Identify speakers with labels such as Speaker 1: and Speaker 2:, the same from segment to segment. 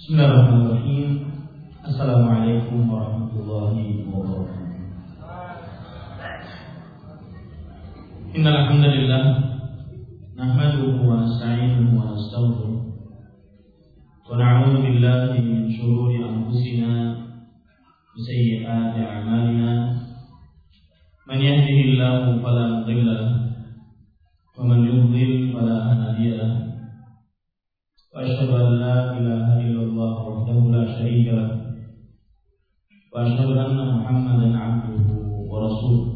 Speaker 1: Bismillahirrahmanirrahim. Assalamualaikum warahmatullahi wabarakatuh. Innal hamdalillah nahmaduhu wa nasta'inuhu wa nastaghfiruh wa na'udzu billahi min shururi anfusina wa sayyiati a'malina. Man yahdihillahu fala mudilla lahu wa man yudlil fala hadiya lahu. وأشهد أن لا إله إلا الله وحده لا شريك له وأشهد أن محمدا عبده ورسوله.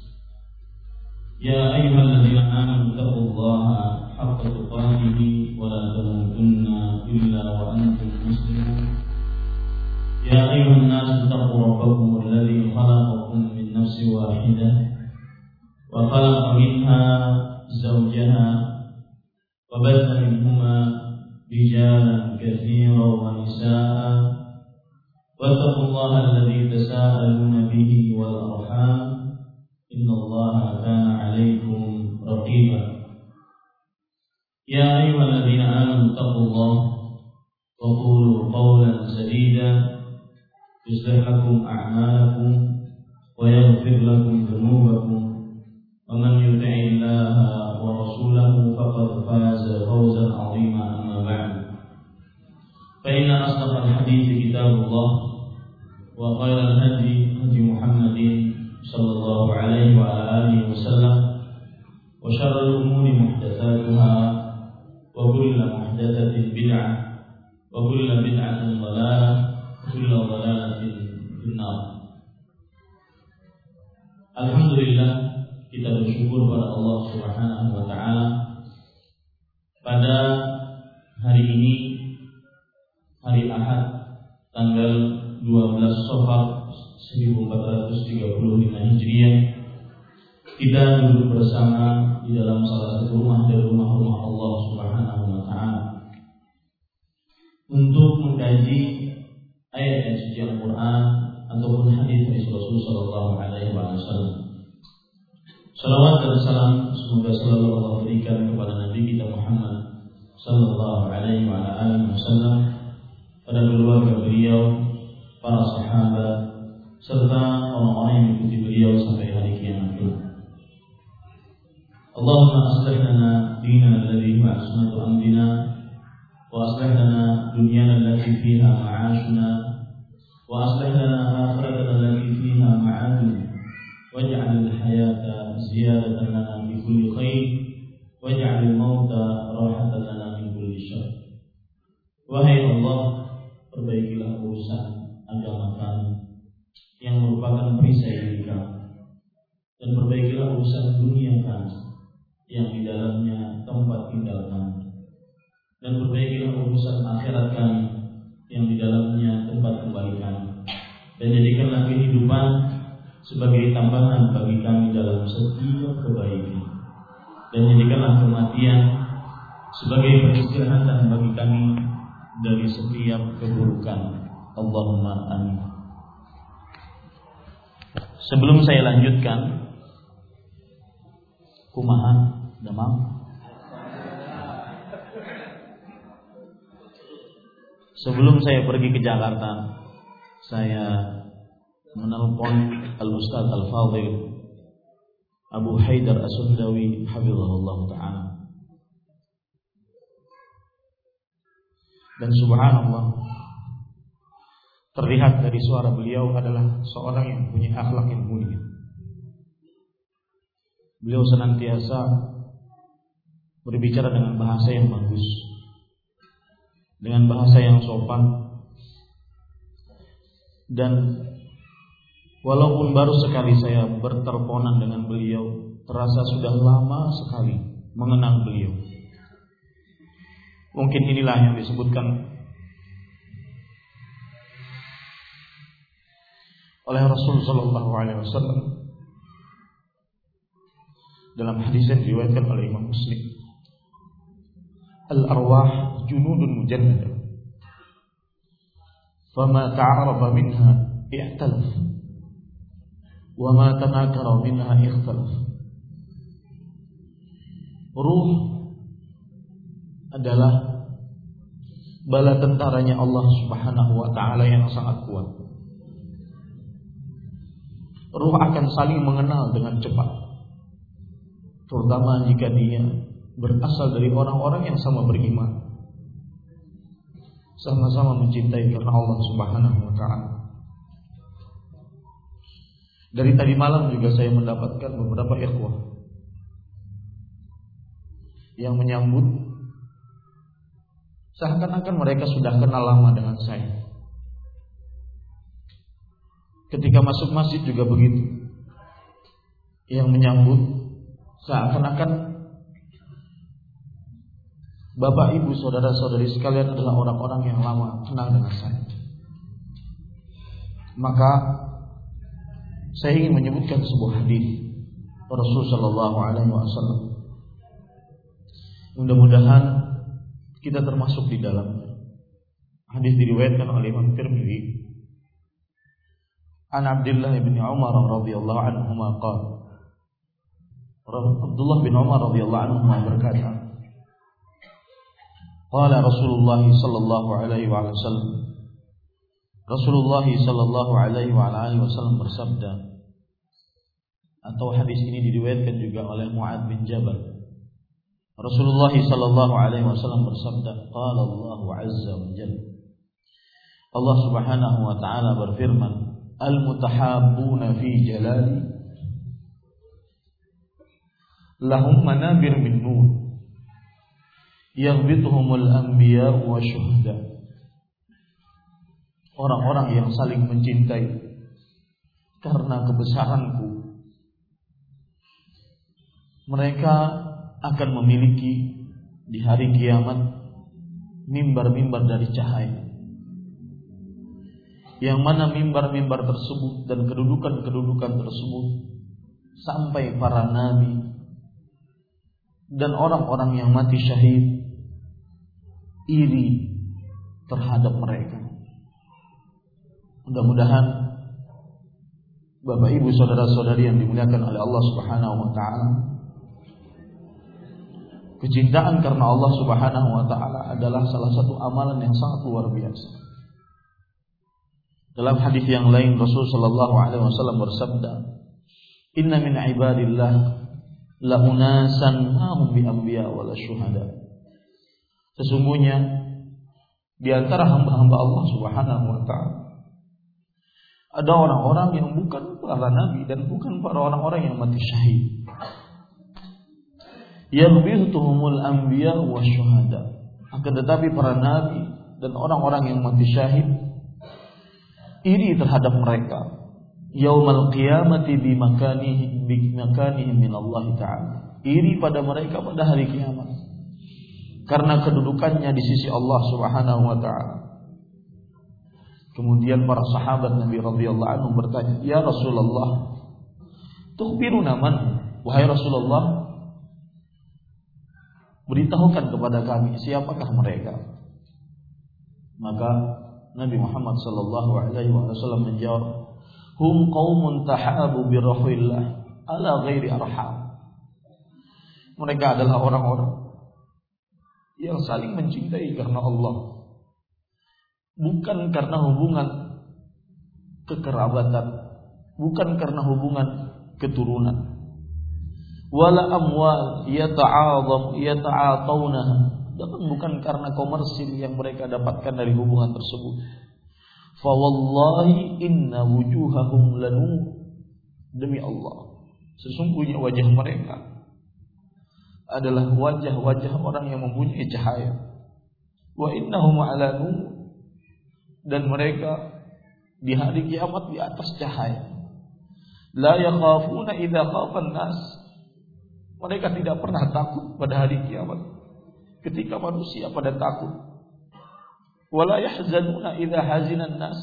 Speaker 1: يا أيها الذين آمنوا اتقوا الله حق تقاته ولا تموتن إلا وأنتم مسلمون. يا أيها الناس اتقوا ربكم الذي خلقكم من نفس واحدة وخلق منها زوجها وبث منهما رجالا كثيرا ونساء واتقوا الله الذي تساءلون به والأرحام إن الله كان عليكم رقيبا. يا أيها الذين آمنوا اتقوا الله وقولوا قولا سديدا يصلح لكم أعمالكم ويغفر لكم ذنوبكم ومن يطع الله ورسوله فقد فاز فوزا عظيما. فإن أصدق الحديث كتاب الله وخير الهدي هدي محمد صلى الله عليه وعلى آله وسلم وشر الأمور محدثاتها وكل محدثة بدعة وكل بدعة ضلالة وكل ضلالة في النار. Alhamdulillah, kita bersyukur pada Allah Subhanahu wa taala pada hari ini, hari Ahad, tanggal 12 Safar 1435 Hijriah, kita duduk bersama di dalam salah satu rumah dari rumah-rumah Allah Subhanahu wa taala untuk mengkaji ayat suci Al-Qur'an ataupun hadis Rasul sallallahu alaihi wasallam. Salawat dan salam semoga selalu Allah berikan kepada Nabi kita Muhammad sallallahu alaihi wasallam, pada keluarga beliau, para sahabat, serta orang-orang yang mengikuti beliau sampai hari kiamat kelak. Allahumma aslih lana dinana alladhi huwa ismatu amrina wa aslih lana dunyana allati fiha ma'ashuna wa aslih lana akhiratana allati fiha ma'aduna waj'al al-hayata ziyadatan lana fi kulli khair waj'al al-mauta rahatan lana min kulli syarr. Wahai Allah, perbaikilah urusan agama kami yang merupakan perisai diri kami, dan perbaikilah urusan dunia kami yang di dalamnya tempat tinggal kami, dan perbaikilah urusan akhirat kami yang di dalamnya tempat kembali kami, dan jadikanlah kehidupan sebagai tambahan bagi kami dalam setiap kebaikan, dan jadikanlah kematian sebagai peristirahatan bagi kami dari setiap keburukan. Allahumma amin. Sebelum saya lanjutkan, kumaha damang. Sebelum saya pergi ke Jakarta, saya menelpon Al-Ustaz Al-Fadhil Abu Haidar As-Sundawi hafizahullah ta'ala. Dan subhanallah, terlihat dari suara beliau adalah seorang yang punya akhlak yang mulia. Beliau senantiasa berbicara dengan bahasa yang bagus, dengan bahasa yang sopan. Dan walaupun baru sekali saya berteleponan dengan beliau, terasa sudah lama sekali mengenang beliau. Mungkin inilah yang disebutkan oleh Rasul sallallahu alaihi wasallam dalam hadis yang diriwayatkan oleh Imam Muslim. Al-arwah junudun mujannada, fama ta'araba minha i'talaf, wa ma tanakara minha ikhtalaf. Ruh adalah
Speaker 2: bala tentaranya Allah Subhanahu wa ta'ala yang sangat kuat. Ruh akan saling mengenal dengan cepat, terutama jika dia berasal dari orang-orang yang sama beriman, sama-sama mencintai karena Allah Subhanahu wa ta'ala. Dari tadi malam juga saya mendapatkan beberapa ikhwah yang menyambut seakan-akan mereka sudah kenal lama dengan saya. Ketika masuk masjid juga begitu, yang menyambut seakan-akan bapak, ibu, saudara-saudari sekalian adalah orang-orang yang lama kenal dengan saya. Maka saya ingin menyebutkan sebuah hadis Rasul sallallahu alaihi wasallam. Mudah-mudahan kita termasuk di dalamnya. Hadis diriwayatkan oleh Imam Tirmidzi. An Abdullah bin Umar radhiyallahu anhu qala. Abdullah bin Umar radhiyallahu anhu berkata, qala Rasulullah sallallahu alaihi wasallam. Rasulullah sallallahu alaihi wasallam bersabda, atau hadis ini diriwayatkan juga oleh Mu'adz bin Jabal. Rasulullah sallallahu alaihi wasallam bersabda, qala Allah azza wa jalla. Allah Subhanahu wa taala berfirman, al-mutahabbuna fi jalali lahum manabir min nur yaghbituhumul anbiya wa syuhada. Orang-orang yang saling mencintai karena kebesaranku, mereka akan memiliki di hari kiamat mimbar-mimbar dari cahaya, yang mana mimbar-mimbar tersebut dan kedudukan-kedudukan tersebut sampai para nabi dan orang-orang yang mati syahid iri terhadap mereka. Mudah-mudahan Bapak Ibu saudara-saudari yang dimuliakan oleh Allah Subhanahu wa taala, kecintaan karena Allah Subhanahu wa taala adalah salah satu amalan yang sangat luar biasa. Dalam hadis yang lain Rasul sallallahu alaihi wasallam bersabda, "Inna min ibadillah la unasan ma hum bi anbiya wala syuhada." Sesungguhnya di antara hamba-hamba Allah Subhanahu wa taala ada orang-orang yang bukan para nabi dan bukan para orang-orang yang mati syahid. Yaghbituhumul anbiya wasyuhada. Akan tetapi para nabi dan orang-orang yang mati syahid iri terhadap mereka. Yaumal qiyamati bi makanihim min Allah taala. Iri pada mereka pada hari kiamat karena kedudukannya di sisi Allah Subhanahu wa taala. Kemudian para sahabat Nabi radhiyallahu anhum bertanya, "Ya Rasulullah, tukhbiruna man?" Wahai Rasulullah, beritahukan kepada kami siapakah mereka. Maka Nabi Muhammad sallallahu alaihi wasallam menjawab, "Hum qaumun tahabu bi rahillah ala ghairi arham." Mereka adalah orang-orang yang saling mencintai karena Allah, bukan karena hubungan kekerabatan, bukan karena hubungan keturunan. Wala amwal yata'atawnaha, dan bukan karena komersil yang mereka dapatkan dari hubungan tersebut. Fa wallahi inna wujuhahum lanu, demi Allah sesungguhnya wajah mereka adalah wajah-wajah orang yang mempunyai cahaya. Wa innahum ala nur, dan mereka di hari kiamat di atas cahaya. La yakhafuna idza khafan nas, mereka tidak pernah takut pada hari kiamat ketika manusia pada takut. Wala yahzanuna idza hazinan nas,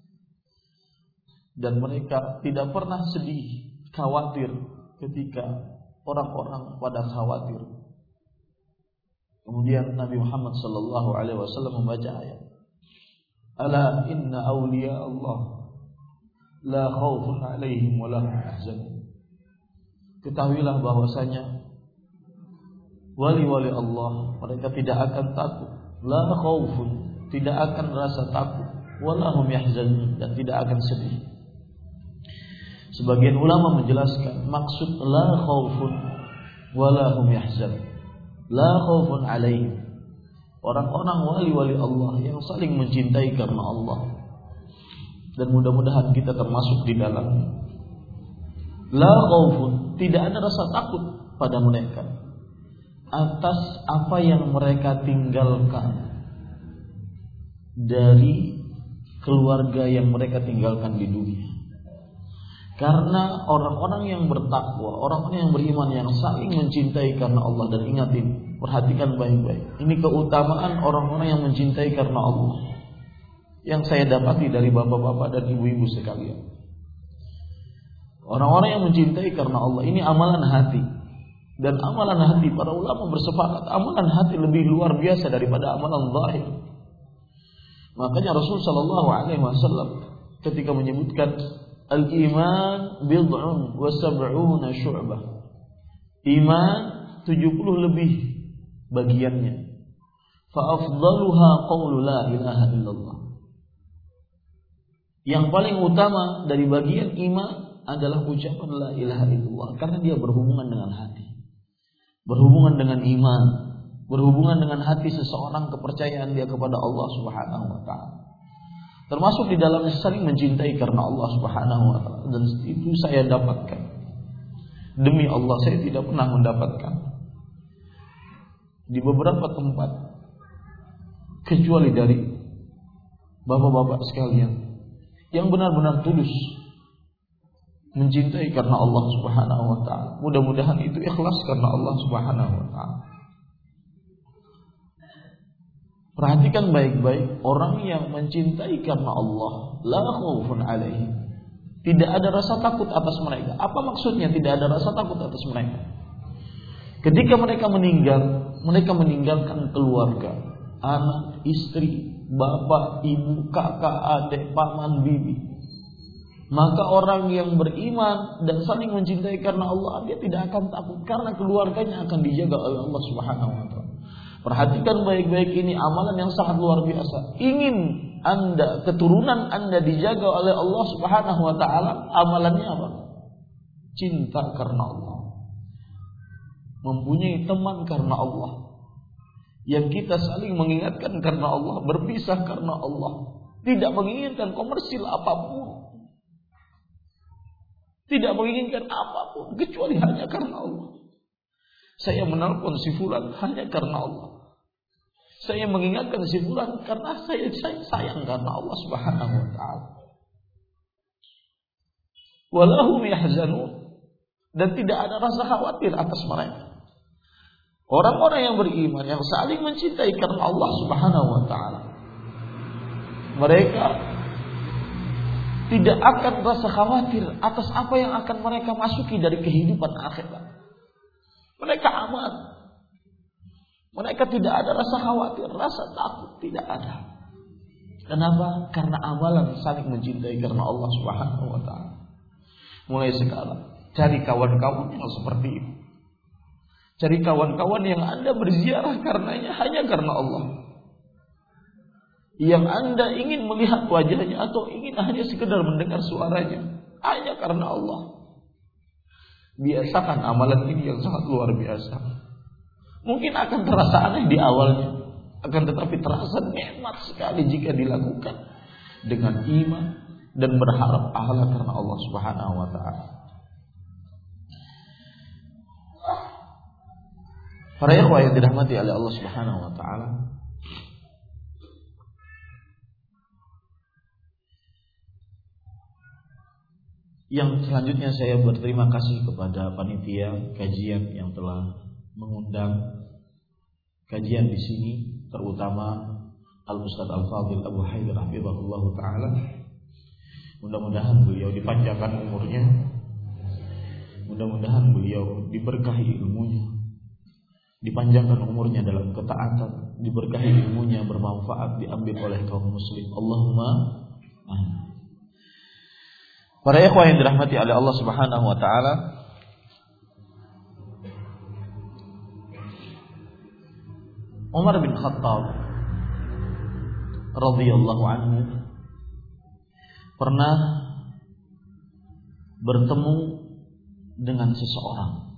Speaker 2: dan mereka tidak pernah sedih, khawatir ketika orang-orang pada khawatir. Kemudian Nabi Muhammad sallallahu alaihi wasallam membaca ayat, "Ala inna awliya Allah la khaufun alaihim wa la hum yahzanun." Ketahuilah bahwasanya wali-wali Allah mereka tidak akan takut, la khaufun, tidak akan rasa takut, wala hum yahzanun, dan tidak akan sedih. Sebagian ulama menjelaskan maksud la khaufun wala hum yahzanun, la khaufun alaihim, orang-orang wali-wali Allah yang saling mencintai karena Allah, dan mudah-mudahan kita termasuk di dalamnya. La khaufun, tidak ada rasa takut pada mereka atas apa yang mereka tinggalkan dari keluarga yang mereka tinggalkan di dunia. Karena orang-orang yang bertakwa, orang-orang yang beriman, yang saling mencintai karena Allah. Dan ingatin, perhatikan baik-baik, ini keutamaan orang-orang yang mencintai karena Allah yang saya dapati dari bapak-bapak dan ibu-ibu sekalian. Orang-orang yang mencintai karena Allah, ini amalan hati. Dan amalan hati, para ulama bersepakat, amalan hati lebih luar biasa daripada amalan zahir. Makanya Rasul sallallahu alaihi wasallam ketika menyebutkan al-iman bid'un wa sab'una syu'bah, iman 70 lebih bagiannya, fa afdaluha qaulu la ilaha illallah. Yang paling utama dari bagian iman adalah ucapan la ilaha illallah, karena dia berhubungan dengan hati, berhubungan dengan iman, berhubungan dengan hati seseorang, kepercayaan dia kepada Allah Subhanahu wa taala. Termasuk di dalamnya saling mencintai karena Allah Subhanahu wa taala. Dan itu saya dapatkan. Demi Allah, saya tidak pernah mendapatkan di beberapa tempat kecuali dari bapak-bapak sekalian yang benar-benar tulus mencintai karena Allah Subhanahu wa taala. Mudah-mudahan itu ikhlas karena Allah Subhanahu wa taala. Perhatikan baik-baik, orang yang mencintai karena Allah, la khaufun alaihim, tidak ada rasa takut atas mereka. Apa maksudnya tidak ada rasa takut atas mereka? Ketika mereka meninggal, mereka meninggalkan keluarga, anak, istri, bapak, ibu, kakak, adik, paman, bibi. Maka orang yang beriman dan saling mencintai karena Allah, dia tidak akan takut karena keluarganya akan dijaga oleh Allah Subhanahu wa taala. Perhatikan baik-baik, ini amalan yang sangat luar biasa. Ingin Anda, keturunan Anda dijaga oleh Allah Subhanahu wa taala, amalannya apa? Cinta karena Allah. Mempunyai teman karena Allah. Yang kita saling mengingatkan karena Allah, berpisah karena Allah. Tidak menginginkan komersil apapun. Tidak menginginkan apapun kecuali hanya karena Allah. Saya menelpon si fulan hanya karena Allah. Saya mengingatkan si fulan karena saya sayang karena Allah Subhanahu wa taala. Walahum yahzanun, dan tidak ada rasa khawatir atas mereka. Orang-orang yang beriman yang saling mencintai karena Allah Subhanahu wa taala, mereka tidak akan rasa khawatir atas apa yang akan mereka masuki dari kehidupan akhirat. Mereka aman. Mereka tidak ada rasa khawatir, rasa takut, tidak ada. Kenapa? Karena amalan saling mencintai karena Allah Subhanahu wa taala. Mulai sekarang, cari kawan-kawan yang seperti itu. Cari kawan-kawan yang Anda berziarah karenanya hanya karena Allah. Yang Anda ingin melihat wajahnya atau ingin hanya sekedar mendengar suaranya hanya karena Allah. Biasakan amalan ini yang sangat luar biasa. Mungkin akan terasa aneh di awalnya, akan tetapi terasa nikmat sekali jika dilakukan dengan iman dan berharap pahala karena Allah Subhanahu wa taala. Para ikhwah yang dirahmati oleh Allah Subhanahu wa taala, yang selanjutnya saya berterima kasih kepada panitia kajian yang telah mengundang kajian di sini, terutama Al-Ustaz Al-Fadhil Abu Haidir hafizahullah taala. Mudah-mudahan beliau dipanjangkan umurnya, mudah-mudahan beliau diberkahi ilmunya, dipanjangkan umurnya dalam ketaatan, diberkahi ilmunya, bermanfaat, diambil oleh kaum muslim. Allahumma amin. Para ikhwah yang dirahmati oleh Allah Subhanahu wa taala, Umar bin Khattab radhiyallahu anhu pernah bertemu dengan seseorang,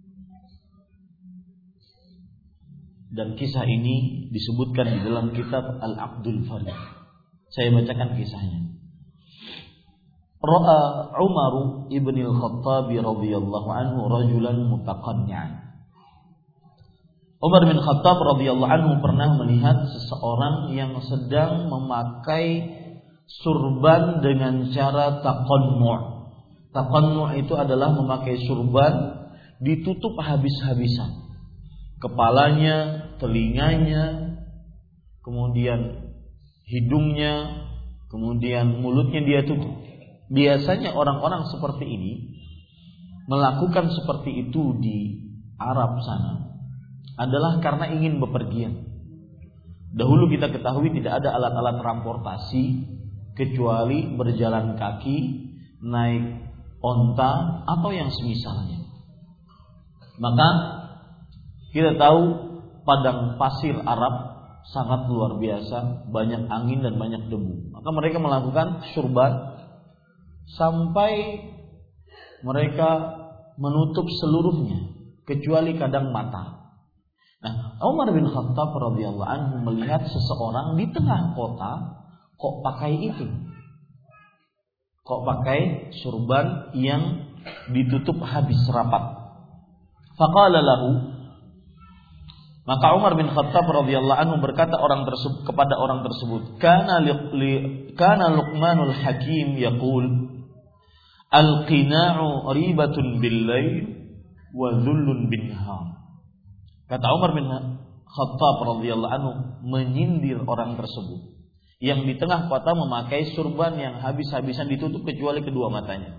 Speaker 2: dan kisah ini disebutkan di dalam kitab Al-Aqdul Farid. Saya bacakan kisahnya. Ra'a Umar ibn al-Khattab radhiyallahu anhu rajulan mutaqanni'an. Umar bin Khattab radhiyallahu anhu pernah melihat seseorang yang sedang memakai surban dengan cara taqannu'. Taqannu' itu adalah memakai surban ditutup habis-habisan. Kepalanya, telinganya, kemudian hidungnya, kemudian mulutnya dia tutup. Biasanya orang-orang seperti ini melakukan seperti itu di Arab sana adalah karena ingin bepergian. Dahulu kita ketahui tidak ada alat-alat transportasi kecuali berjalan kaki, naik onta atau yang semisalnya. Maka kita tahu padang pasir Arab sangat luar biasa, banyak angin dan banyak debu. Maka mereka melakukan surban sampai mereka menutup seluruhnya kecuali kadang mata. Nah, Umar bin Khattab radhiyallahu anhu melihat seseorang di tengah kota kok pakai itu. Kok pakai surban yang ditutup habis rapat. Faqala lahu, maka Umar bin Khattab radhiyallahu anhu berkata kepada orang tersebut, kana Luqmanul Hakim yaqul, al-qina'u ribatun bil-lail wa dhullun bin-nahar. Kata Umar bin Khattab radhiyallahu anhu menyindir orang tersebut yang di tengah kota memakai surban yang habis-habisan ditutup kecuali kedua matanya.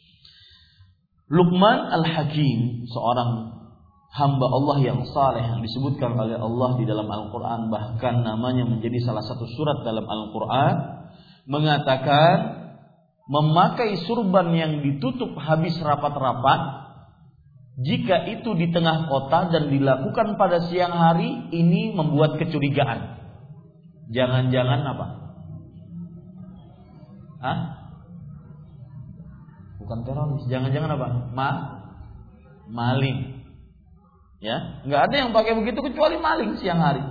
Speaker 2: Luqman Al-Hakim, seorang hamba Allah yang saleh yang disebutkan oleh Allah di dalam Al-Quran, bahkan namanya menjadi salah satu surat dalam Al-Quran, mengatakan memakai surban yang ditutup habis rapat-rapat, jika itu di tengah kota dan dilakukan pada siang hari, ini membuat kecurigaan. Jangan-jangan apa? Bukan teroris. Jangan-jangan apa? Maling. Ya, nggak ada yang pakai begitu kecuali maling siang hari.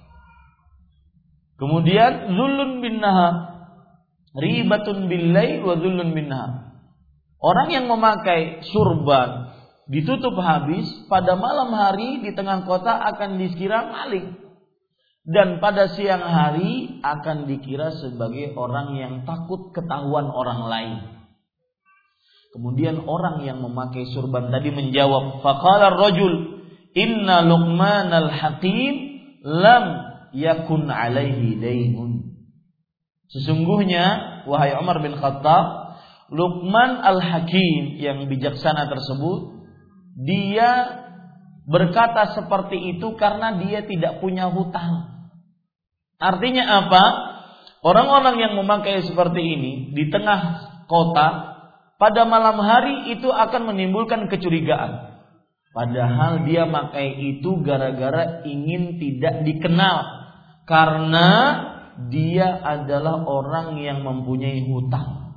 Speaker 2: Kemudian zulun bin nahar, ribatun bil lail wa zulun bin nahar. Orang yang memakai surban ditutup habis pada malam hari di tengah kota akan dikira maling, dan pada siang hari akan dikira sebagai orang yang takut ketahuan orang lain. Kemudian orang yang memakai surban tadi menjawab, faqala ar-rajul, inna Luqman al-Hakim lam yakun alaihi dainun. Sesungguhnya wahai Umar bin Khattab, Luqman al-Hakim yang bijaksana tersebut, dia berkata seperti itu karena dia tidak punya hutang. Artinya apa? Orang-orang yang memakai seperti ini di tengah kota pada malam hari itu akan menimbulkan kecurigaan. Padahal dia pakai itu gara-gara ingin tidak dikenal, karena dia adalah orang yang mempunyai hutang.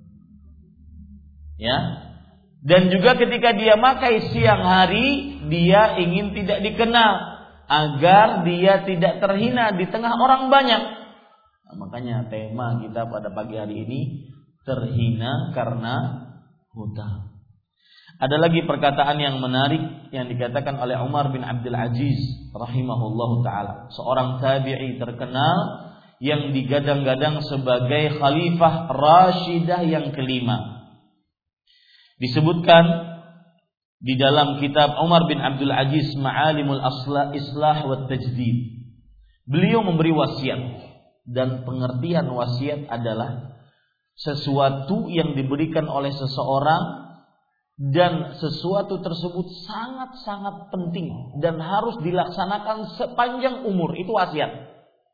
Speaker 2: Ya. Dan juga ketika dia pakai siang hari, dia ingin tidak dikenal agar dia tidak terhina di tengah orang banyak. Nah, makanya tema kita pada pagi hari ini, terhina karena hutang. Ada lagi perkataan yang menarik yang dikatakan oleh Umar bin Abdul Aziz rahimahullahu taala, seorang tabi'i terkenal yang digadang-gadang sebagai khalifah Rashidah yang kelima. Disebutkan di dalam kitab Umar bin Abdul Aziz Ma'alimul Islah wa Tajdid. Beliau memberi wasiat, dan pengertian wasiat adalah sesuatu yang diberikan oleh seseorang dan sesuatu tersebut sangat-sangat penting dan harus dilaksanakan sepanjang umur. Itu wasiat.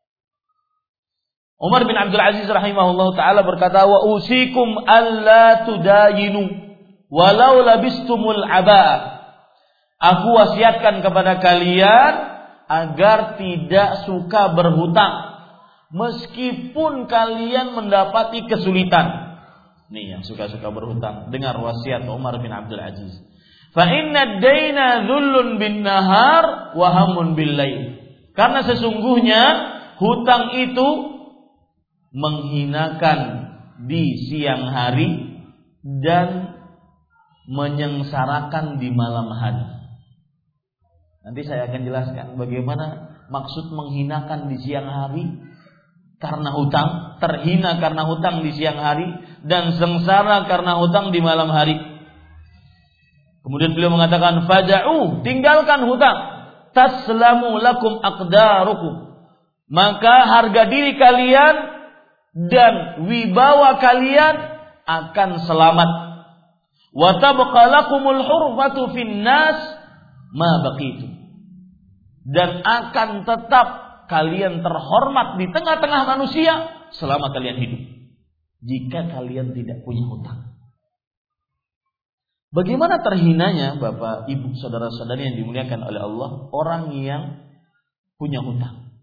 Speaker 2: Umar bin Abdul Aziz rahimahullah ta'ala berkata, wa usikum alla tudayinu walau labistumul aba. Aku wasiatkan kepada kalian agar tidak suka berhutang, meskipun kalian mendapati kesulitan. Nih yang suka-suka berhutang, dengar wasiat Umar bin Abdul Aziz. Fa inna ad-daina dhullun bin nahar wa hammun bil lail. Karena sesungguhnya hutang itu menghinakan di siang hari dan menyengsarakan di malam hari. Nanti saya akan jelaskan bagaimana maksud menghinakan di siang hari karena hutang, terhina karena hutang di siang hari, dan sengsara karena hutang di malam hari. Kemudian beliau mengatakan, faja'u, tinggalkan hutang, taslamu lakum aqdarukum, maka harga diri kalian dan wibawa kalian akan selamat. Wa tabqa lakumul hurmatu fin nas ma baqitu, dan akan tetap kalian terhormat di tengah-tengah manusia selama kalian hidup, jika kalian tidak punya hutang. Bagaimana terhinanya Bapak, Ibu, saudara-saudari yang dimuliakan oleh Allah, orang yang punya hutang.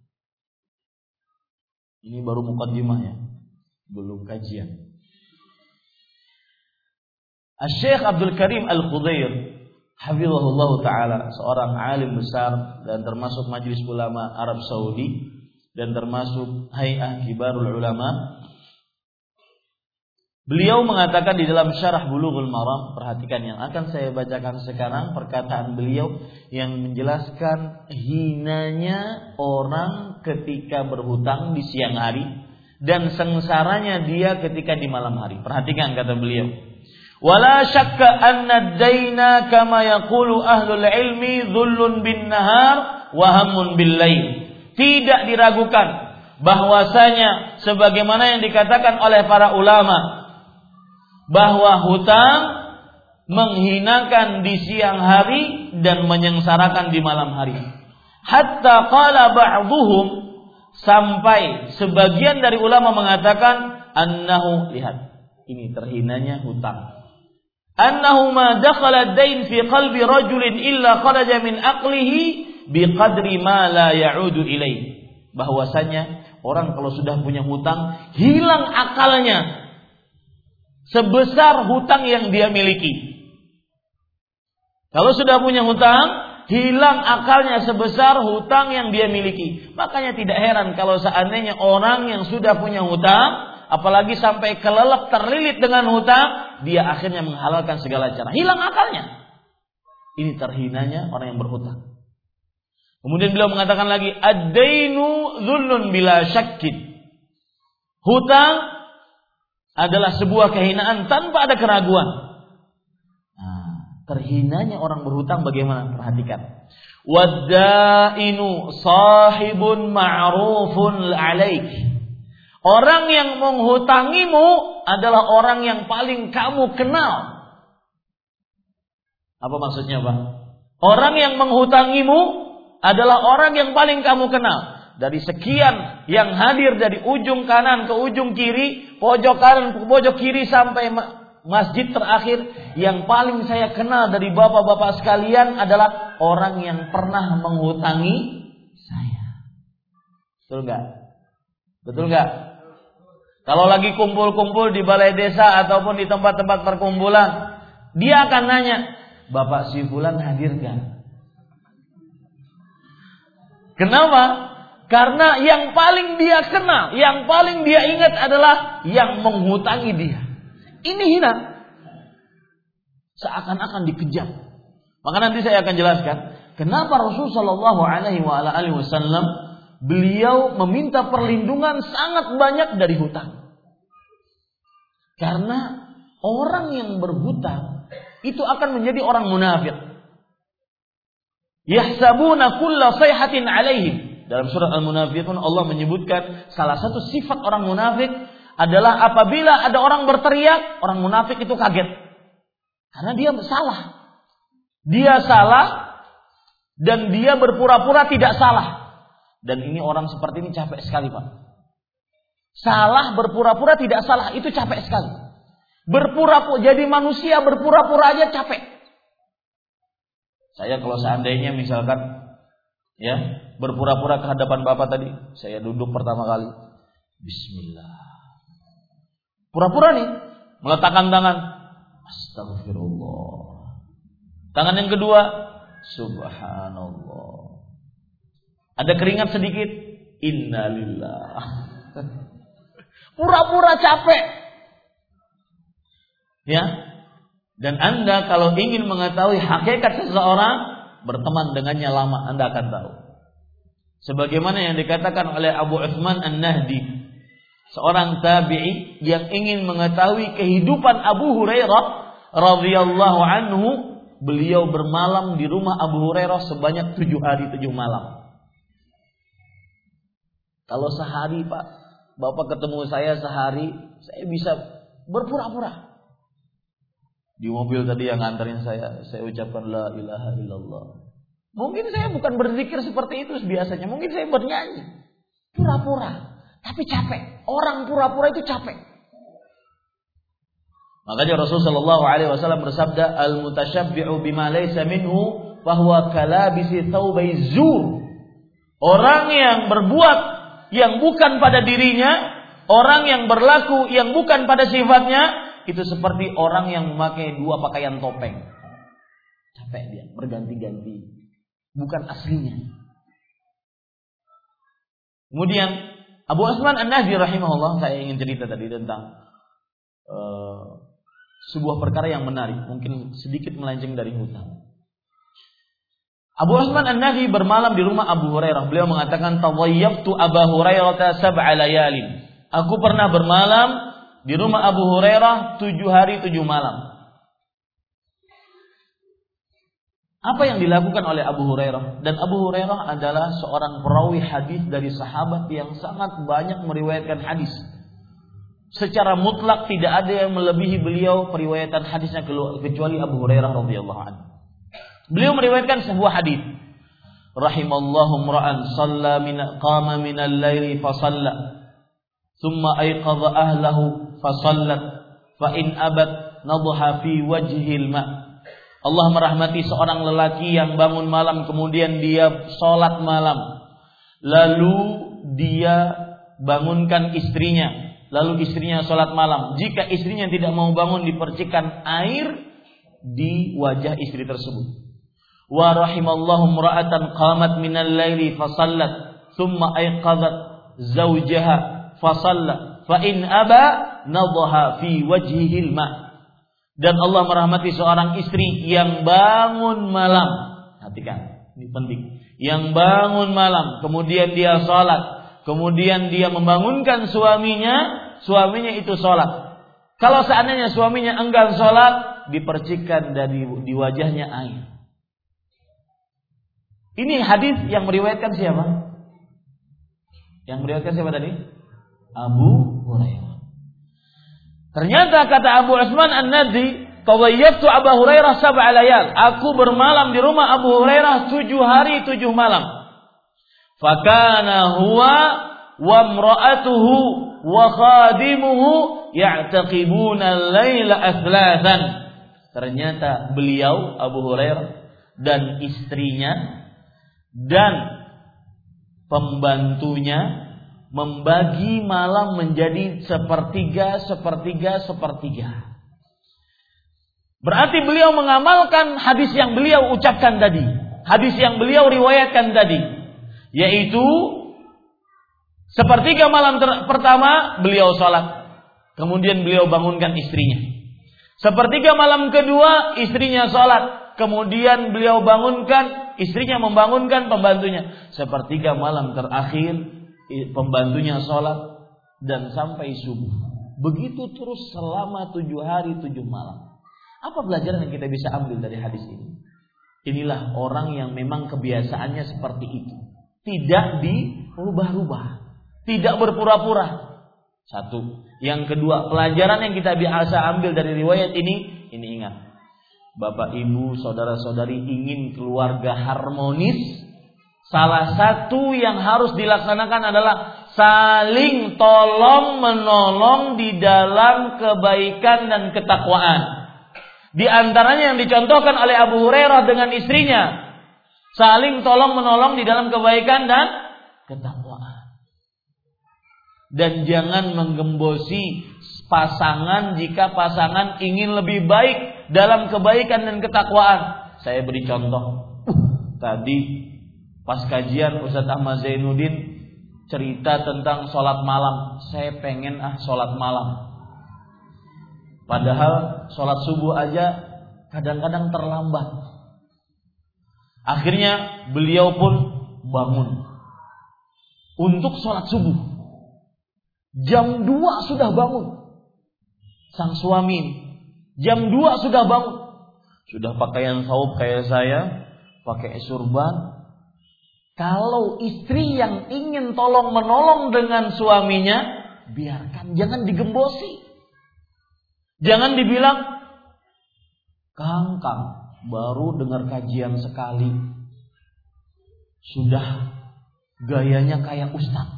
Speaker 2: Ini baru muqaddimah ya, belum kajian. Syekh Abdul Karim Al-Khudair hafizahullah ta'ala, seorang alim besar dan termasuk Majelis Ulama Arab Saudi dan termasuk Hay'ah Kibarul Ulama. Beliau mengatakan di dalam Syarah Bulughul Maram, perhatikan yang akan saya bacakan sekarang, perkataan beliau yang menjelaskan hinanya orang ketika berhutang di siang hari dan sengsaranya dia ketika di malam hari. Perhatikan kata beliau, wala syakka anna ad-daina kama yaqulu ahlul ilmi dhullun bin nahar wa hammun bil lail. Tidak diragukan bahwasanya sebagaimana yang dikatakan oleh para ulama bahwa hutang menghinakan di siang hari dan menyengsarakan di malam hari. Hatta qala ba'dhum, sampai sebagian dari ulama mengatakan annahu, lihat ini terhinanya hutang, annahu ma dakhala ad-dain fi qalbi rajulin illa kharaja min aqlihi biqadri ma la ya'udu ilaih. Bahwasanya orang kalau sudah punya hutang, hilang akalnya sebesar hutang yang dia miliki. Kalau sudah punya hutang, hilang akalnya sebesar hutang yang dia miliki. Makanya tidak heran kalau seandainya orang yang sudah punya hutang, apalagi sampai kelelep terlilit dengan hutang, dia akhirnya menghalalkan segala cara. Hilang akalnya. Ini terhinanya orang yang berhutang. Kemudian beliau mengatakan lagi, ad-dainu dhullun bila syakkin. Hutang adalah sebuah kehinaan tanpa ada keraguan. Nah, terhinanya orang berhutang bagaimana? Perhatikan. Wad-dainu sahibun ma'rufun 'alaik. Orang yang menghutangimu adalah orang yang paling kamu kenal. Apa maksudnya, Pak? Orang yang menghutangimu adalah orang yang paling kamu kenal. Dari sekian yang hadir dari ujung kanan ke ujung kiri, pojok kanan ke pojok kiri sampai masjid terakhir, yang paling saya kenal dari bapak-bapak sekalian adalah orang yang pernah menghutangi saya. Betul enggak? Betul enggak? Kalau lagi kumpul-kumpul di balai desa ataupun di tempat-tempat perkumpulan, dia akan nanya, Bapak si fulan hadir enggak? Kenapa? Karena yang paling dia kenal, yang paling dia ingat adalah yang menghutangi dia. Ini hina. Seakan-akan dikejam. Maka nanti saya akan jelaskan kenapa Rasulullah SAW beliau meminta perlindungan sangat banyak dari hutang. Karena orang yang berhutang itu akan menjadi orang munafik. Yahsabuna kulla sayhatin alaihim. Dalam surat Al-Munafiqun Allah menyebutkan salah satu sifat orang munafik adalah apabila ada orang berteriak, orang munafik itu kaget. Karena dia salah. Dia salah dan dia berpura-pura tidak salah. Dan ini orang seperti ini capek sekali, Pak. Salah berpura-pura tidak salah itu capek sekali. Berpura-pura jadi manusia berpura-pura aja capek. Saya kalau seandainya misalkan ya berpura-pura ke hadapan Bapak tadi, saya duduk pertama kali. Bismillah. Pura-pura nih, meletakkan tangan. Astagfirullah. Tangan yang kedua, Subhanallah. Ada keringat sedikit, Innalillah. Pura-pura capek. Ya. Dan Anda kalau ingin mengetahui hakikat seseorang, berteman dengannya lama, Anda akan tahu. Sebagaimana yang dikatakan oleh Abu Utsman An-Nahdi, seorang tabi'i yang ingin mengetahui kehidupan Abu Hurairah radhiyallahu anhu, beliau bermalam di rumah Abu Hurairah sebanyak 7 hari 7 malam. Kalau sehari Pak, Bapak ketemu saya sehari, saya bisa berpura-pura. Di mobil tadi yang nganterin saya ucapkan la ilaha illallah. Mungkin saya bukan berzikir seperti itu biasanya, mungkin saya bernyanyi. Pura-pura, tapi capek. Orang pura-pura itu capek. Makanya Rasulullah sallallahu alaihi wasallam bersabda, al-mutasyabbi'u bima laysa minhu fahuwa kalabisi thawbai zur. Orang yang berbuat yang bukan pada dirinya, orang yang berlaku yang bukan pada sifatnya, itu seperti orang yang memakai 2 pakaian topeng. Capek dia, berganti-ganti. Bukan aslinya. Kemudian Abu Utsman An-Nahdi rahimahullah, saya ingin cerita tadi tentang sebuah perkara yang menarik, mungkin sedikit melenceng dari hutang. Abu Utsman An-Nahdi bermalam di rumah Abu Hurairah. Beliau mengatakan, "Tawayyabtu Abu Hurairah 7 layalin." Aku pernah bermalam di rumah Abu Hurairah 7 hari 7 malam. Apa yang dilakukan oleh Abu Hurairah? Dan Abu Hurairah adalah seorang perawi hadis dari sahabat yang sangat banyak meriwayatkan hadis. Secara mutlak tidak ada yang melebihi beliau periwayatan hadisnya kecuali Abu Hurairah radhiyallahu anhu. Beliau meriwayatkan sebuah hadis. Rahimallahu imra'an shalla qama minal laili fa shalla thumma ayqadha ahlahu fa shallat fa in abat nadha fi wajhil ma'. Allah merahmati seorang lelaki yang bangun malam kemudian dia sholat malam, lalu dia bangunkan istrinya, lalu istrinya sholat malam. Jika istrinya tidak mau bangun, dipercikan air di wajah istri tersebut. Wa rahimallahu imra'atan qamat minal laili fa shallat thumma ayqadhat zawjaha fa shalla fa in aba nadha fi wajhihil ma'. Dan Allah merahmati seorang istri yang bangun malam. Perhatikan, ini penting. Yang bangun malam, kemudian dia sholat, kemudian dia membangunkan suaminya itu sholat. Kalau seandainya suaminya enggan sholat, dipercikan di wajahnya air. Ini hadis yang meriwayatkan siapa? Yang meriwayatkan siapa tadi? Abu Hurairah. Ternyata kata Abu Utsman An-Nahdi, "Tawayyabtu Abu Hurairah 7 layal." Aku bermalam di rumah Abu Hurairah 7 hari 7 malam. Fakana huwa wa imra'atuhu wa khadimuhu ya'taqibuna al-laila athlatan. Ternyata beliau Abu Hurairah dan istrinya dan pembantunya membagi malam menjadi sepertiga. Berarti beliau mengamalkan hadis yang beliau ucapkan tadi, hadis yang beliau riwayatkan tadi, yaitu sepertiga malam pertama beliau sholat, kemudian beliau bangunkan istrinya. Sepertiga malam kedua istrinya sholat, kemudian beliau bangunkan, istrinya membangunkan pembantunya. Sepertiga malam terakhir pembantunya sholat dan sampai subuh. Begitu terus selama 7 hari 7 malam. Apa pelajaran yang kita bisa ambil dari hadis ini? Inilah orang yang memang kebiasaannya seperti itu. Tidak dirubah-rubah, tidak berpura-pura. Satu. Yang kedua, pelajaran yang kita bisa ambil dari riwayat ini ingat. Bapak, Ibu, saudara-saudari ingin keluarga harmonis, salah satu yang harus dilaksanakan adalah saling tolong-menolong di dalam kebaikan dan ketakwaan. Di antaranya yang dicontohkan oleh Abu Hurairah dengan istrinya, saling tolong-menolong di dalam kebaikan dan ketakwaan. Dan jangan menggembosi pasangan jika pasangan ingin lebih baik dalam kebaikan dan ketakwaan. Saya beri contoh. Tadi pas kajian Ustaz Ahmad Zainuddin cerita tentang sholat malam. Saya pengen sholat malam. Padahal sholat subuh aja kadang-kadang terlambat. Akhirnya beliau pun bangun untuk sholat subuh. Jam 2 sudah bangun. Sang suami jam 2 sudah bangun. Sudah pakaian saub kayak saya, pakai surban. Kalau istri yang ingin tolong menolong dengan suaminya, biarkan, jangan digembosi. Jangan dibilang, Kang, baru dengar kajian sekali, sudah gayanya kayak ustaz.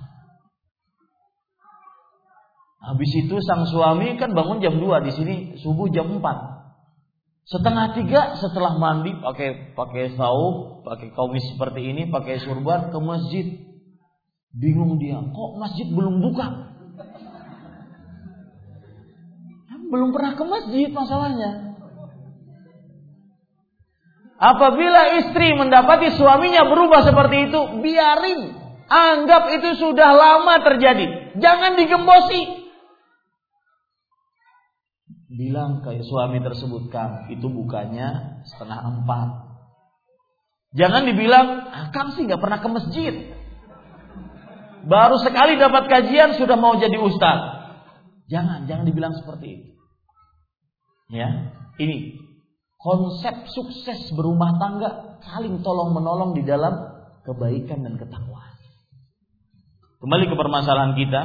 Speaker 2: Habis itu sang suami kan bangun jam 2, di sini subuh jam 4. Setengah 3 setelah mandi pakai saub, pakai kamis seperti ini, pakai surban ke masjid. Bingung dia, kok masjid belum buka? Belum pernah ke masjid masalahnya. Apabila istri mendapati suaminya berubah seperti itu, biarin. Anggap itu sudah lama terjadi. Jangan digembosi. Bilang ke suami tersebut, Kang, itu bukanya 3:30. Jangan dibilang, Kang sih gak pernah ke masjid. Baru sekali dapat kajian sudah mau jadi ustaz. Jangan dibilang seperti itu. Ya, ini konsep sukses berumah tangga, saling tolong menolong di dalam kebaikan dan ketakwaan. Kembali ke permasalahan kita.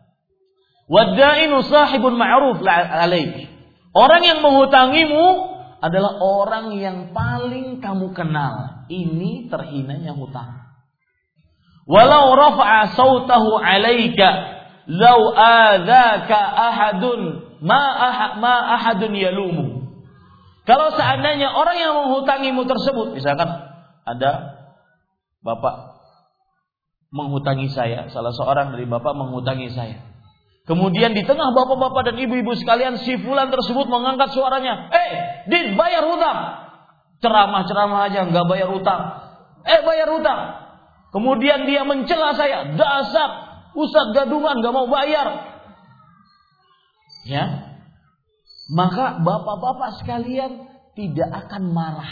Speaker 2: Wadda'inu sahibun ma'ruf alaik. Orang yang menghutangimu adalah orang yang paling kamu kenal. Ini terhinanya hutang. Walau rafa'a sautahu alaika law adzaka ahadun ma ahadun yalumu. Kalau seandainya orang yang menghutangimu tersebut, misalkan ada bapak menghutangi saya, salah seorang dari bapak menghutangi saya. Kemudian di tengah bapak-bapak dan ibu-ibu sekalian, si fulan tersebut mengangkat suaranya, Din, bayar hutang. Ceramah aja, nggak bayar hutang. Bayar hutang. Kemudian dia mencela saya, dasar ustaz gadungan, nggak mau bayar. Ya, maka bapak-bapak sekalian tidak akan marah,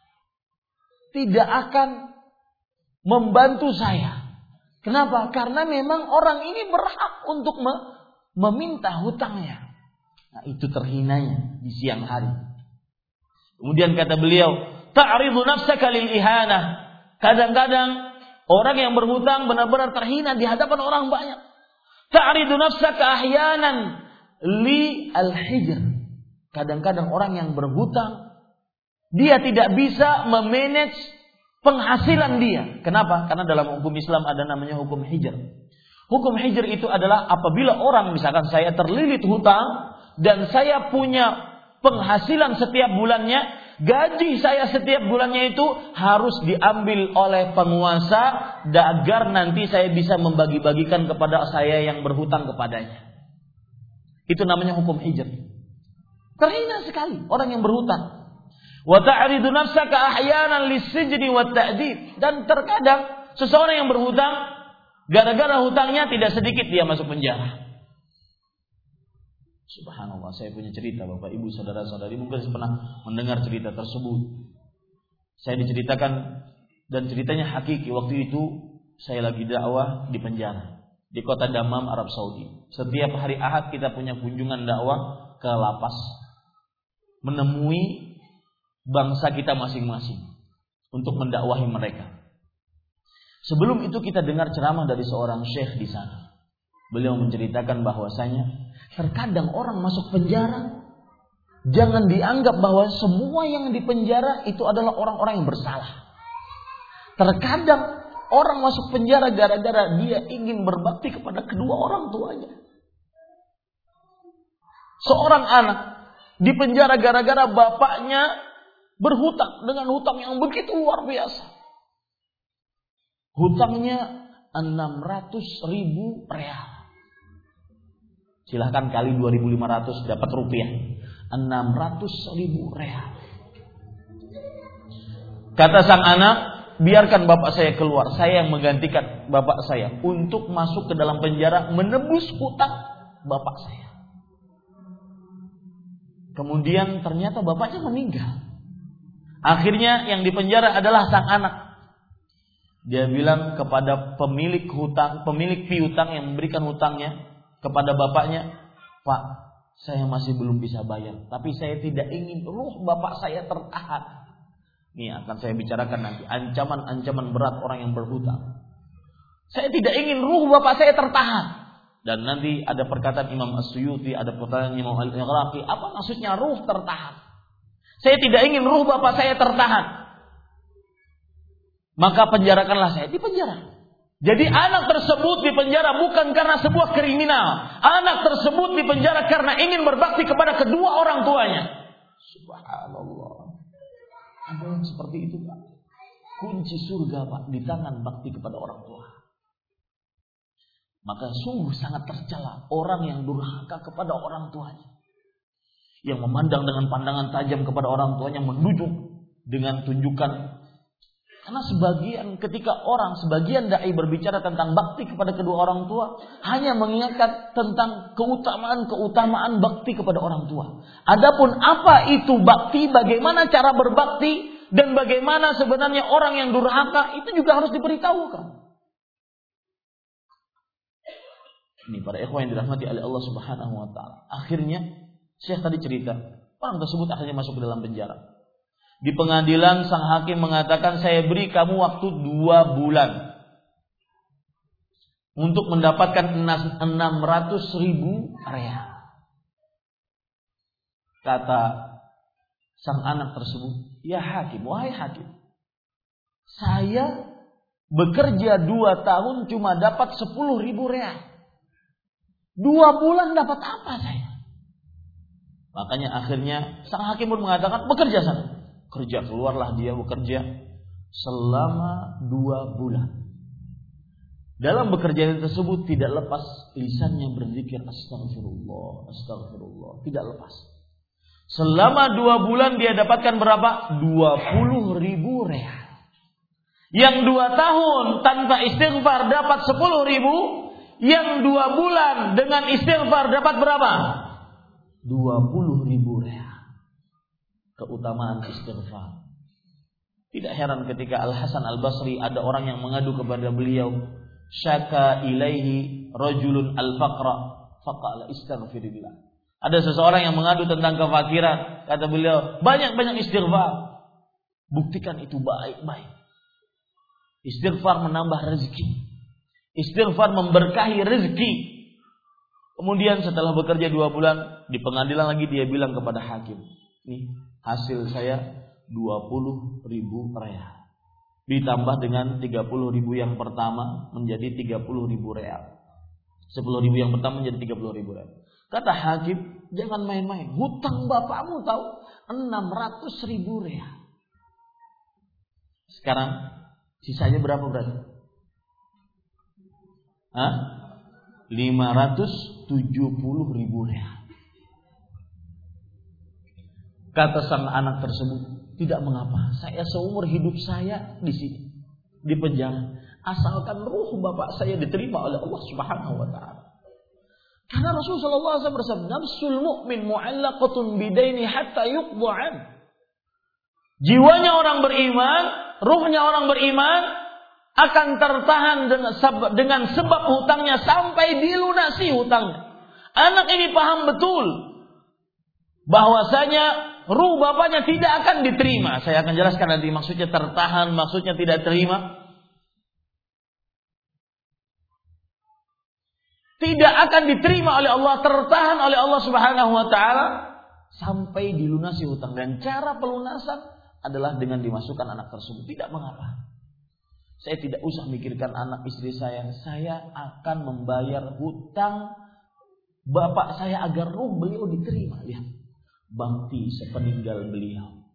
Speaker 2: tidak akan membantu saya. Kenapa? Karena memang orang ini berhak untuk meminta hutangnya. Nah, itu terhinanya di siang hari. Kemudian kata beliau, ta'ridu nafsaka lil ihanah. Kadang-kadang orang yang berhutang benar-benar terhina di hadapan orang banyak. Ta'ridu nafsaka ahyanan li al-hijr. Kadang-kadang orang yang berhutang, dia tidak bisa memanage penghasilan dia. Kenapa? Karena dalam hukum Islam ada namanya hukum hijr. Hukum hijr itu adalah apabila orang, misalkan saya terlilit hutang dan saya punya penghasilan setiap bulannya, gaji saya setiap bulannya itu harus diambil oleh penguasa agar nanti saya bisa membagi-bagikan kepada saya yang berhutang kepadanya. Itu namanya hukum hijr. Terhina sekali orang yang berhutang. Wa ta'ridu nafsaka ahyanan lis-sijni wat ta'dib. Dan terkadang seseorang yang berhutang, gara-gara hutangnya tidak sedikit dia masuk penjara. Subhanallah, saya punya cerita Bapak Ibu saudara-saudari, mungkin pernah mendengar cerita tersebut. Saya diceritakan dan ceritanya hakiki. Waktu itu saya lagi dakwah di penjara di kota Dammam, Arab Saudi. Setiap hari Ahad kita punya kunjungan dakwah ke lapas, menemui bangsa kita masing-masing untuk mendakwahi mereka. Sebelum itu kita dengar ceramah dari seorang syekh di sana. Beliau menceritakan bahwasanya terkadang orang masuk penjara, jangan dianggap bahwa semua yang di penjara itu adalah orang-orang yang bersalah. Terkadang orang masuk penjara gara-gara dia ingin berbakti kepada kedua orang tuanya. Seorang anak di penjara gara-gara bapaknya berhutang dengan hutang yang begitu luar biasa. Hutangnya 600.000 real. Silahkan kali 2.500 dapat rupiah. 600.000 real. Kata sang anak, biarkan bapak saya keluar. Saya yang menggantikan bapak saya untuk masuk ke dalam penjara menebus hutang bapak saya. Kemudian ternyata bapaknya meninggal. Akhirnya yang dipenjara adalah sang anak. Dia bilang kepada pemilik piutang yang memberikan hutangnya kepada bapaknya, "Pak, saya masih belum bisa bayar, tapi saya tidak ingin ruh bapak saya tertahan." Ini akan saya bicarakan nanti, ancaman-ancaman berat orang yang berhutang. Saya tidak ingin ruh bapak saya tertahan. Dan nanti ada perkataan Imam As-Suyuti, ada perkataan Imam Al-Iraqi, apa maksudnya ruh tertahan? Saya tidak ingin ruh bapak saya tertahan. Maka penjarakanlah saya. Di penjara. Jadi anak tersebut dipenjara bukan karena sebuah kriminal. Anak tersebut dipenjara karena ingin berbakti kepada kedua orang tuanya. Subhanallah. Ada yang seperti itu, Pak. Kunci surga, Pak, di tangan bakti kepada orang tua. Maka sungguh sangat tercela orang yang durhaka kepada orang tuanya. Yang memandang dengan pandangan tajam kepada orang tuanya, menunjuk dengan tunjukkan. Karena sebagian dai berbicara tentang bakti kepada kedua orang tua, hanya mengingatkan tentang keutamaan bakti kepada orang tua. Adapun apa itu bakti, bagaimana cara berbakti, dan bagaimana sebenarnya orang yang durhaka, itu juga harus diberitahukan. Ini para ikhwan yang dirahmati oleh Allah Subhanahu wa taala. Akhirnya Syekh tadi cerita, orang tersebut akhirnya masuk ke dalam penjara. Di pengadilan sang hakim mengatakan, "Saya beri kamu waktu 2 bulan untuk mendapatkan 600.000 real." Kata sang anak tersebut, "Ya hakim, wahai hakim, saya bekerja 2 tahun cuma dapat 10.000 real. 2 bulan dapat apa saya?" Makanya akhirnya sang hakim pun mengatakan, "Bekerja sana." Kerja, keluarlah dia bekerja selama 2 bulan. Dalam bekerja tersebut tidak lepas lisannya berzikir astagfirullah, astagfirullah, tidak lepas. Selama 2 bulan dia dapatkan berapa? 20.000 real. Yang 2 tahun tanpa istighfar dapat 10.000, yang 2 bulan dengan istighfar dapat berapa? 20.000 real. Keutamaan istighfar. Tidak heran ketika Al-Hasan Al-Basri ada orang yang mengadu kepada beliau, syaka ilaihi rajulun al-faqra faqala istaghfirillah. Ada seseorang yang mengadu tentang kefakiran, kata beliau, banyak-banyak istighfar. Buktikan itu baik-baik. Istighfar menambah rezeki. Istighfar memberkahi rezeki. Kemudian setelah bekerja 2 bulan di pengadilan lagi dia bilang kepada hakim, "Nih, hasil saya 20.000 real. Ditambah dengan 30.000 yang pertama menjadi 30.000 real. 10.000 yang pertama menjadi 30.000 real." Kata hakim, "Jangan main-main. Hutang bapakmu tahu 600.000 real. Sekarang sisanya berapa berarti? 570.000 real." Kata sang anak tersebut, "Tidak mengapa, saya seumur hidup saya di sini, di penjara, asalkan ruh bapak saya diterima oleh Allah Subhanahu wa taala." Karena Rasulullah SAW bersabda, "Nafsul mu'min mu'allaqatun bidaini hatta yuqda'an." Jiwanya orang beriman, ruhnya orang beriman akan tertahan dengan sebab hutangnya sampai dilunasi hutangnya. Anak ini paham betul bahwasanya ruh bapaknya tidak akan diterima. Saya akan jelaskan nanti maksudnya tertahan, maksudnya tidak terima. Tidak akan diterima oleh Allah, tertahan oleh Allah Subhanahu wa taala sampai dilunasi hutang. Dan cara pelunasan adalah dengan dimasukkan anak tersebut. Tidak mengapa. Saya tidak usah mikirkan anak istri saya. Saya akan membayar hutang bapak saya agar ruh beliau diterima. Lihat, bakti sepeninggal beliau.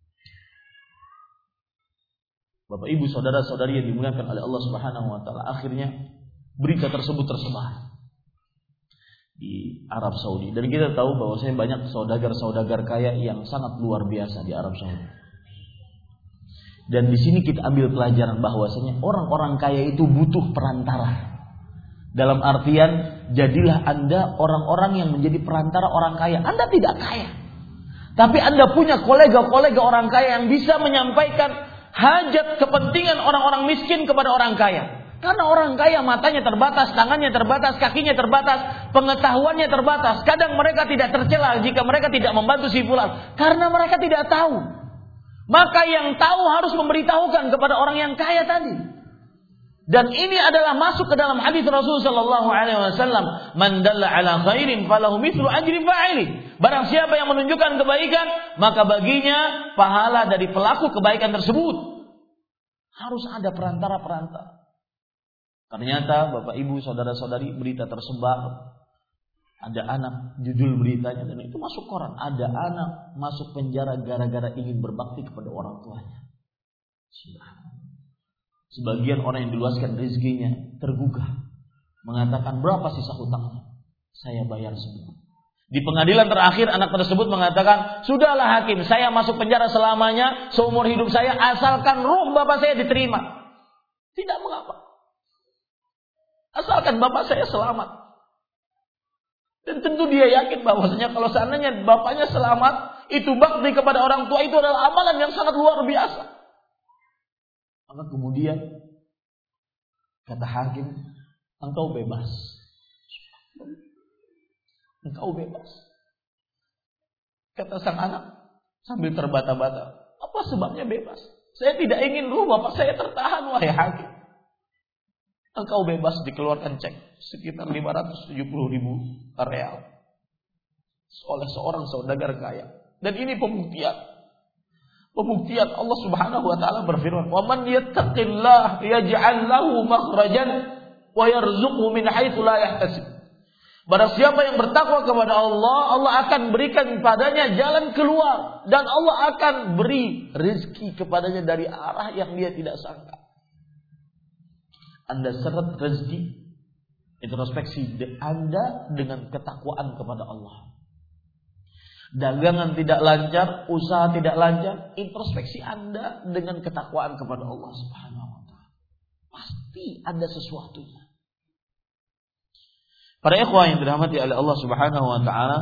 Speaker 2: Bapak ibu saudara-saudari yang dimuliakan oleh Allah Subhanahu wa taala, akhirnya berita tersebut tersebar. di Arab Saudi. Dan kita tahu bahwasanya banyak saudagar-saudagar kaya yang sangat luar biasa di Arab Saudi. Dan di sini kita ambil pelajaran bahwasanya orang-orang kaya itu butuh perantara. Dalam artian, jadilah Anda orang-orang yang menjadi perantara orang kaya. Anda tidak kaya, tapi Anda punya kolega-kolega orang kaya yang bisa menyampaikan hajat kepentingan orang-orang miskin kepada orang kaya. Karena orang kaya matanya terbatas, tangannya terbatas, kakinya terbatas, pengetahuannya terbatas. Kadang mereka tidak tercela jika mereka tidak membantu si fulan, karena mereka tidak tahu. Maka yang tahu harus memberitahukan kepada orang yang kaya tadi. Dan ini adalah masuk ke dalam hadis Rasul sallallahu alaihi wasallam, "Man dalla ala khairin falahu mithlu ajri fa'ili." Barang siapa yang menunjukkan kebaikan, maka baginya pahala dari pelaku kebaikan tersebut. Harus ada perantara-perantara. Ternyata Bapak Ibu saudara-saudari, berita tersebar, ada anak, judul beritanya, dan itu masuk koran, ada anak masuk penjara gara-gara ingin berbakti kepada orang tuanya. Sebagian orang yang diluaskan rezekinya tergugah, mengatakan, berapa sisa hutangnya? Saya bayar semua. Di pengadilan terakhir anak tersebut mengatakan, sudahlah hakim, saya masuk penjara selamanya, seumur hidup saya, asalkan ruh bapak saya diterima. Tidak mengapa, asalkan bapak saya selamat. Dan tentu dia yakin bahwasanya kalau seandainya bapaknya selamat, itu bakti kepada orang tua itu adalah amalan yang sangat luar biasa. Maka kemudian kata hakim, engkau bebas. Engkau bebas. Kata sang anak sambil terbata-bata, apa sebabnya bebas? Saya tidak ingin ruh bapak saya tertahan, wahai hakim. Engkau bebas, dikeluarkan cek sekitar 570.000 real oleh seorang saudagar kaya. Dan ini pembuktian. Pembuktian Allah Subhanahu wa taala berfirman, "Wa man yattaqillah yaj'al lahu makhrajan wa yarzuqhu min haitsu la yahtasib." Barang siapa yang bertakwa kepada Allah, Allah akan berikan padanya jalan keluar, dan Allah akan beri rezeki kepadanya dari arah yang dia tidak sangka. Anda seret rezeki, introspeksi Anda dengan ketakwaan kepada Allah. Dagangan tidak lancar, usaha tidak lancar, introspeksi Anda dengan ketakwaan kepada Allah Subhanahu wa taala. Pasti ada sesuatunya. Para ikhwah yang dirahmati oleh Allah Subhanahu wa taala,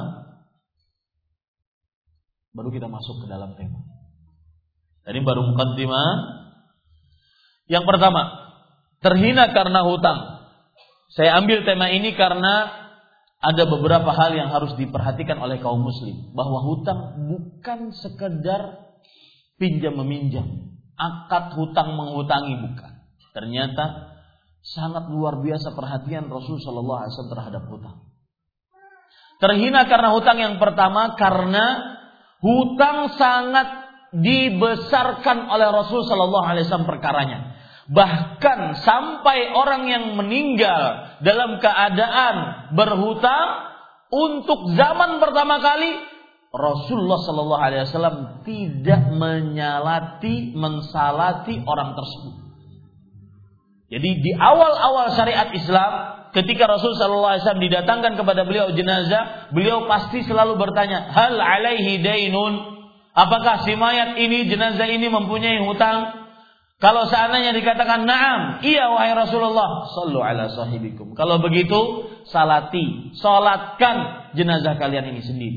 Speaker 2: baru kita masuk ke dalam tema. Tadi baru mukaddimah. Yang pertama, terhina karena hutang. Saya ambil tema ini karena ada beberapa hal yang harus diperhatikan oleh kaum muslim. Bahwa hutang bukan sekedar pinjam-meminjam. Akad hutang menghutangi bukan. Ternyata sangat luar biasa perhatian Rasul sallallahu alaihi wasallam terhadap hutang. Terhina karena hutang yang pertama, karena hutang sangat dibesarkan oleh Rasul sallallahu alaihi wasallam perkaranya. Bahkan sampai orang yang meninggal dalam keadaan berhutang, untuk zaman pertama kali Rasulullah sallallahu alaihi wasallam tidak mensalati orang tersebut. Jadi di awal-awal syariat Islam, ketika Rasul sallallahu alaihi wasallam didatangkan kepada beliau jenazah, beliau pasti selalu bertanya, "Hal alaihi dainun?" Apakah si mayat ini, jenazah ini mempunyai hutang? Kalau seandainya dikatakan na'am, iya wahai Rasulullah, sallu ala sahibikum. Kalau begitu, salatkan jenazah kalian ini sendiri.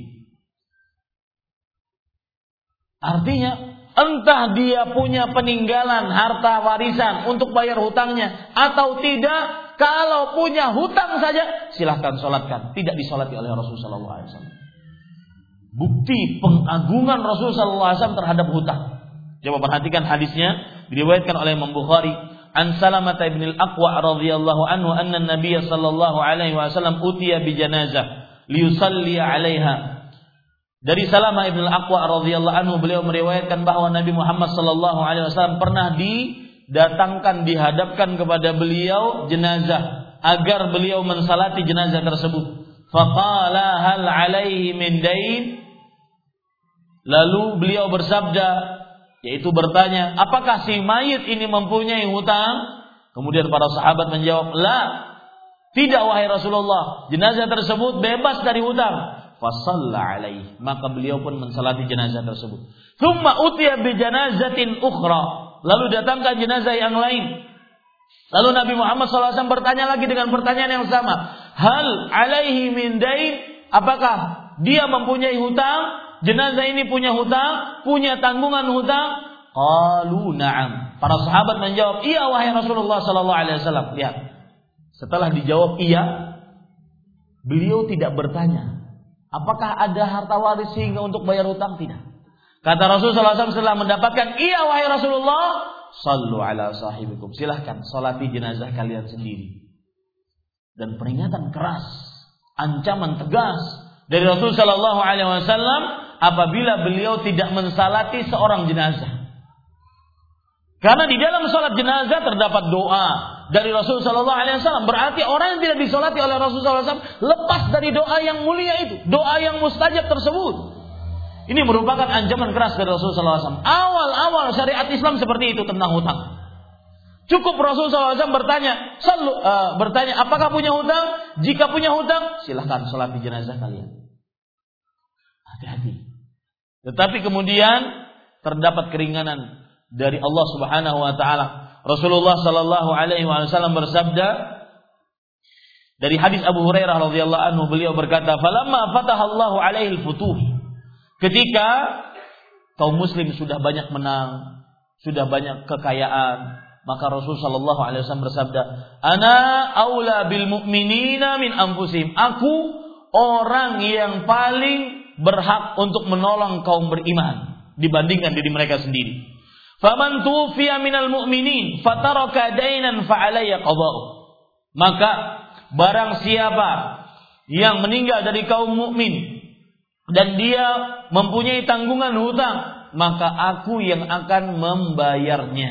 Speaker 2: Artinya, entah dia punya peninggalan harta warisan untuk bayar hutangnya atau tidak, kalau punya hutang saja silahkan salatkan. Tidak disolati oleh Rasul sallallahu alaihi wasallam. Bukti pengagungan Rasul sallallahu alaihi wasallam terhadap hutang. Coba perhatikan hadisnya. Diriwayatkan oleh Imam Bukhari, an Salamah bin al-Aqwa radhiyallahu anhu anna an-nabiy sallallahu alaihi wasallam utiya bi janazah liyusalli 'alaiha. Dari Salamah bin al-Aqwa radhiyallahu anhu, beliau meriwayatkan bahwa Nabi Muhammad sallallahu alaihi wasallam pernah didatangkan, dihadapkan kepada beliau jenazah agar beliau mensalati jenazah tersebut. Faqala hal 'alaihi min dain? Lalu beliau bersabda, yaitu bertanya, apakah si mayit ini mempunyai hutang? Kemudian para sahabat menjawab, la, Tidak wahai Rasulullah, jenazah tersebut bebas dari hutang. Fasalla alaihi, maka beliau pun mensalati jenazah tersebut. Tsumma utiya bi janazatin ukhra, lalu datangkan jenazah yang lain. Lalu Nabi Muhammad SAW bertanya lagi dengan pertanyaan yang sama. Hal alaihi min dain, apakah dia mempunyai hutang? Jenazah ini punya hutang, punya tanggungan hutang? Qalu na'am. Para sahabat menjawab, iya wahai Rasulullah SAW. Lihat, setelah dijawab iya, beliau tidak bertanya, apakah ada harta waris sehingga untuk bayar hutang? Tidak. Kata Rasulullah SAW setelah mendapatkan iya wahai Rasulullah, sallu ala sahibikum, silahkan salati jenazah kalian sendiri. Dan peringatan keras, ancaman tegas dari Rasulullah SAW apabila beliau tidak mensalati seorang jenazah. Karena di dalam salat jenazah terdapat doa dari Rasulullah SAW. Berarti orang yang tidak disolati oleh Rasulullah SAW lepas dari doa yang mulia itu, doa yang mustajab tersebut. Ini merupakan ancaman keras dari Rasulullah SAW. Awal-awal syariat Islam seperti itu tentang hutang. Cukup Rasulullah SAW bertanya, apakah punya hutang? Jika punya hutang, silahkan salati jenazah kalian. Hati-hati. Tetapi kemudian terdapat keringanan dari Allah Subhanahu wa taala. Rasulullah sallallahu alaihi wasallam bersabda dari hadis Abu Hurairah radhiyallahu anhu, beliau berkata, "Falamma fatahallahu alaihi al-futuh." Ketika kaum muslim sudah banyak menang, sudah banyak kekayaan, maka Rasul sallallahu alaihi wasallam bersabda, "Ana aula bil mu'minina min anfusihim." Aku orang yang paling berhak untuk menolong kaum beriman dibandingkan diri mereka sendiri. Faman tufiya minal mu'minin fataraka dainan fa'alayya qada'u. Maka barang siapa yang meninggal dari kaum mukmin dan dia mempunyai tanggungan hutang, maka aku yang akan membayarnya.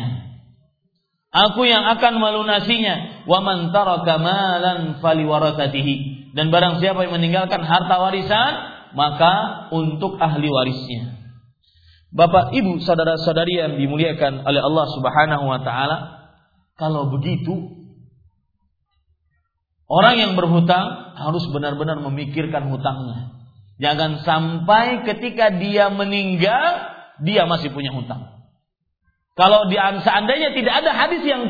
Speaker 2: Aku yang akan melunasinya. Wa man taraka malan faliwarasatihi. Dan barang siapa yang meninggalkan harta warisan, maka untuk ahli warisnya. Bapak, Ibu, saudara-saudari yang dimuliakan oleh Allah Subhanahu wa taala, kalau begitu orang yang berhutang harus benar-benar memikirkan hutangnya. Jangan sampai ketika dia meninggal dia masih punya hutang. Kalau seandainya tidak ada hadis yang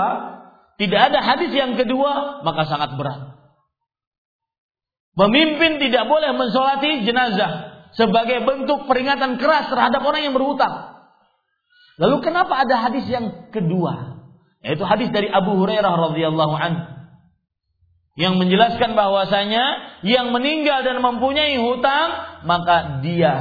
Speaker 2: kedua, maka sangat berat. Pemimpin tidak boleh mensolati jenazah sebagai bentuk peringatan keras terhadap orang yang berhutang. Lalu kenapa ada hadis yang kedua? Yaitu hadis dari Abu Hurairah radhiyallahu anhu yang menjelaskan bahwasanya yang meninggal dan mempunyai hutang, maka dia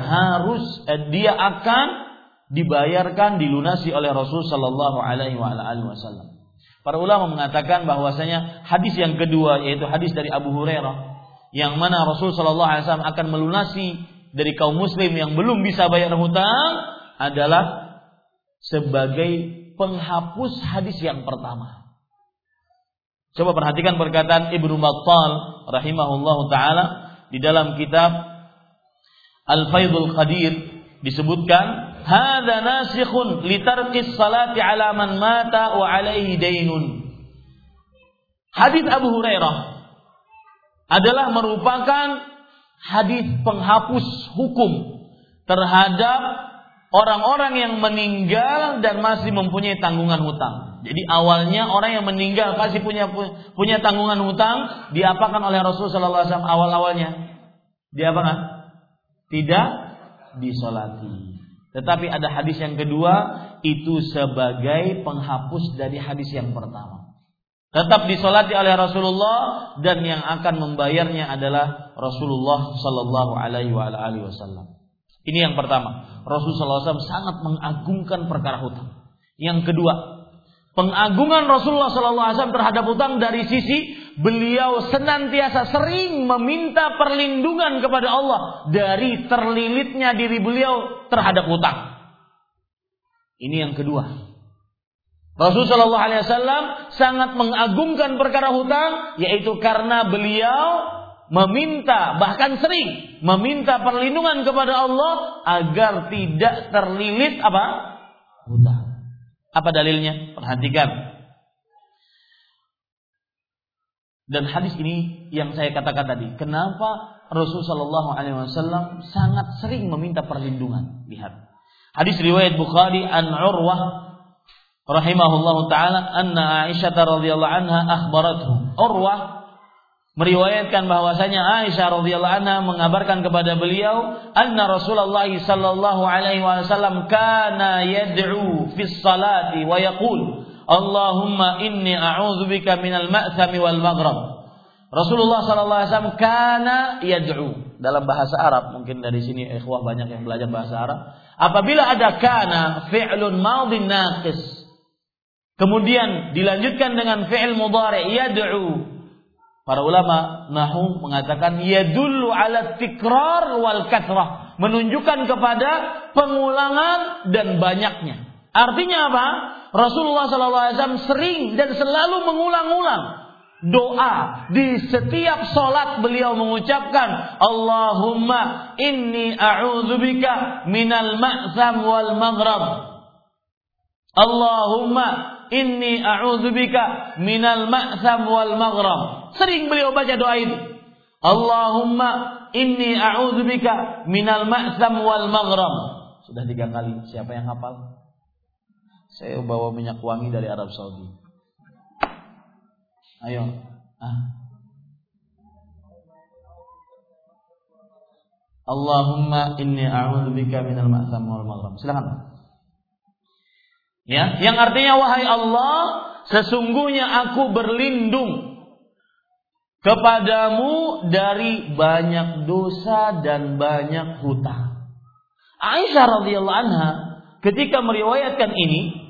Speaker 2: akan dibayarkan, dilunasi oleh Rasul sallallahu alaihi wasallam. Para ulama mengatakan bahwasanya hadis yang kedua, yaitu hadis dari Abu Hurairah, yang mana Rasul sallallahu alaihi wasallam akan melunasi dari kaum muslim yang belum bisa bayar hutang, adalah sebagai penghapus hadis yang pertama. Coba perhatikan perkataan Ibnu Battal rahimahullahu taala di dalam kitab Al-Faidul Qadir, disebutkan hadza nasikhun li tarkis salati ala man mata wa alaihi dainun. Hadis Abu Hurairah adalah merupakan hadis penghapus hukum terhadap orang-orang yang meninggal dan masih mempunyai tanggungan hutang. Jadi awalnya orang yang meninggal masih punya tanggungan hutang, diapakan oleh Rasulullah sallallahu alaihi wasallam awal-awalnya? Diapakan? Tidak disolati. Tetapi ada hadis yang kedua, itu sebagai penghapus dari hadis yang pertama. Tetap disolati oleh Rasulullah, dan yang akan membayarnya adalah Rasulullah sallallahu alaihi wasallam. Ini yang pertama. Rasulullah sallallahu alaihi wasallam sangat mengagungkan perkara hutang. Yang kedua, pengagungan Rasulullah sallallahu alaihi wasallam terhadap hutang dari sisi beliau senantiasa sering meminta perlindungan kepada Allah dari terlilitnya diri beliau terhadap hutang. Ini yang kedua. Rasulullah sallallahu alaihi wasallam sangat mengagungkan perkara hutang, yaitu karena beliau meminta, bahkan sering meminta perlindungan kepada Allah agar tidak terlilit hutang. Apa dalilnya? Perhatikan. Dan hadis ini yang saya katakan tadi, kenapa Rasulullah SAW sangat sering meminta perlindungan. Lihat, hadis riwayat Bukhari an Urwah rahimahullahu taala anna Aisyah radhiyallahu anha akhbarathu. Urwah meriwayatkan bahwasanya Aisyah radhiyallahu anha mengabarkan kepada beliau anna Rasulullah sallallahu alaihi wasallam kana yad'u fi sholati wa yaqul Allahumma inni a'udzubika minal ma'thami wal maghrab. Rasulullah sallallahu alaihi wasallam kana yad'u. Dalam bahasa Arab, mungkin dari sini ikhwah banyak yang belajar bahasa Arab. Apabila ada kana fi'lun madhin naqis, kemudian dilanjutkan dengan fi'il mudhari' yad'u, para ulama nahwu mengatakan yadullu 'ala tikrar wal kathrah, menunjukkan kepada pengulangan dan banyaknya. Artinya apa? Rasulullah SAW sering dan selalu mengulang-ulang doa di setiap solat. Beliau mengucapkan Allahumma inni a'udzubika minal ma'tham wal maghrab. Allahumma inni a'udzubika minal ma'tham wal maghrab. Sering beliau baca doa itu. Allahumma inni a'udzubika minal ma'tham wal maghrab. Sudah 3 kali. Siapa yang hafal? Saya bawa minyak wangi dari Arab Saudi. Ayo. Allahumma inni a'udzubika minal ma'tham wal maghrab. Silakan. Ya, yang artinya wahai Allah, sesungguhnya aku berlindung kepadamu dari banyak dosa dan banyak hutang. Aisyah radhiyallahu anha ketika meriwayatkan ini,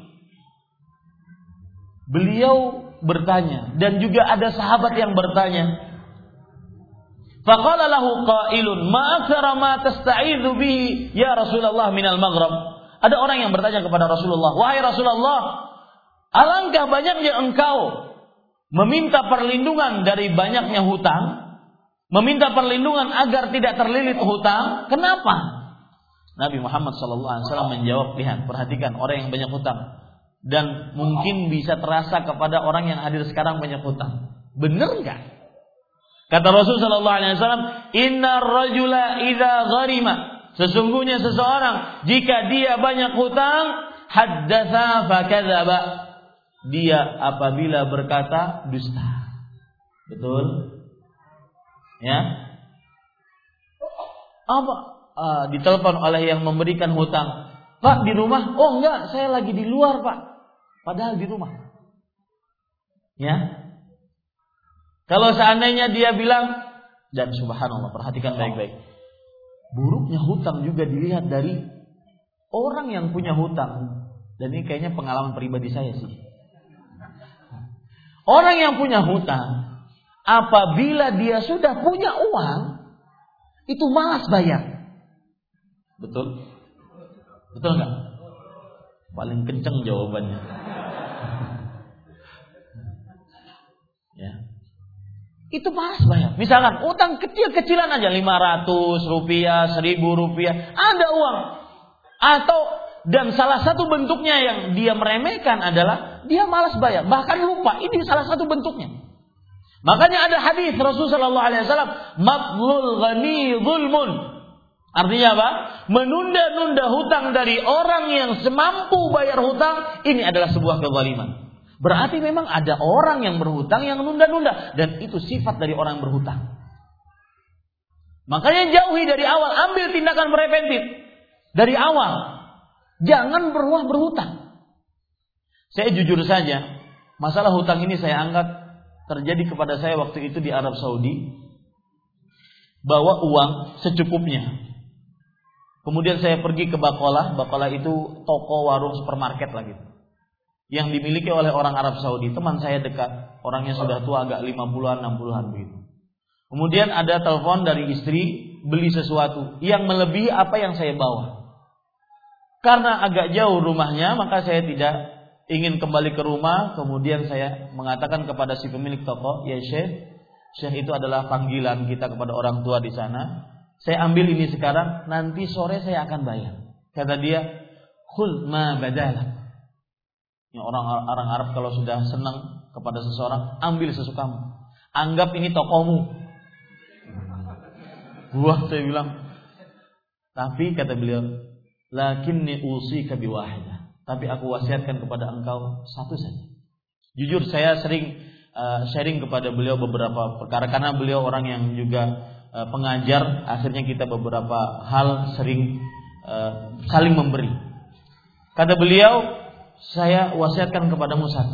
Speaker 2: beliau bertanya, dan juga ada sahabat yang bertanya. Faqala lahu qailun ma aktsara ma tasta'idzu bihi ya Rasulullah minal maghrab. Ada orang yang bertanya kepada Rasulullah, wahai Rasulullah, alangkah banyaknya engkau meminta perlindungan dari banyaknya hutang, meminta perlindungan agar tidak terlilit hutang. Kenapa? Nabi Muhammad SAW menjawab, lihat, perhatikan orang yang banyak hutang. Dan mungkin bisa terasa kepada orang yang hadir sekarang banyak hutang. Benar enggak? Kata Rasulullah SAW, innar rajula idza gharima, sesungguhnya seseorang jika dia banyak hutang, haddatsa fakadzaba, dia apabila berkata dusta. Betul? Ya. Apa? Ditelepon oleh yang memberikan hutang. Pak, di rumah? Oh enggak, saya lagi di luar, Pak. Padahal di rumah. Ya. Kalau seandainya dia bilang, dan subhanallah, perhatikan baik-baik. Buruknya hutang juga dilihat dari orang yang punya hutang. Dan ini kayaknya pengalaman pribadi saya sih. Orang yang punya hutang, apabila dia sudah punya uang, itu malas bayar. Betul? Betul nggak? Paling kenceng jawabannya. Ya. Itu malas bayar. Misalkan utang kecil-kecilan aja, 500 rupiah, 1000 rupiah, ada uang. Dan salah satu bentuknya yang dia meremehkan adalah dia malas bayar, bahkan lupa. Ini salah satu bentuknya. Makanya ada hadis Rasulullah SAW, matlul ghani zulmun. Artinya apa? Menunda-nunda hutang dari orang yang semampu bayar hutang, ini adalah sebuah kezaliman. Berarti memang ada orang yang berhutang yang nunda-nunda, dan itu sifat dari orang yang berhutang. Makanya jauhi dari awal, ambil tindakan preventif dari awal. Jangan berhutang. Saya jujur saja, masalah hutang ini saya anggap terjadi kepada saya waktu itu di Arab Saudi. Bawa uang secukupnya. Kemudian saya pergi ke Bakolah. Bakolah itu toko, warung, supermarket lah gitu, yang dimiliki oleh orang Arab Saudi. Teman saya dekat, orangnya sudah tua, agak 50-an, 60-an begitu. Kemudian ada telepon dari istri, beli sesuatu yang melebihi apa yang saya bawa. Karena agak jauh rumahnya, maka saya tidak ingin kembali ke rumah. Kemudian saya mengatakan kepada si pemilik toko, ya Syekh itu adalah panggilan kita kepada orang tua di sana. Saya ambil ini sekarang, nanti sore saya akan bayar. Kata dia, khul ma badalak. Yang orang Arab kalau sudah senang kepada seseorang, ambil sesukamu. Anggap ini tokomu. Saya bilang, tapi kata beliau, lakinni usika biwahidah. Tapi aku wasiatkan kepada engkau satu saja. Jujur saya sering sharing kepada beliau beberapa perkara karena beliau orang yang juga pengajar. Akhirnya kita beberapa hal sering saling memberi. Kata beliau, saya wasiatkan kepadamu satu.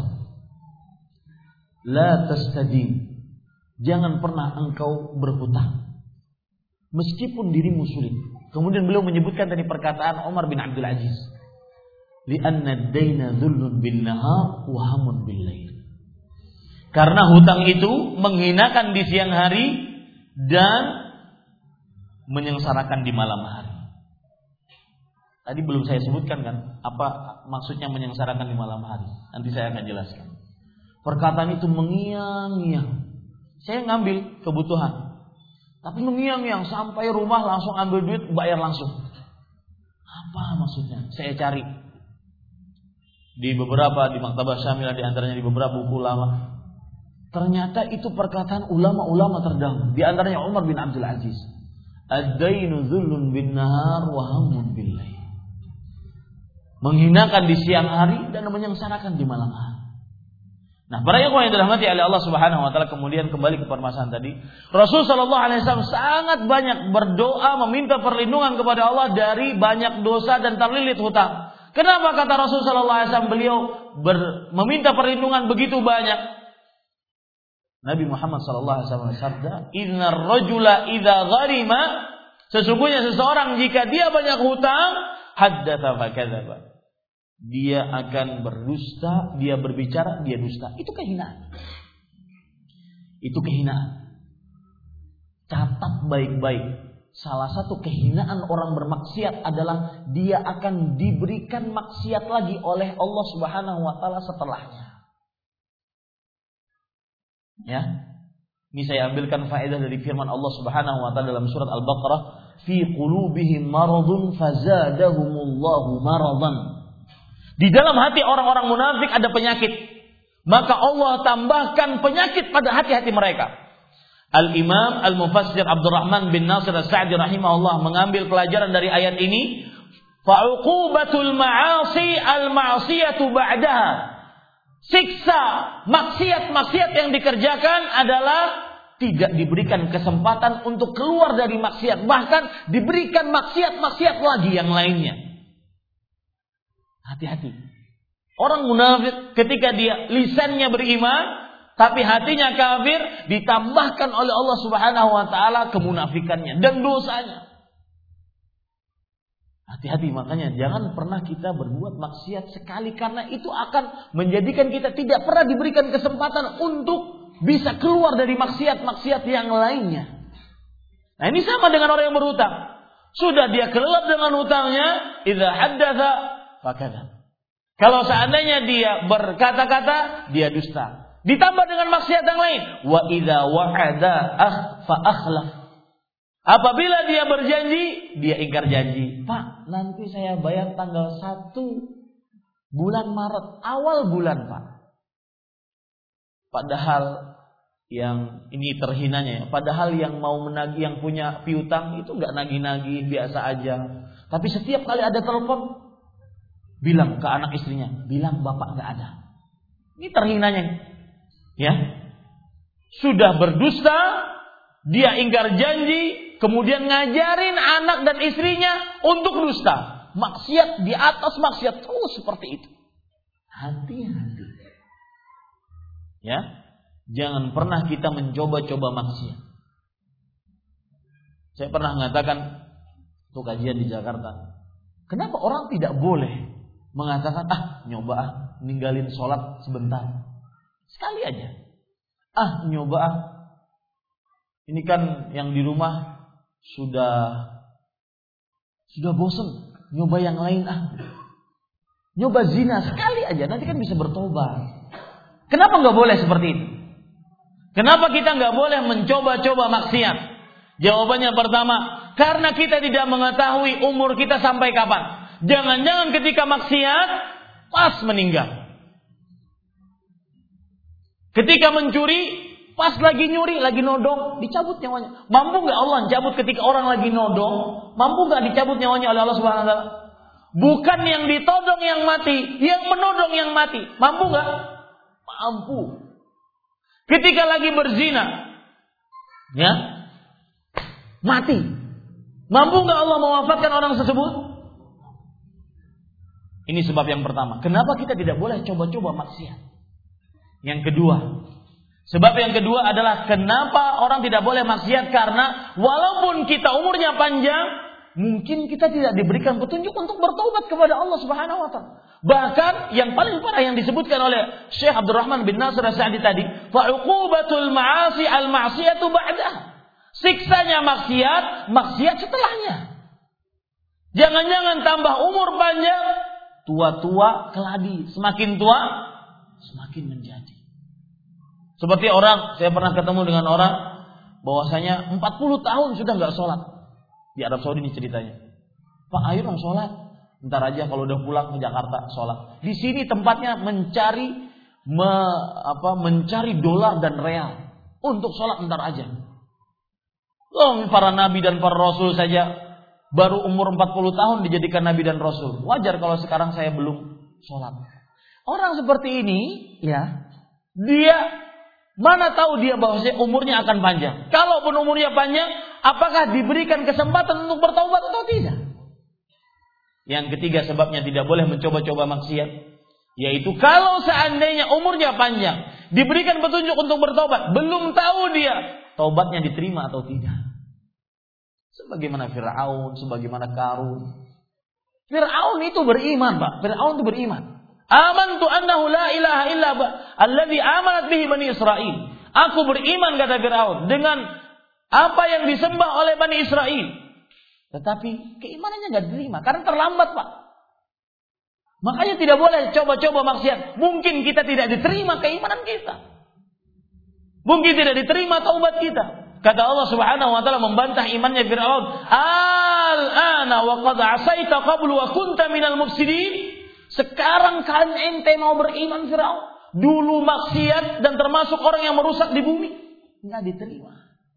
Speaker 2: La tastadi. Jangan pernah engkau berhutang meskipun dirimu sulit. Kemudian beliau menyebutkan tadi perkataan Umar bin Abdul Aziz, li'anna ad-daina dhullun bin nahar wa hamun bil lail. Karena hutang itu menghinakan di siang hari dan menyengsarakan di malam hari. Tadi belum saya sebutkan kan apa maksudnya menyengsarakan di malam hari. Nanti saya akan jelaskan. Perkataan itu mengiang-ngiang. Saya ngambil kebutuhan, tapi mengiang-ngiang sampai rumah langsung ambil duit, bayar langsung. Apa maksudnya? Saya cari di Maktabah Syamilah, di antaranya di beberapa buku ulama. Ternyata itu perkataan ulama-ulama terdahulu. Di antaranya Umar bin Abdul Aziz. Ad-dainu dhullun bin nahar wa hammun bil lail. Menghinakan di siang hari dan menyengsarakan di malam hari. Nah, para ikhwan yang dirahmati oleh Allah Subhanahu wa taala, kemudian kembali ke permasalahan tadi. Rasul sallallahu alaihi wasallam sangat banyak berdoa meminta perlindungan kepada Allah dari banyak dosa dan terlilit hutang. Kenapa kata Rasul sallallahu alaihi wasallam beliau meminta perlindungan begitu banyak? Nabi Muhammad sallallahu alaihi wasallam bersabda, "Innar rajula idza gharima", sesungguhnya seseorang jika dia banyak hutang, haddatsa fa kadzaba. Dia akan berdusta, dia berbicara, dia dusta. Itu kehinaan. Itu kehinaan. Catat baik-baik. Salah satu kehinaan orang bermaksiat adalah dia akan diberikan maksiat lagi oleh Allah Subhanahu wa taala setelahnya. Ya. Ini saya ambilkan faedah dari firman Allah Subhanahu wa taala dalam surat Al-Baqarah, "Fi qulubihim maradun fazadahumullahu maradan." Di dalam hati orang-orang munafik ada penyakit, maka Allah tambahkan penyakit pada hati-hati mereka. Al-Imam Al-Mufassir Abdurrahman bin Nasir As-Sa'di rahimahullah mengambil pelajaran dari ayat ini, fa'uqubatul ma'asi al-ma'siyatu ba'daha. Siksa maksiat-maksiat yang dikerjakan adalah tidak diberikan kesempatan untuk keluar dari maksiat, bahkan diberikan maksiat-maksiat lagi yang lainnya. Hati-hati. Orang munafik ketika dia lisannya beriman tapi hatinya kafir, ditambahkan oleh Allah Subhanahu wa taala kemunafikannya dan dosanya. Hati-hati, makanya jangan pernah kita berbuat maksiat sekali, karena itu akan menjadikan kita tidak pernah diberikan kesempatan untuk bisa keluar dari maksiat-maksiat yang lainnya. Nah, ini sama dengan orang yang berhutang. Sudah dia kelelap dengan hutangnya, idza haddatsa fakadzab. Kalau seandainya dia berkata-kata, dia dusta. Ditambah dengan maksiat yang lain, wa idza wa'ada fa akhlaf. Apabila dia berjanji, dia ingkar janji. Pak, nanti saya bayar tanggal 1 bulan Maret, awal bulan, Pak. Padahal yang ini terhinanya, padahal yang mau menagih, yang punya piutang itu enggak nagih-nagih, biasa aja. Tapi setiap kali ada telepon, bilang ke anak istrinya, bilang bapak nggak ada. Ini terhinanya, ya. Sudah berdusta, dia ingkar janji, kemudian ngajarin anak dan istrinya untuk dusta. Maksiat di atas maksiat terus seperti itu. Hati-hati, ya. Jangan pernah kita mencoba-coba maksiat. Saya pernah mengatakan untuk kajian di Jakarta, kenapa orang tidak boleh mengatakan, nyoba ninggalin sholat sebentar, sekali aja. Nyoba ini kan yang di rumah sudah bosan, nyoba yang lain Nyoba zina sekali aja, nanti kan bisa bertobat. Kenapa nggak boleh seperti itu? Kenapa kita nggak boleh mencoba-coba maksiat? Jawabannya pertama, karena kita tidak mengetahui umur kita sampai kapan. Jangan-jangan ketika maksiat pas meninggal. Ketika mencuri Pas lagi nyuri, lagi nodong, dicabut nyawanya. Mampu nggak Allah cabut ketika orang lagi nodong? Mampu nggak dicabut nyawanya oleh Allah Subhanahu Wa Taala? Bukan yang ditodong yang mati, yang menodong yang mati. Mampu nggak? Mampu. Ketika lagi berzina, ya, mati. Mampu nggak Allah mewafatkan orang tersebut? Ini sebab yang pertama. Kenapa kita tidak boleh coba-coba maksiat? Yang kedua. Sebab yang kedua adalah kenapa orang tidak boleh maksiat, karena walaupun kita umurnya panjang, mungkin kita tidak diberikan petunjuk untuk bertaubat kepada Allah Subhanahu wa taala. Bahkan yang paling parah yang disebutkan oleh Syekh Abdurrahman bin Nasir As-Sa'di tadi, fa'uqubatul ma'asi al-ma'siyatu ba'dah. Siksanya maksiat setelahnya. Jangan-jangan tambah umur panjang, tua-tua keladi, semakin tua semakin menjadi. Seperti saya pernah ketemu dengan orang bahwasanya 40 tahun sudah enggak sholat. Di Arab Saudi ini ceritanya. Pak, ayo dong sholat. Ntar aja kalau udah pulang ke Jakarta sholat. Di sini tempatnya mencari dolar dan real untuk sholat ntar aja. Para nabi dan para rasul saja baru umur 40 tahun dijadikan nabi dan rasul. Wajar kalau sekarang saya belum sholat. Orang seperti ini, ya, dia mana tahu dia bahwasanya umurnya akan panjang. Kalaupun umurnya panjang, apakah diberikan kesempatan untuk bertaubat atau tidak? Yang ketiga sebabnya tidak boleh mencoba-coba maksiat, yaitu kalau seandainya umurnya panjang, diberikan petunjuk untuk bertaubat, belum tahu dia taubatnya diterima atau tidak. Sebagaimana Fir'aun, sebagaimana Qarun. Fir'aun itu beriman, Pak. Fir'aun itu beriman. Amantu annahu la ilaha illa alladhi amanat bihi Bani Israel. Aku beriman, kata Fir'aun, dengan apa yang disembah oleh Bani Israel. Tetapi keimanannya enggak diterima karena terlambat, Pak. Makanya tidak boleh coba-coba maksiat. Mungkin kita tidak diterima keimanan kita. Mungkin tidak diterima taubat kita. Kata Allah Subhanahu wa taala membantah imannya Fir'aun. Al-ana wa qad asaita qablu wa kunta minal mufsidin. Sekarang kalian ente mau beriman Fir'aun. Dulu maksiat dan termasuk orang yang merusak di bumi. Enggak diterima.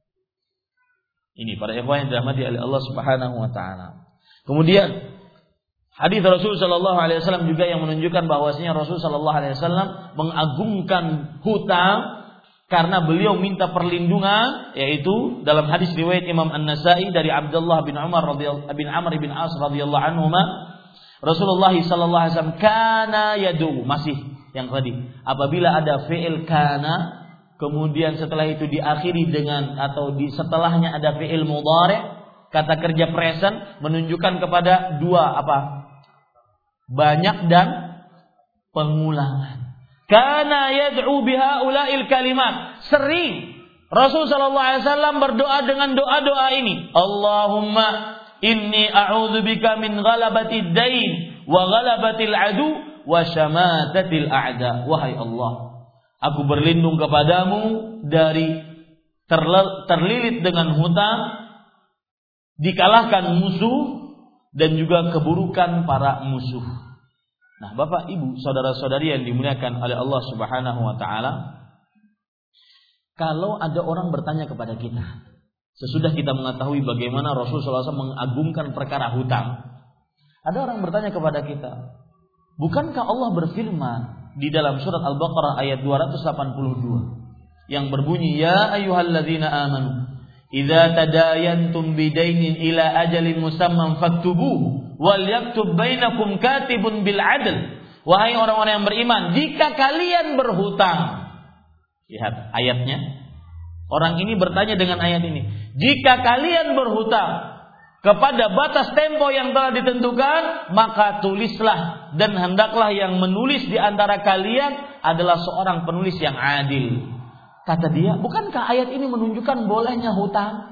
Speaker 2: Ini para ikhwan yang dirahmati oleh Allah Subhanahu wa taala. Kemudian hadis Rasul sallallahu alaihi wasallam juga yang menunjukkan bahwasanya Rasul sallallahu alaihi wasallam mengagungkan hutang karena beliau minta perlindungan, yaitu dalam hadis riwayat Imam An-Nasa'i dari Abdullah bin Amr bin As radhiyallahu anhuma, Rasulullah sallallahu alaihi wasallam kana yadu, masih yang tadi, apabila ada fi'il kana kemudian setelah itu diakhiri dengan atau di setelahnya ada fi'il mudhari', kata kerja present, menunjukkan kepada dua banyak dan pengulangan. Kana yad'u bihaula'il kalimat. Sering Rasul sallallahu alaihi wasallam berdoa dengan doa-doa ini. Allahumma inni a'udzubika min ghalabatid dain wa ghalabatil adu wa syamatatil a'da. Wahai Allah, aku berlindung kepadamu dari terlilit dengan hutang, dikalahkan musuh, dan juga keburukan para musuh. Nah, Bapak, Ibu, saudara-saudari yang dimuliakan oleh Allah Subhanahu wa taala, kalau ada orang bertanya kepada kita, sesudah kita mengetahui bagaimana Rasulullah SAW mengagungkan perkara hutang, ada orang bertanya kepada kita, bukankah Allah berfirman di dalam surat Al-Baqarah ayat 282 yang berbunyi, ya ayyuhalladzina amanu idza tadayantum bidainin ila ajalin musamman faktubuhu wal yaktub bainakum katibun bil adl. Wahai orang-orang yang beriman, jika kalian berhutang, lihat ayatnya, orang ini bertanya dengan ayat ini, jika kalian berhutang kepada batas tempo yang telah ditentukan, maka tulislah, dan hendaklah yang menulis di antara kalian adalah seorang penulis yang adil. Kata dia, bukankah ayat ini menunjukkan bolehnya hutang?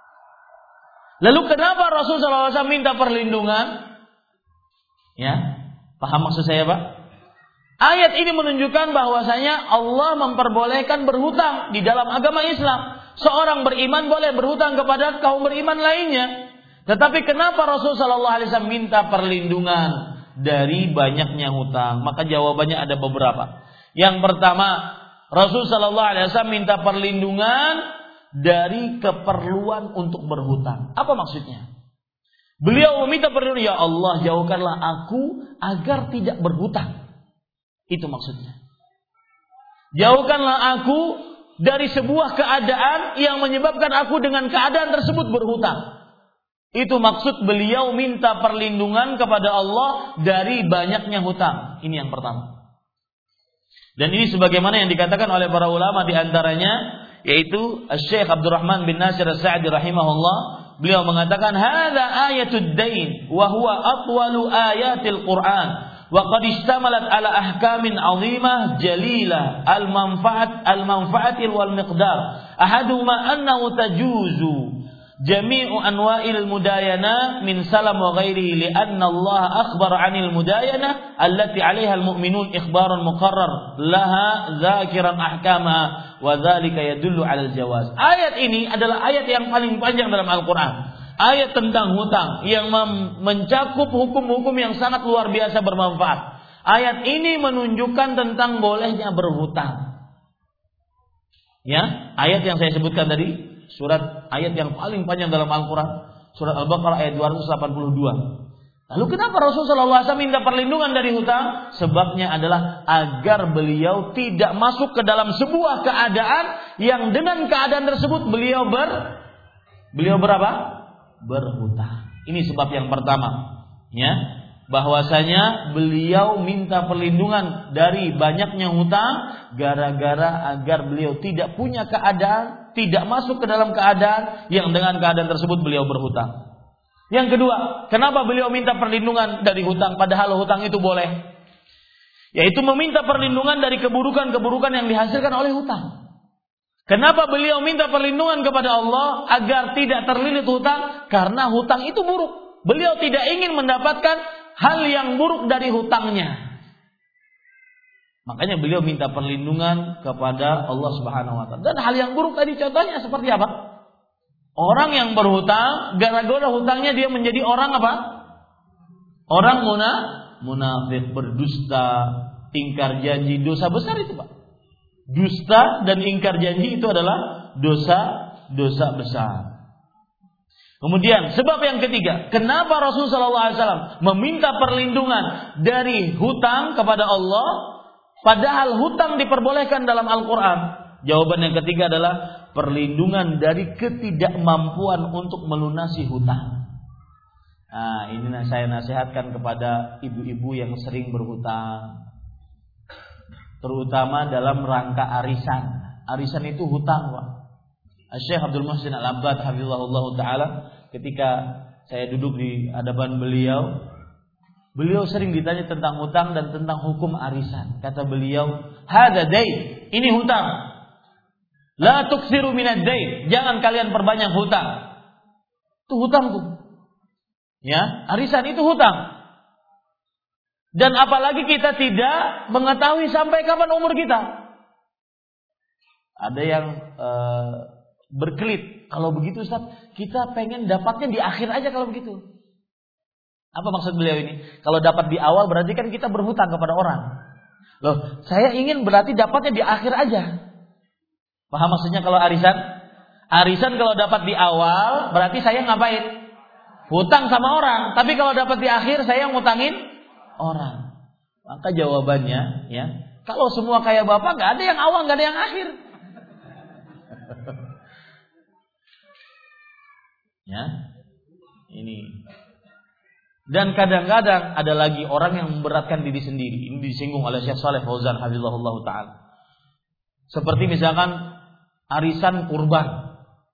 Speaker 2: Lalu kenapa Rasulullah SAW minta perlindungan? Ya, paham maksud saya, Pak? Ayat ini menunjukkan bahwasanya Allah memperbolehkan berhutang di dalam agama Islam. Seorang beriman boleh berhutang kepada kaum beriman lainnya. Tetapi kenapa Rasulullah SAW minta perlindungan dari banyaknya hutang? Maka jawabannya ada beberapa. Yang pertama, Rasul sallallahu alaihi wasallam minta perlindungan dari keperluan untuk berhutang. Apa maksudnya? Beliau meminta perlindungan, ya Allah, jauhkanlah aku agar tidak berhutang. Itu maksudnya. Jauhkanlah aku dari sebuah keadaan yang menyebabkan aku dengan keadaan tersebut berhutang. Itu maksud beliau minta perlindungan kepada Allah dari banyaknya hutang. Ini yang pertama. Dan ini sebagaimana yang dikatakan oleh para ulama, di antaranya yaitu Syekh Abdurrahman bin Nasir As-Sa'di rahimahullah. Beliau mengatakan, hadza ayatud dain wa huwa atwalu ayatil Qur'an wa qad istamalat ala ahkamin 'azimah jalilah al-manfa'ati wal miqdar. Ahaduhuma annahu tajuzu jami'u anwa'il mudayana min salam wa ghairihi li'anna Allah akhbara 'anil mudayana allati 'alaiha al-mu'minun ikhbaran muqarrar laha dzakiran ahkamaha wa dzalika yadullu 'alal jawaz. Ayat ini adalah ayat yang paling panjang dalam Al-Qur'an. Ayat tentang hutang yang mencakup hukum-hukum yang sangat luar biasa bermanfaat. Ayat ini menunjukkan tentang bolehnya berhutang. Ya, ayat yang saya sebutkan tadi, surat ayat yang paling panjang dalam Al-Quran, surat Al-Baqarah ayat 282. Lalu kenapa Rasulullah SAW minta perlindungan dari hutang? Sebabnya adalah agar beliau tidak masuk ke dalam sebuah keadaan yang dengan keadaan tersebut beliau berapa? Berhutang. Ini sebab yang pertama, ya, bahwasanya beliau minta perlindungan dari banyaknya hutang gara-gara agar beliau tidak punya keadaan, tidak masuk ke dalam keadaan yang dengan keadaan tersebut beliau berhutang. Yang kedua, kenapa beliau minta perlindungan dari hutang padahal hutang itu boleh? Yaitu meminta perlindungan dari keburukan-keburukan yang dihasilkan oleh hutang. Kenapa beliau minta perlindungan kepada Allah agar tidak terlilit hutang? Karena hutang itu buruk. Beliau tidak ingin mendapatkan hal yang buruk dari hutangnya. Makanya beliau minta perlindungan kepada Allah Subhanahu wa taala. Dan hal yang buruk tadi contohnya seperti apa? Orang yang berhutang, gara-gara hutangnya dia menjadi orang apa? Orang munafik, berdusta, ingkar janji, dosa besar itu, Pak. Dusta dan ingkar janji itu adalah dosa besar. Kemudian sebab yang ketiga, kenapa Rasulullah SAW meminta perlindungan dari hutang kepada Allah, padahal hutang diperbolehkan dalam Al-Quran? Jawaban yang ketiga adalah perlindungan dari ketidakmampuan untuk melunasi hutang. Nah, ini saya nasihatkan kepada ibu-ibu yang sering berhutang, terutama dalam rangka arisan. Arisan itu hutang, Pak. Syekh Abdul Muhsin Al-Abbad hafizahullah taala, ketika saya duduk di hadapan beliau sering ditanya tentang hutang dan tentang hukum arisan. Kata beliau, "Hadza dain." Ini hutang. La tuksiru minad dain. Jangan kalian perbanyak hutang. Itu hutang tuh. Ya, arisan itu hutang. Dan apalagi kita tidak mengetahui sampai kapan umur kita. Ada yang berkelit, kalau begitu Ustaz, kita pengen dapatnya di akhir aja kalau begitu. Apa maksud beliau ini? Kalau dapat di awal berarti kan kita berhutang kepada orang. Loh, saya ingin berarti dapatnya di akhir aja. Paham maksudnya kalau arisan? Arisan kalau dapat di awal berarti saya ngapain? Hutang sama orang. Tapi kalau dapat di akhir saya ngutangin orang. Maka jawabannya, ya, kalau semua kayak Bapak, nggak ada yang awal, nggak ada yang akhir. Ya, ini. Dan kadang-kadang ada lagi orang yang memberatkan diri sendiri. Ini disinggung oleh Syekh Shalih Fauzan hafizahullah taala. Seperti misalkan arisan kurban,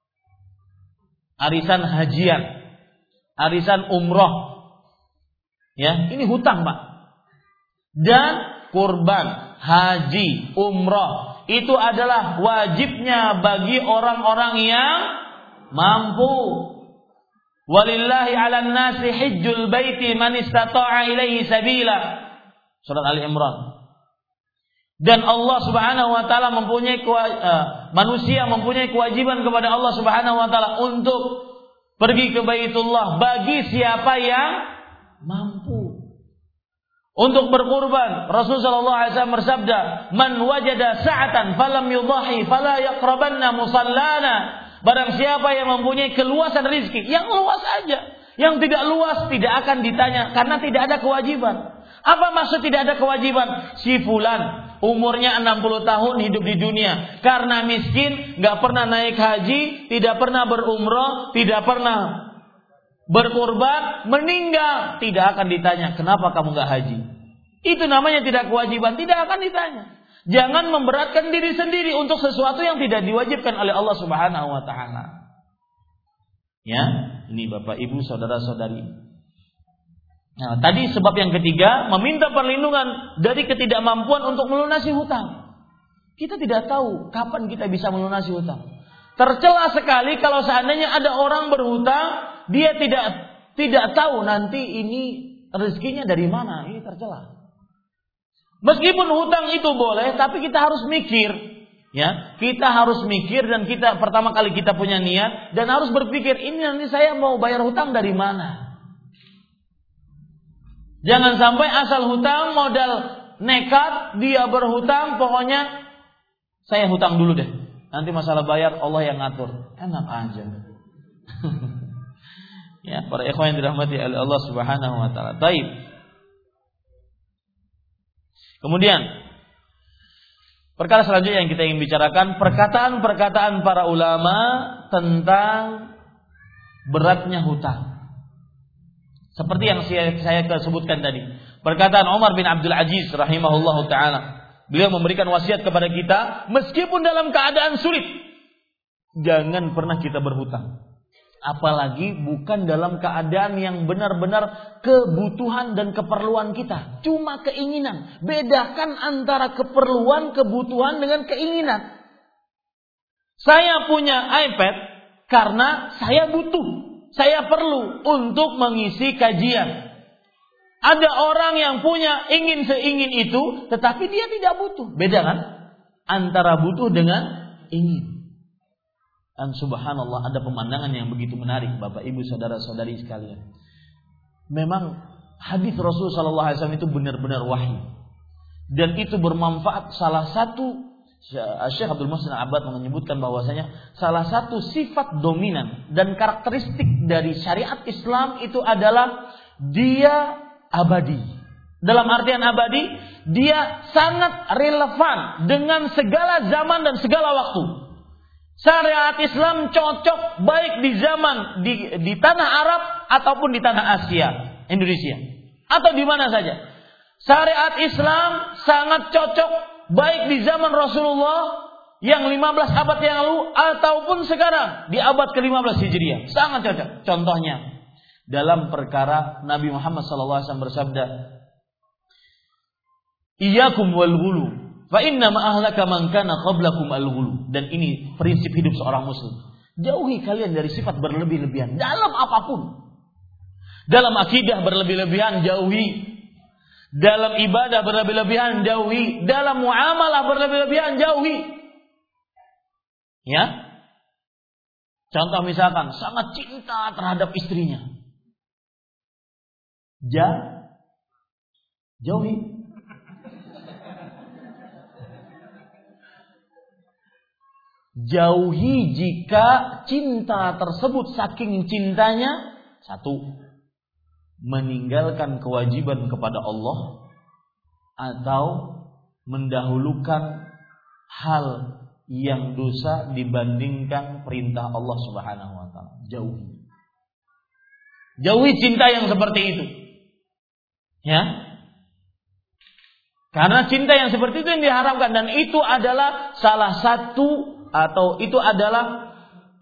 Speaker 2: arisan hajian, arisan umroh. Ya, ini hutang, Pak. Dan kurban, haji, umroh itu adalah wajibnya bagi orang-orang yang mampu. Walillahi 'alan nasi hajjul baiti man istata'a ilaihi sabila. Surat Ali Imran. Dan Allah Subhanahu wa taala manusia mempunyai kewajiban kepada Allah Subhanahu wa taala untuk pergi ke Baitullah bagi siapa yang mampu. untuk berkurban. Rasulullah sallallahu alaihi wasallam bersabda, "Man wajada sa'atan falam yudhahi fala yaqrabanna musallana." Barang siapa yang mempunyai keluasan rezeki, yang luas aja. Yang tidak luas tidak akan ditanya karena tidak ada kewajiban. Apa maksud tidak ada kewajiban? Si fulan umurnya 60 tahun hidup di dunia karena miskin, enggak pernah naik haji, tidak pernah berumrah, tidak pernah berkorban, meninggal, tidak akan ditanya, "Kenapa kamu enggak haji?" Itu namanya tidak kewajiban, tidak akan ditanya. Jangan memberatkan diri sendiri untuk sesuatu yang tidak diwajibkan oleh Allah Subhanahu wa taala. Ya, ini Bapak Ibu, saudara-saudari. Nah, tadi sebab yang ketiga, meminta perlindungan dari ketidakmampuan untuk melunasi hutang. Kita tidak tahu kapan kita bisa melunasi hutang. Tercela sekali kalau seandainya ada orang berhutang, dia tidak tahu nanti ini rezekinya dari mana. Ini tercela. Meskipun hutang itu boleh, tapi kita harus mikir. Ya, kita harus mikir dan kita pertama kali kita punya niat dan harus berpikir, ini nanti saya mau bayar hutang dari mana? Jangan sampai asal hutang modal nekat, dia berhutang, pokoknya saya hutang dulu deh. Nanti masalah bayar Allah yang ngatur. Enak aja. Ya, para ikhwan yang dirahmati oleh Allah Subhanahu wa taala. Baik. Kemudian perkara selanjutnya yang kita ingin bicarakan, perkataan-perkataan para ulama tentang beratnya hutang. Seperti yang saya sebutkan tadi. Perkataan Umar bin Abdul Aziz rahimahullahu ta'ala. Beliau memberikan wasiat kepada kita, meskipun dalam keadaan sulit, jangan pernah kita berhutang. Apalagi bukan dalam keadaan yang benar-benar kebutuhan dan keperluan kita. Cuma keinginan. Bedakan antara keperluan, kebutuhan dengan keinginan. Saya punya iPad karena saya butuh. Saya perlu untuk mengisi kajian. Ada orang yang punya ingin seingin itu, tetapi dia tidak butuh. Beda kan? Antara butuh dengan ingin. Dan subhanallah ada pemandangan yang begitu menarik, Bapak Ibu saudara-saudari sekalian. Memang hadis Rasul sallallahu alaihi wasallam itu benar-benar wahyu. Dan itu bermanfaat. Salah satu Syekh Abdul Muhsin Abbad menyebutkan bahwasanya salah satu sifat dominan dan karakteristik dari syariat Islam itu adalah dia abadi. Dalam artian abadi, dia sangat relevan dengan segala zaman dan segala waktu. Syariat Islam cocok baik di zaman di tanah Arab ataupun di tanah Asia, Indonesia, atau di mana saja. Syariat Islam sangat cocok baik di zaman Rasulullah yang 15 abad yang lalu ataupun sekarang di abad ke-15 Hijriah. Sangat cocok. Contohnya dalam perkara Nabi Muhammad SAW bersabda, "Iyyakum wal ghulu, fa inna ma ahlaka man kana qablakum al ghulu." Dan ini prinsip hidup seorang muslim. Jauhi kalian dari sifat berlebih-lebihan dalam apapun. Dalam akidah berlebih-lebihan jauhi. Dalam ibadah berlebih-lebihan jauhi. Dalam muamalah berlebih-lebihan jauhi. Ya. Contoh misalkan sangat cinta terhadap istrinya. Jauhi. Jauhi jika cinta tersebut saking cintanya, satu, meninggalkan kewajiban kepada Allah atau mendahulukan hal yang dosa dibandingkan perintah Allah Subhanahu wa taala. Jauhi. Jauhi cinta yang seperti itu. Ya. Karena cinta yang seperti itu yang diharapkan, dan itu adalah salah satu atau itu adalah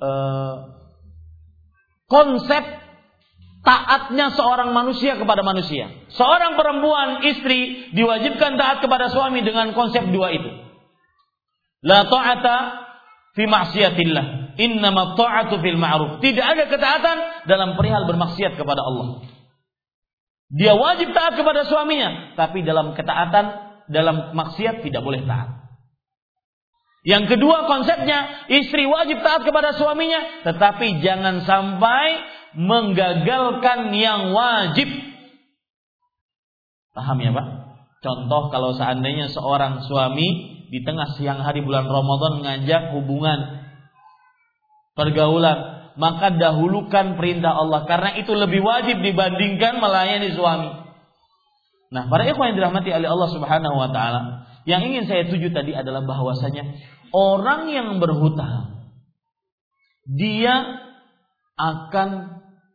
Speaker 2: konsep taatnya seorang manusia kepada manusia. Seorang perempuan istri diwajibkan taat kepada suami dengan konsep dua itu. La ta'ata fi ma'siyatillah, innama ta'atu fil ma'ruf. Tidak ada ketaatan dalam perihal bermaksiat kepada Allah. Dia wajib taat kepada suaminya, tapi dalam ketaatan, dalam maksiat tidak boleh taat. Yang kedua konsepnya, istri wajib taat kepada suaminya, tetapi jangan sampai menggagalkan yang wajib. Paham ya Pak? Contoh kalau seandainya seorang suami di tengah siang hari bulan Ramadan ngajak hubungan pergaulan, maka dahulukan perintah Allah karena itu lebih wajib dibandingkan melayani suami. Nah, para ikhwan yang dirahmati oleh Allah Subhanahu wa taala, yang ingin saya tuju tadi adalah bahwasanya orang yang berhutang dia akan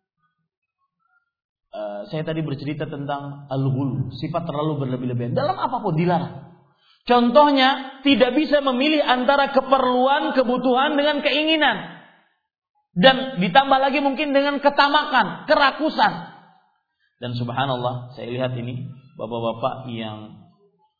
Speaker 2: saya tadi bercerita tentang al-ghulu, sifat terlalu berlebih-lebihan dalam apapun dilarang. Contohnya, tidak bisa memilih antara keperluan, kebutuhan dengan keinginan. Dan ditambah lagi mungkin dengan ketamakan, kerakusan. Dan subhanallah, saya lihat ini bapak-bapak yang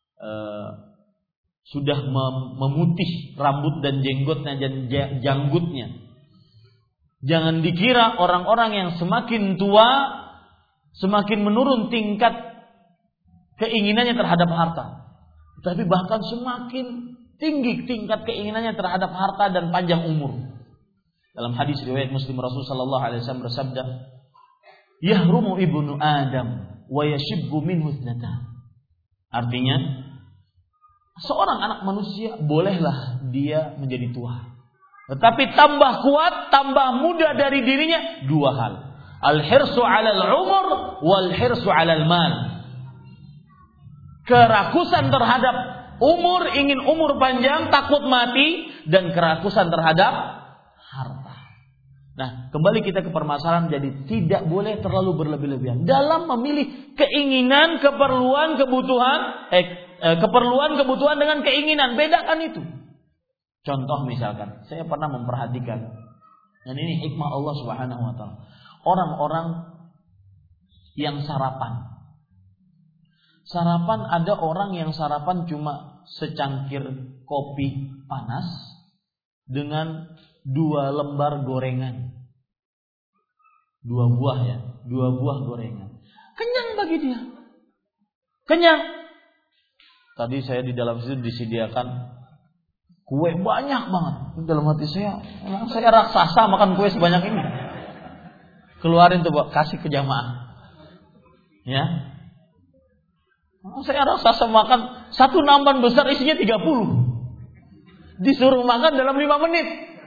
Speaker 2: sudah memutih rambut dan jenggotnya dan janggutnya. Jangan dikira orang-orang yang semakin tua semakin menurun tingkat keinginannya terhadap harta, tapi bahkan semakin tinggi tingkat keinginannya terhadap harta dan panjang umur. Dalam hadis riwayat Muslim, Rasul sallallahu alaihi wasallam bersabda, "Yahrumu ibnu Adam wa yashibbu minhu ithnatan." Artinya, seorang anak manusia bolehlah dia menjadi tua, tetapi tambah kuat, tambah muda dari dirinya dua hal. Al-hirsu 'alal umur wal hirsu 'alal mal. Kerakusan terhadap umur, ingin umur panjang, takut mati, dan kerakusan terhadap harta. Nah, kembali kita ke permasalahan, jadi tidak boleh terlalu berlebih-lebihan dalam memilih keinginan, keperluan, kebutuhan dengan keinginan. Bedakan itu. Contoh misalkan, saya pernah memperhatikan, dan ini hikmah Allah Subhanahu wa taala. Orang-orang yang sarapan. Sarapan, ada orang yang sarapan cuma secangkir kopi panas dengan 2 lembar gorengan. 2 buah ya, 2 buah gorengan. Kenyang bagi dia. Kenyang. Tadi saya di dalam situ disediakan kue banyak banget. Dalam hati saya, emang saya raksasa makan kue sebanyak ini. Keluarin tuh, kasih ke jamaah. Ya. Saya raksasa makan satu nampan besar isinya 30. Disuruh makan dalam 5 menit.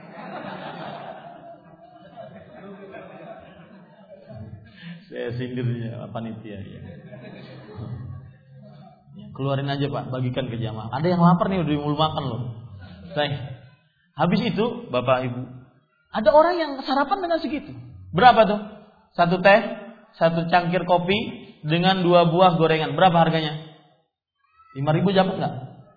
Speaker 2: Saya sindirnya panitia ya. Keluarin aja Pak, bagikan ke jamaah. Ada yang lapar nih udah mau makan loh. Habis itu Bapak Ibu, ada orang yang sarapan dengan segitu. Berapa tuh? 1 teh, 1 cangkir kopi dengan 2 buah gorengan. Berapa harganya? 5.000 dapat nggak?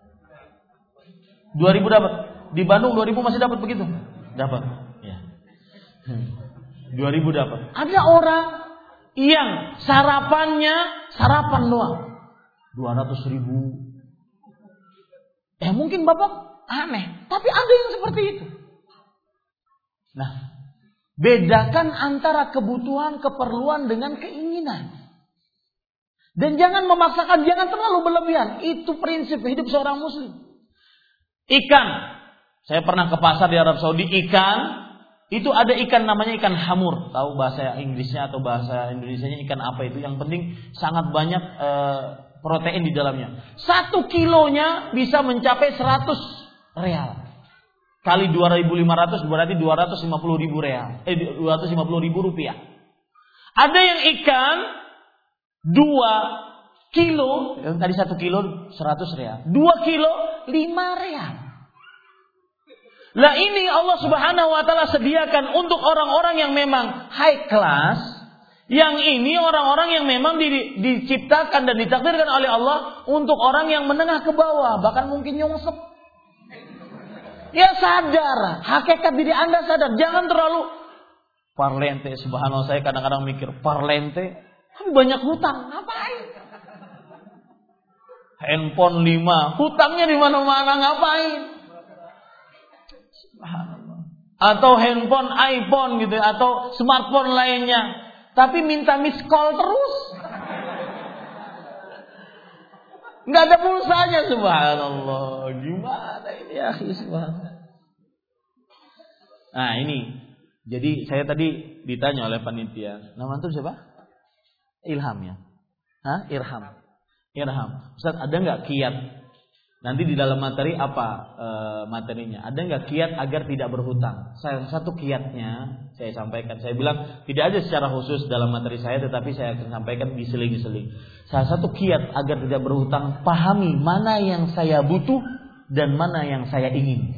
Speaker 2: 2.000 dapat. Di Bandung 2.000 masih dapat begitu? Dapat. Ya. 2.000 dapat. Ada orang yang sarapannya sarapan doang. 200.000. Mungkin Bapak aneh, tapi ada yang seperti itu. Nah, bedakan antara kebutuhan, keperluan dengan keinginan. Dan jangan memaksakan, jangan terlalu berlebihan. Itu prinsip hidup seorang muslim. Ikan. Saya pernah ke pasar di Arab Saudi, ikan. Itu ada ikan namanya ikan hamur. Tahu bahasa Inggrisnya atau bahasa Indonesianya ikan apa itu. Yang penting sangat banyak protein di dalamnya. 1 kilonya bisa mencapai 100 real. Kali 2.500 berarti 250.000 real. 250.000 rupiah. Ada yang ikan 2 kilo, yang tadi 1 kilo 100 real. 2 kilo 5 real. Lah ini Allah Subhanahu wa taala sediakan untuk orang-orang yang memang high class. Yang ini orang-orang yang memang diciptakan dan ditakdirkan oleh Allah untuk orang yang menengah ke bawah, bahkan mungkin nyungsep. Ya sadar, hakikat diri Anda sadar, jangan terlalu parlente. Subhanallah, saya kadang-kadang mikir parlente, tapi banyak hutang, ngapain? Handphone 5, hutangnya di mana-mana, ngapain? Subhanallah. Atau handphone iPhone gitu, atau smartphone lainnya, tapi minta miss call terus. Nggak ada pulsanya, subhanallah. Gimana ini ya, subhanallah. Nah ini, jadi saya tadi ditanya oleh panitia, nama itu siapa? Ilham ya? Irham. Irham. Ustaz, ada nggak kiat? Nanti di dalam materi apa materinya? Ada nggak kiat agar tidak berhutang? Salah satu kiatnya saya sampaikan. Saya bilang tidak ada secara khusus dalam materi saya, tetapi saya akan sampaikan di seling-seling. Salah satu kiat agar tidak berhutang, pahami mana yang saya butuh dan mana yang saya ingin.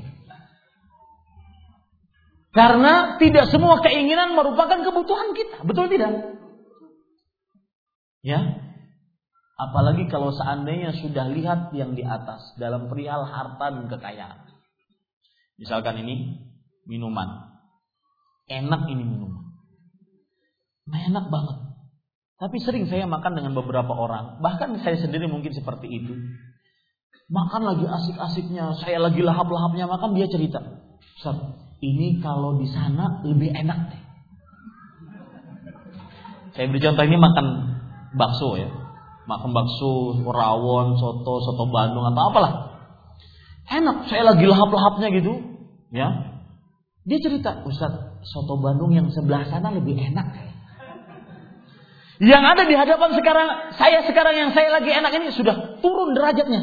Speaker 2: Karena tidak semua keinginan merupakan kebutuhan kita, betul tidak? Ya. Apalagi kalau seandainya sudah lihat yang di atas dalam perihal harta dan kekayaan. Misalkan ini minuman. Enak ini minuman. Enak banget. Tapi sering saya makan dengan beberapa orang. Bahkan saya sendiri mungkin seperti itu. Makan lagi asik-asiknya. Saya lagi lahap-lahapnya makan, dia cerita. Ustaz, ini kalau di sana lebih enak deh. Saya beri contoh, ini makan bakso ya. Makan bakso, rawon, soto Bandung atau apalah. Enak, saya lagi lahap-lahapnya gitu, ya. Dia cerita, Ustaz, soto Bandung yang sebelah sana lebih enak. Yang ada di hadapan sekarang yang saya lagi enak ini sudah turun derajatnya.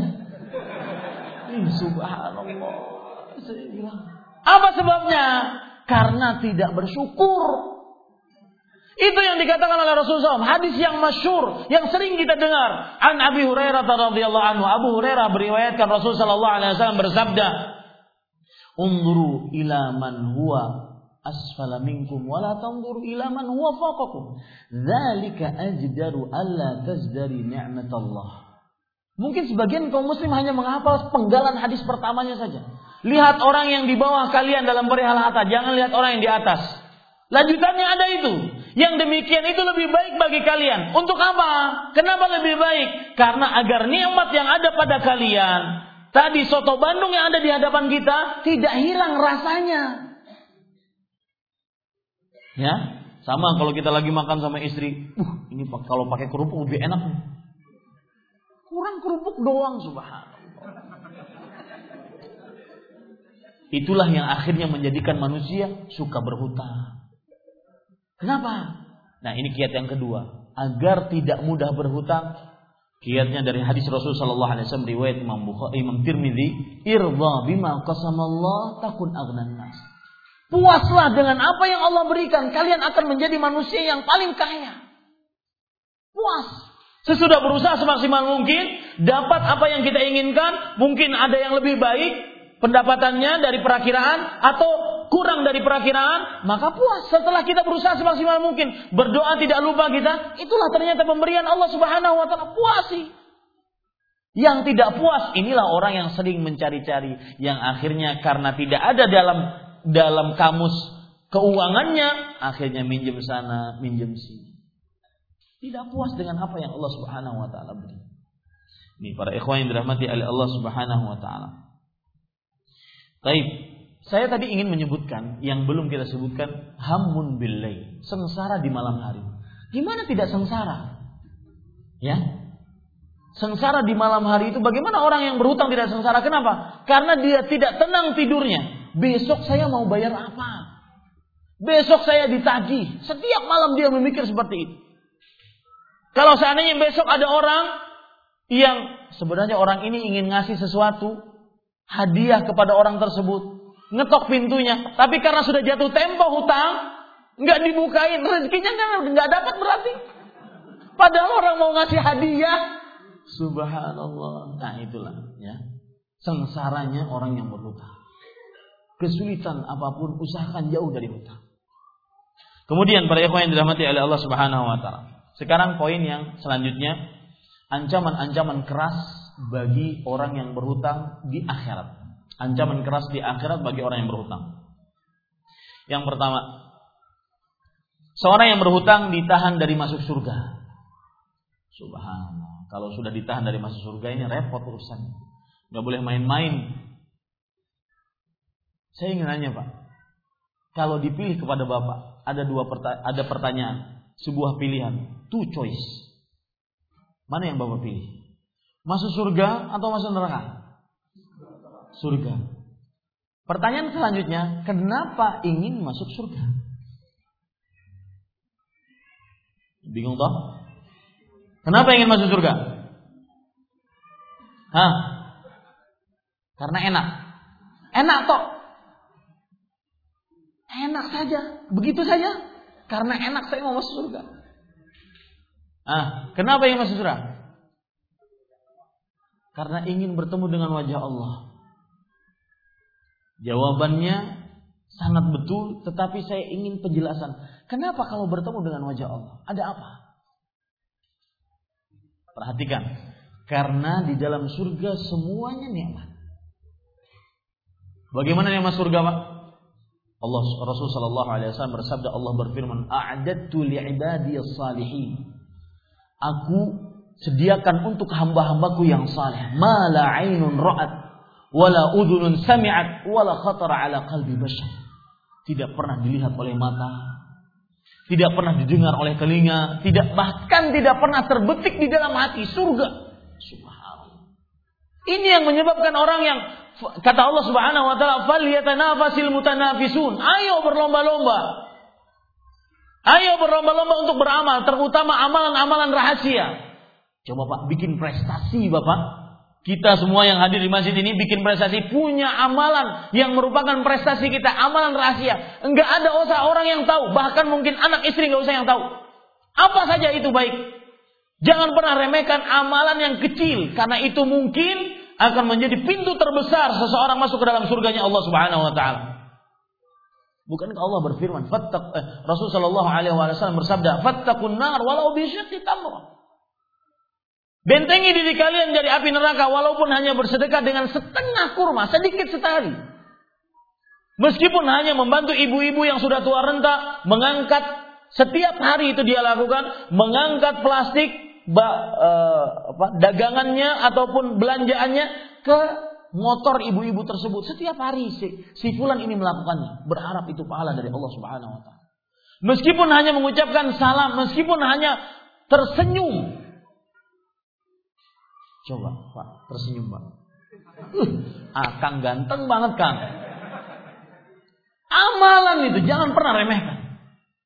Speaker 2: Subhanallah. Saya bilang, apa sebabnya? Karena tidak bersyukur. Itu yang dikatakan oleh Rasulullah SAW. Hadis yang masyhur, yang sering kita dengar. An Abi Hurairah radhiyallahu anhu. Abu Hurairah beriwayatkan Rasulullah SAW bersabda, "Unzuru ila man huwa asfala minkum wa la tanzuru ila man huwa fawqakum. Dzalika ajdaru alla tazdari ni'matallah." Mungkin sebagian kaum muslim hanya menghafal penggalan hadis pertamanya saja. Lihat orang yang di bawah kalian dalam perihal harta, jangan lihat orang yang di atas. Lanjutannya ada itu. Yang demikian itu lebih baik bagi kalian. Untuk apa? Kenapa lebih baik? Karena agar nikmat yang ada pada kalian, tadi soto Bandung yang ada di hadapan kita, tidak hilang rasanya. Ya, sama kalau kita lagi makan sama istri. Ini kalau pakai kerupuk lebih enak. Kurang kerupuk doang, subhanallah. Itulah yang akhirnya menjadikan manusia suka berhutang. Kenapa? Nah, ini kiat yang kedua. Agar tidak mudah berhutang, kiatnya dari hadis Rasul sallallahu alaihi wasallam riwayat Imam Tirmidzi, "Irda bima qasamallah takun aghnan nas." Puaslah dengan apa yang Allah berikan, kalian akan menjadi manusia yang paling kaya. Puas. Sesudah berusaha semaksimal mungkin, dapat apa yang kita inginkan, mungkin ada yang lebih baik pendapatannya dari perakiraan atau kurang dari perakiraan, maka puas. Setelah kita berusaha semaksimal mungkin, berdoa tidak lupa kita, itulah ternyata pemberian Allah Subhanahu wa taala. Puasi. Yang tidak puas, inilah orang yang sering mencari-cari, yang akhirnya karena tidak ada dalam kamus keuangannya, akhirnya minjem sana, minjem sini. Tidak puas dengan apa yang Allah Subhanahu wa taala beri. Ini para ikhwan yang dirahmati oleh Allah Subhanahu wa taala. Baik, saya tadi ingin menyebutkan yang belum kita sebutkan, hammun billail, sengsara di malam hari. Gimana tidak sengsara? Ya. Sengsara di malam hari itu, bagaimana orang yang berhutang tidak sengsara? Kenapa? Karena dia tidak tenang tidurnya. Besok saya mau bayar apa? Besok saya ditagih. Setiap malam dia memikir seperti itu. Kalau seandainya besok ada orang yang sebenarnya orang ini ingin ngasih sesuatu, hadiah kepada orang tersebut, ngetok pintunya, tapi karena sudah jatuh tempo hutang, nggak dibukain, rezekinya nggak dapat berarti. Padahal orang mau ngasih hadiah, subhanallah. Nah itulah, ya, sengsaranya orang yang berhutang. Kesulitan apapun, usahakan jauh dari hutang. Kemudian para ikhwan yang dirahmati oleh Allah Subhanahu wa taala. Sekarang poin yang selanjutnya, ancaman-ancaman keras bagi orang yang berhutang di akhirat. Ancaman keras di akhirat bagi orang yang berhutang. Yang pertama, seorang yang berhutang ditahan dari masuk surga. Subhanallah. Kalau sudah ditahan dari masuk surga ini repot urusannya. Gak boleh main-main. Saya ingin nanya Pak, kalau dipilih kepada Bapak, ada pertanyaan, sebuah pilihan, two choice. Mana yang Bapak pilih? Masuk surga atau masuk neraka? Surga. Pertanyaan selanjutnya, kenapa ingin masuk surga? Bingung toh? Kenapa ingin masuk surga? Karena enak. Enak toh. Enak saja. Begitu saja. Karena enak saya mau masuk surga. Kenapa yang masuk surga? Karena ingin bertemu dengan wajah Allah. Jawabannya sangat betul, tetapi saya ingin penjelasan. Kenapa kalau bertemu dengan wajah Allah? Ada apa? Perhatikan. Karena di dalam surga semuanya nikmat. Bagaimana nikmat surga, Pak? Rasul sallallahu alaihi wasallam bersabda, Allah berfirman, "A'dadtu li'ibadiyas salihin." Aku sediakan untuk hamba-hambaku yang saleh, ma la 'ainun ra'at wa la udhunun sami'at wa la khatara 'ala qalbi bashar. Tidak pernah dilihat oleh mata, tidak pernah didengar oleh telinga, bahkan tidak pernah terbetik di dalam hati. Surga. Subhanallah. Ini yang menyebabkan orang yang, kata Allah Subhanahu wa taala, "Falyatanafasil mutanafisun." Ayo berlomba-lomba. Ayo berlomba-lomba untuk beramal, terutama amalan-amalan rahasia. Coba Pak, bikin prestasi Bapak. Kita semua yang hadir di masjid ini bikin prestasi, punya amalan yang merupakan prestasi kita, amalan rahasia. Enggak ada orang yang tahu, bahkan mungkin anak istri enggak usah yang tahu. Apa saja itu baik. Jangan pernah remehkan amalan yang kecil, karena itu mungkin akan menjadi pintu terbesar seseorang masuk ke dalam surganya Allah Subhanahu wa taala. Bukankah Allah berfirman, Rasul sallallahu alaihi wasallam bersabda, "Fattaqun nar walau bi syiqqi tamrah." Bentengi diri kalian dari api neraka walaupun hanya bersedekah dengan setengah kurma, sedikit sekali. Meskipun hanya membantu ibu-ibu yang sudah tua renta, mengangkat setiap hari itu dia lakukan, mengangkat plastik dagangannya ataupun belanjaannya ke motor ibu-ibu tersebut. Setiap hari si fulan ini melakukannya, berharap itu pahala dari Allah Subhanahu wa taala. Meskipun hanya mengucapkan salam, meskipun hanya tersenyum. Coba Pak, tersenyum Pak. Kang ganteng banget Kang. Amalan itu jangan pernah remehkan.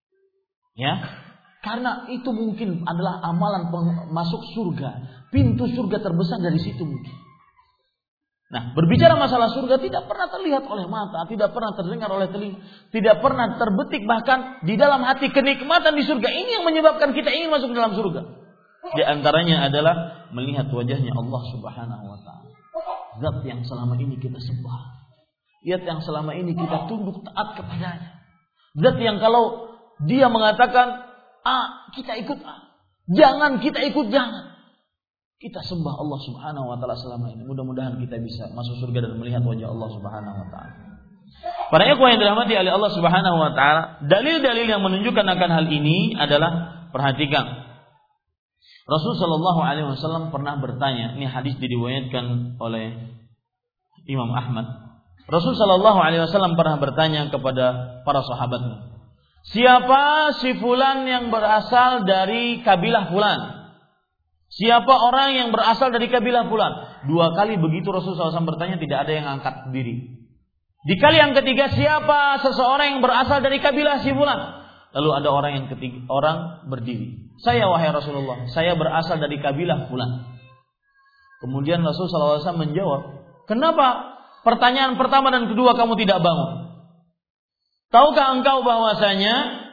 Speaker 2: Ya, karena itu mungkin adalah amalan masuk surga. Pintu surga terbesar dari situ mungkin. Nah, berbicara masalah surga tidak pernah terlihat oleh mata, tidak pernah terdengar oleh telinga, tidak pernah terbetik bahkan di dalam hati kenikmatan di surga. Ini yang menyebabkan kita ingin masuk ke dalam surga. Di antaranya adalah melihat wajahnya Allah Subhanahu wa taala. Zat yang selama ini kita sembah. Zat yang selama ini kita tunduk taat kepadanya. Zat yang kalau dia mengatakan A, kita ikut A. Jangan, kita ikut jangan. Kita sembah Allah Subhanahu wa taala selama ini. Mudah-mudahan kita bisa masuk surga dan melihat wajah Allah Subhanahu wa taala. Para ikhwan yang dirahmati oleh Allah Subhanahu wa taala, dalil-dalil yang menunjukkan akan hal ini adalah, perhatikan. Rasul sallallahu alaihi wasallam pernah bertanya, ini hadis diriwayatkan oleh Imam Ahmad. Rasul sallallahu alaihi wasallam pernah bertanya kepada para sahabatnya, siapa si fulan yang berasal dari kabilah fulan? Siapa orang yang berasal dari kabilah fulan? 2 kali begitu Rasul SAW bertanya, tidak ada yang angkat diri. Di kali yang ketiga, siapa seseorang yang berasal dari kabilah si fulan? Lalu ada orang yang ketiga, orang berdiri. Saya wahai Rasulullah, saya berasal dari kabilah fulan. Kemudian Rasul SAW menjawab, kenapa pertanyaan pertama dan kedua kamu tidak bangun? Tahukah engkau bahwasanya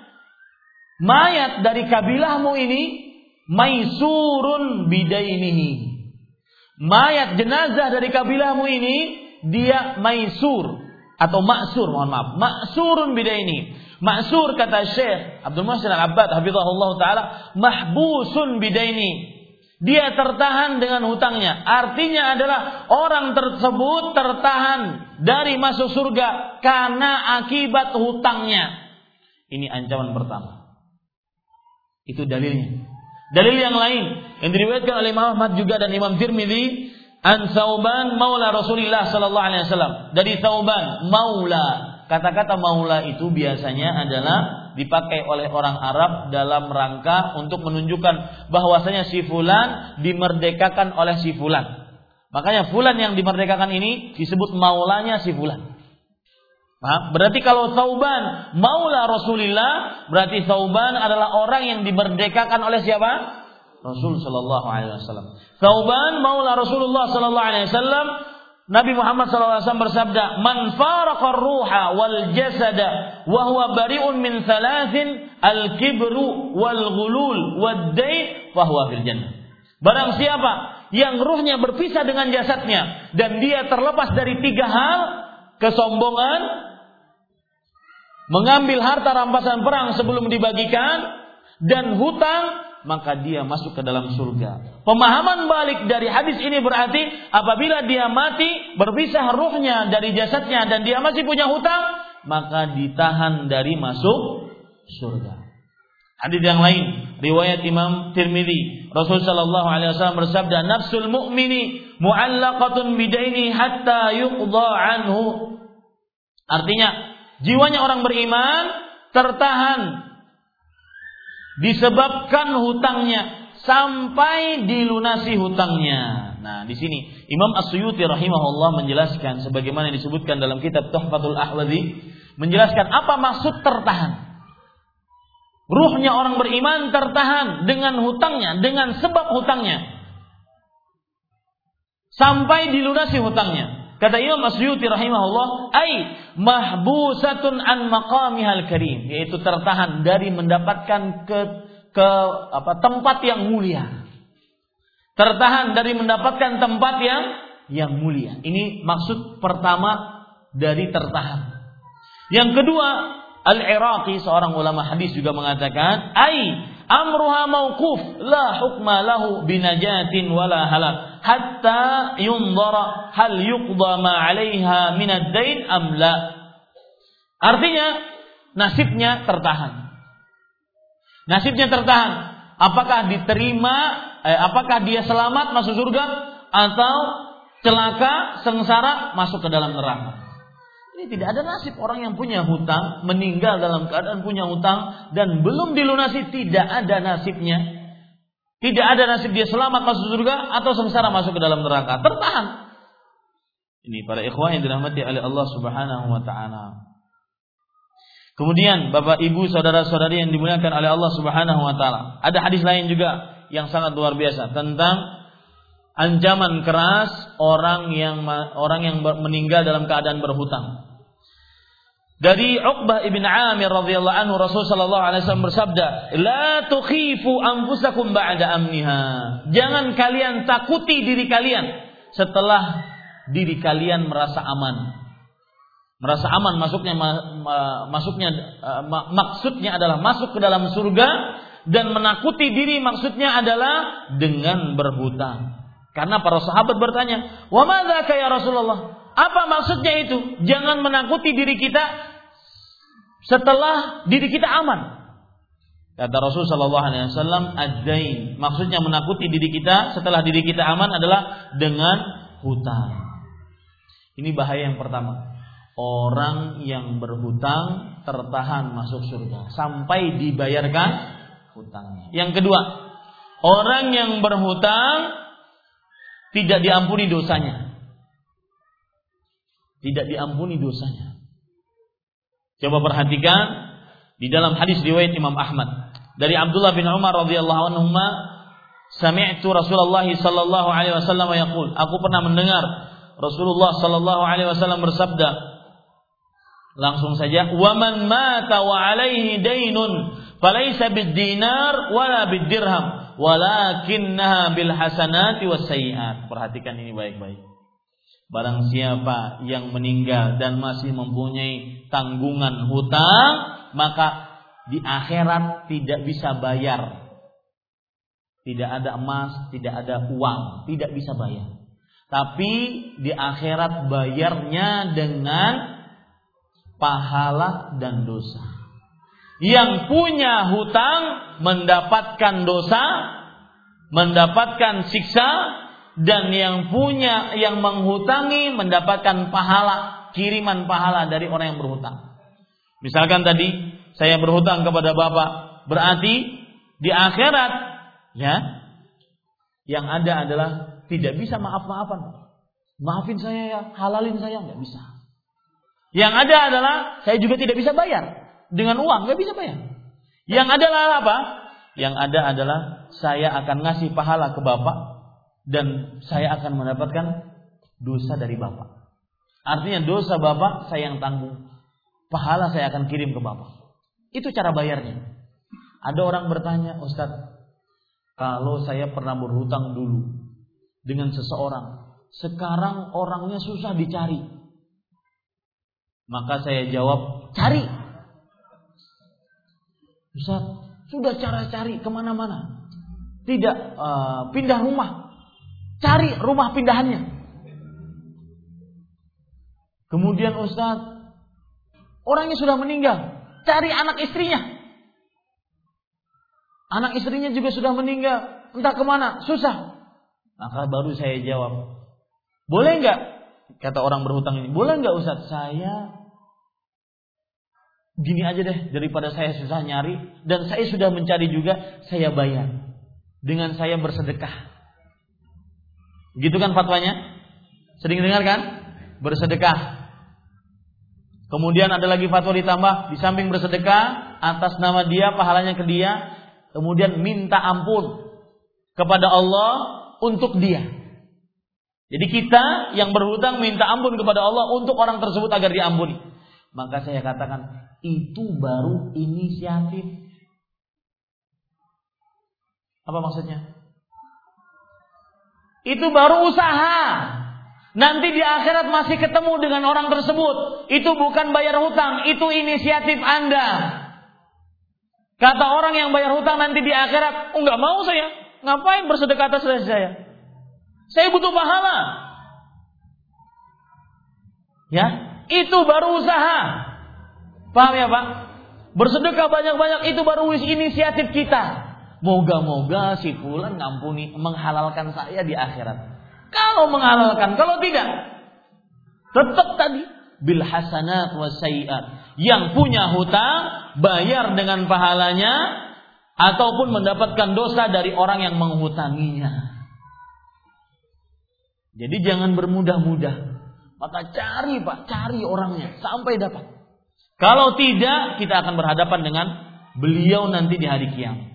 Speaker 2: mayat dari kabilahmu ini maisurun bidainihi. Mayat jenazah dari kabilahmu ini dia maisur atau maksur, mohon maaf, maksurun bidainihi. Maksur kata Syekh Abdul Muhsin Al-Abbad hafizahullah taala, mahbusun bidaini. Dia tertahan dengan hutangnya. Artinya adalah orang tersebut tertahan dari masuk surga karena akibat hutangnya. Ini ancaman pertama. Itu dalilnya. Dalil yang lain yang diriwayatkan oleh Imam Ahmad juga dan Imam Tirmidzi, an Thauban maula Rasulillah sallallahu alaihi wasallam. Dari Thauban maula. Kata-kata maula itu biasanya adalah dipakai oleh orang Arab dalam rangka untuk menunjukkan bahwasanya si fulan dimerdekakan oleh si fulan. Makanya fulan yang dimerdekakan ini disebut maulanya si fulan. Paham? Berarti kalau Thauban maula Rasulillah, berarti Thauban adalah orang yang dimerdekakan oleh siapa? Rasul sallallahu alaihi wasallam. Thauban maula Rasulullah sallallahu alaihi wasallam, Nabi Muhammad sallallahu alaihi wasallam bersabda, "Man faraqar ruha wal jasada wa huwa bari'un min thalathin, al-kibru wal ghulul wad dayn fa huwa fil jannah." Barang siapa yang ruhnya berpisah dengan jasadnya dan dia terlepas dari 3 hal, kesombongan, mengambil harta rampasan perang sebelum dibagikan, dan hutang, maka dia masuk ke dalam surga. Pemahaman balik dari hadis ini berarti apabila dia mati, berpisah ruhnya dari jasadnya dan dia masih punya hutang, maka ditahan dari masuk surga. Hadis yang lain, riwayat Imam Tirmidzi, Rasul sallallahu alaihi wasallam bersabda, "Nafsul mu'mini mu'allaqatun bidaini hatta yuqda anhu." Artinya, jiwanya orang beriman tertahan disebabkan hutangnya sampai dilunasi hutangnya. Nah, di sini Imam As-Suyuti rahimahullah menjelaskan sebagaimana disebutkan dalam kitab Tuhfatul Ahwadhi, menjelaskan apa maksud tertahan. Ruhnya orang beriman tertahan dengan hutangnya, dengan sebab hutangnya, sampai dilunasi hutangnya. Kata Imam As-Suyuti rahimahullah, ai mahbusatun an maqamihal karim, yaitu tertahan dari mendapatkan tempat yang mulia. Tertahan dari mendapatkan tempat yang mulia. Ini maksud pertama dari tertahan. Yang kedua, Al-Iraqi, seorang ulama hadis juga mengatakan, ai amruha mauquf la hukma lahu binajatin wala halak hatta yundara hal yuqda ma 'alaiha min ad-dain am la. Artinya nasibnya tertahan. Nasibnya tertahan. Apakah diterima, apakah dia selamat masuk surga atau celaka, sengsara masuk ke dalam neraka. Ini tidak ada nasib orang yang punya hutang, meninggal dalam keadaan punya hutang dan belum dilunasi, tidak ada nasibnya. Tidak ada nasib dia selamat masuk surga atau sengsara masuk ke dalam neraka. Tertahan. Ini para ikhwah yang dirahmati oleh Allah Subhanahu wa taala. Kemudian Bapak Ibu saudara-saudari yang dimuliakan oleh Allah Subhanahu wa taala, ada hadis lain juga yang sangat luar biasa tentang ancaman keras orang yang meninggal dalam keadaan berhutang. Dari Uqbah ibn Amir radhiyallahu anhu, Rasul sallallahu alaihi wasallam bersabda, "La tukhifu anfusakum ba'da amniha." Jangan kalian takuti diri kalian setelah diri kalian merasa aman. Merasa aman maksudnya adalah masuk ke dalam surga, dan menakuti diri maksudnya adalah dengan berhutang. Karena para sahabat bertanya, "Wa madzaka ya Rasulullah?" Apa maksudnya itu? Jangan menakuti diri kita setelah diri kita aman. Kata Rasul sallallahu alaihi wasallam, ad-dain. Maksudnya menakuti diri kita setelah diri kita aman adalah dengan hutang. Ini bahaya yang pertama. Orang yang berhutang tertahan masuk surga sampai dibayarkan hutangnya. Yang kedua, orang yang berhutang tidak diampuni dosanya. Tidak diampuni dosanya. Coba perhatikan di dalam hadis riwayat Imam Ahmad dari Abdullah bin Umar radhiyallahu anhuma, sami'tu Rasulullah sallallahu alaihi wasallam yaqul, aku pernah mendengar Rasulullah sallallahu alaihi wasallam bersabda, langsung saja, wa man mata wa alaihi dainun falaysa bid-dinar wala bid-dirham walakinnaha bil hasanati was sayyi'at. Perhatikan ini baik-baik. Barang siapa yang meninggal dan masih mempunyai tanggungan hutang, maka di akhirat tidak bisa bayar. Tidak ada emas, tidak ada uang, tidak bisa bayar. Tapi di akhirat bayarnya dengan pahala dan dosa. Yang punya hutang mendapatkan dosa, mendapatkan siksa, dan yang menghutangi mendapatkan pahala, kiriman pahala dari orang yang berhutang. Misalkan tadi saya berhutang kepada Bapak, berarti di akhirat yang ada adalah tidak bisa maaf-maafan. Maafin saya ya, halalin saya, enggak bisa. Yang ada adalah saya juga tidak bisa bayar dengan uang, enggak bisa bayar. Yang ada adalah apa? Yang ada adalah saya akan ngasih pahala ke bapak dan saya akan mendapatkan dosa dari bapak. Artinya dosa bapak saya yang tanggung, pahala saya akan kirim ke bapak. Itu cara bayarnya. Ada orang bertanya, Ustaz, kalau saya pernah berhutang dulu dengan seseorang, sekarang orangnya susah dicari. Maka saya jawab, cari. Ustaz, sudah cara cari kemana-mana, tidak pindah rumah, cari rumah pindahannya. Kemudian Ustaz, orangnya sudah meninggal, cari anak istrinya. Anak istrinya juga sudah meninggal, entah kemana, susah. Maka baru saya jawab, boleh enggak, kata orang berhutang ini, boleh enggak Ustaz, saya gini aja deh, daripada saya susah nyari, dan saya sudah mencari juga, saya bayar dengan saya bersedekah. Begitu kan fatwanya? Sering dengar kan? Bersedekah. Kemudian ada lagi fatwa ditambah, di samping bersedekah atas nama dia, pahalanya ke dia, kemudian minta ampun kepada Allah untuk dia. Jadi kita yang berhutang minta ampun kepada Allah untuk orang tersebut agar diampuni. Maka saya katakan, itu baru inisiatif. Apa maksudnya? Itu baru usaha. Nanti di akhirat masih ketemu dengan orang tersebut. Itu bukan bayar hutang, itu inisiatif Anda. Kata orang yang bayar hutang nanti di akhirat, enggak mau saya. Ngapain bersedekah atas saya? Saya butuh pahala. Ya, itu baru usaha. Paham ya Pak? Bersedekah banyak-banyak itu baru inisiatif kita. Moga-moga si fulan ngampuni, menghalalkan saya di akhirat. Kalau menghalalkan, kalau tidak, tetap tadi bil hasanat was sayyiat. Yang punya hutang bayar dengan pahalanya ataupun mendapatkan dosa dari orang yang menghutanginya. Jadi jangan bermudah-mudah. Maka cari Pak, cari orangnya sampai dapat. Kalau tidak, kita akan berhadapan dengan beliau nanti di hari kiamat.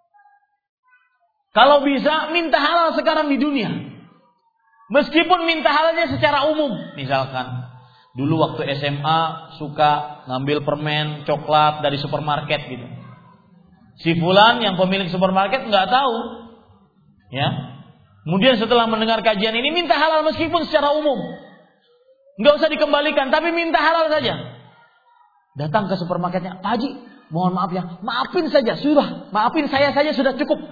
Speaker 2: Kalau bisa, minta halal sekarang di dunia. Meskipun minta halalnya secara umum. Misalkan, dulu waktu SMA suka ngambil permen, coklat dari supermarket gitu. Si fulan yang pemilik supermarket nggak tahu. Ya. Kemudian setelah mendengar kajian ini, minta halal meskipun secara umum. Nggak usah dikembalikan, tapi minta halal saja. Datang ke supermarketnya, Pak Haji, mohon maaf ya, maafin saja, sudah, maafin saya saja sudah cukup.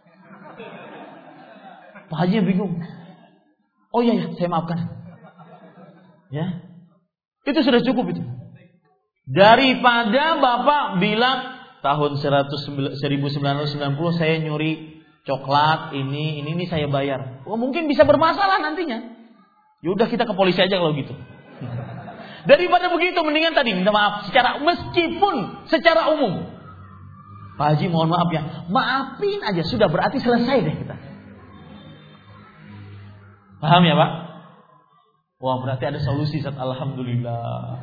Speaker 2: Pak Haji bingung. Oh iya, saya maafkan. Ya, itu sudah cukup itu. Daripada Bapak bilang tahun 1990 saya nyuri coklat ini saya bayar. Oh mungkin bisa bermasalah nantinya. Ya udah kita ke polisi aja kalau gitu. Daripada begitu mendingan tadi minta maaf meskipun secara umum. Pak Haji mohon maaf ya, maafin aja sudah, berarti selesai deh kita. Paham ya Pak? Wah berarti ada solusi Ustaz, alhamdulillah.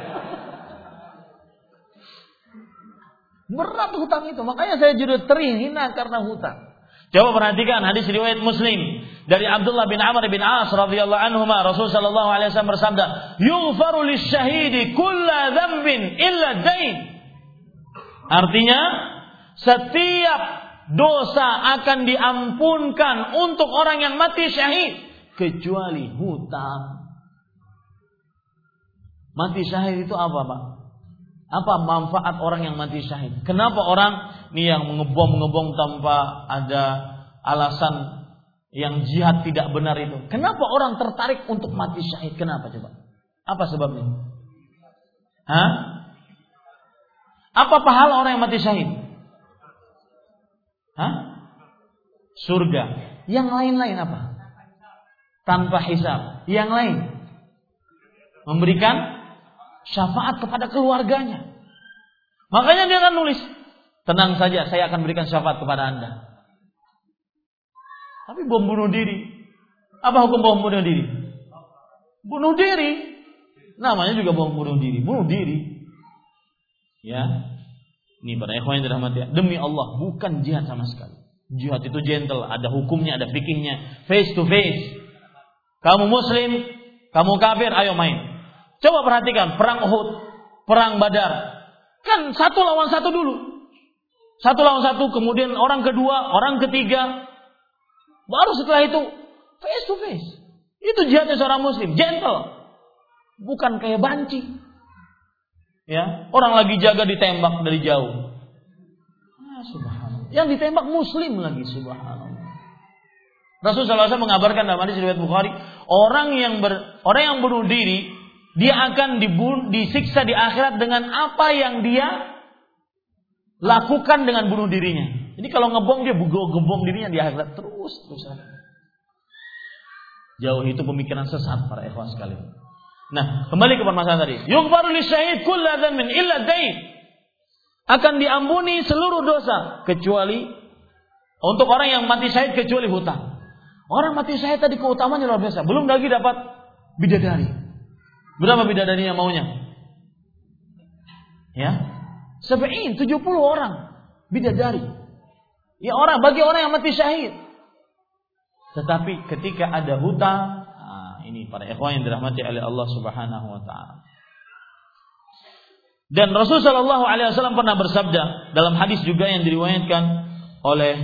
Speaker 2: Berat hutang itu, makanya saya judul terhina karena hutang. Coba perhatikan hadis riwayat Muslim dari Abdullah bin Amr bin As radhiyallahu anhuma, Rasul sallallahu alaihi wasallam bersabda, "Yughfaru lisyahidi kulla dzambin illa dain." Artinya, setiap dosa akan diampunkan untuk orang yang mati syahid kecuali hutang. Mati syahid itu apa, Pak? Apa manfaat orang yang mati syahid? Kenapa orang ini yang mengebom tanpa ada alasan yang jihad tidak benar itu? Kenapa orang tertarik untuk mati syahid? Kenapa coba? Apa sebabnya? Hah? Apa pahala orang yang mati syahid? Hah? Surga. Yang lain-lain apa? Tanpa hisab. Yang lain memberikan syafaat kepada keluarganya. Makanya dia akan nulis, tenang saja, saya akan berikan syafaat kepada Anda. Tapi bom bunuh diri. Apa hukum bom bunuh diri? Bunuh diri. Namanya juga bom bunuh diri. Bunuh diri. Ya. Ini para ikhwan yang dirahmati, demi Allah bukan jihad sama sekali. Jihad itu gentle, ada hukumnya, ada fikihnya, face to face. Kamu muslim, kamu kafir, ayo main. Coba perhatikan perang Uhud, perang Badar. Kan 1 lawan 1 dulu. 1 lawan 1, kemudian orang kedua, orang ketiga. Baru setelah itu face to face. Itu jihadnya seorang muslim, gentle. Bukan kayak banci. Ya, orang lagi jaga ditembak dari jauh. Subhanallah. Yang ditembak muslim lagi, subhanallah. Rasulullah SAW mengabarkan dalam hadis riwayat Bukhari, orang yang bunuh diri, dia akan disiksa di akhirat dengan apa yang dia lakukan dengan bunuh dirinya. Jadi kalau ngebom, dia gebom dirinya di akhirat terus. Jauh itu pemikiran sesat para ikhwan sekalian. Nah, kembali ke permasalahan tadi. Yughfaru lisyahid kullu dhanbin illa dain. Akan diampuni seluruh dosa kecuali untuk orang yang mati syahid kecuali hutang. Orang mati syahid tadi keutamaannya luar biasa. Belum lagi dapat bidadari. Berapa bidadari yang maunya? Ya. 70 orang bidadari. Ya, bagi orang yang mati syahid. Tetapi ketika ada hutang, ini para ikhwan yang dirahmati oleh Allah Subhanahu wa taala. Dan Rasul sallallahu alaihi wasallam pernah bersabda dalam hadis juga yang diriwayatkan oleh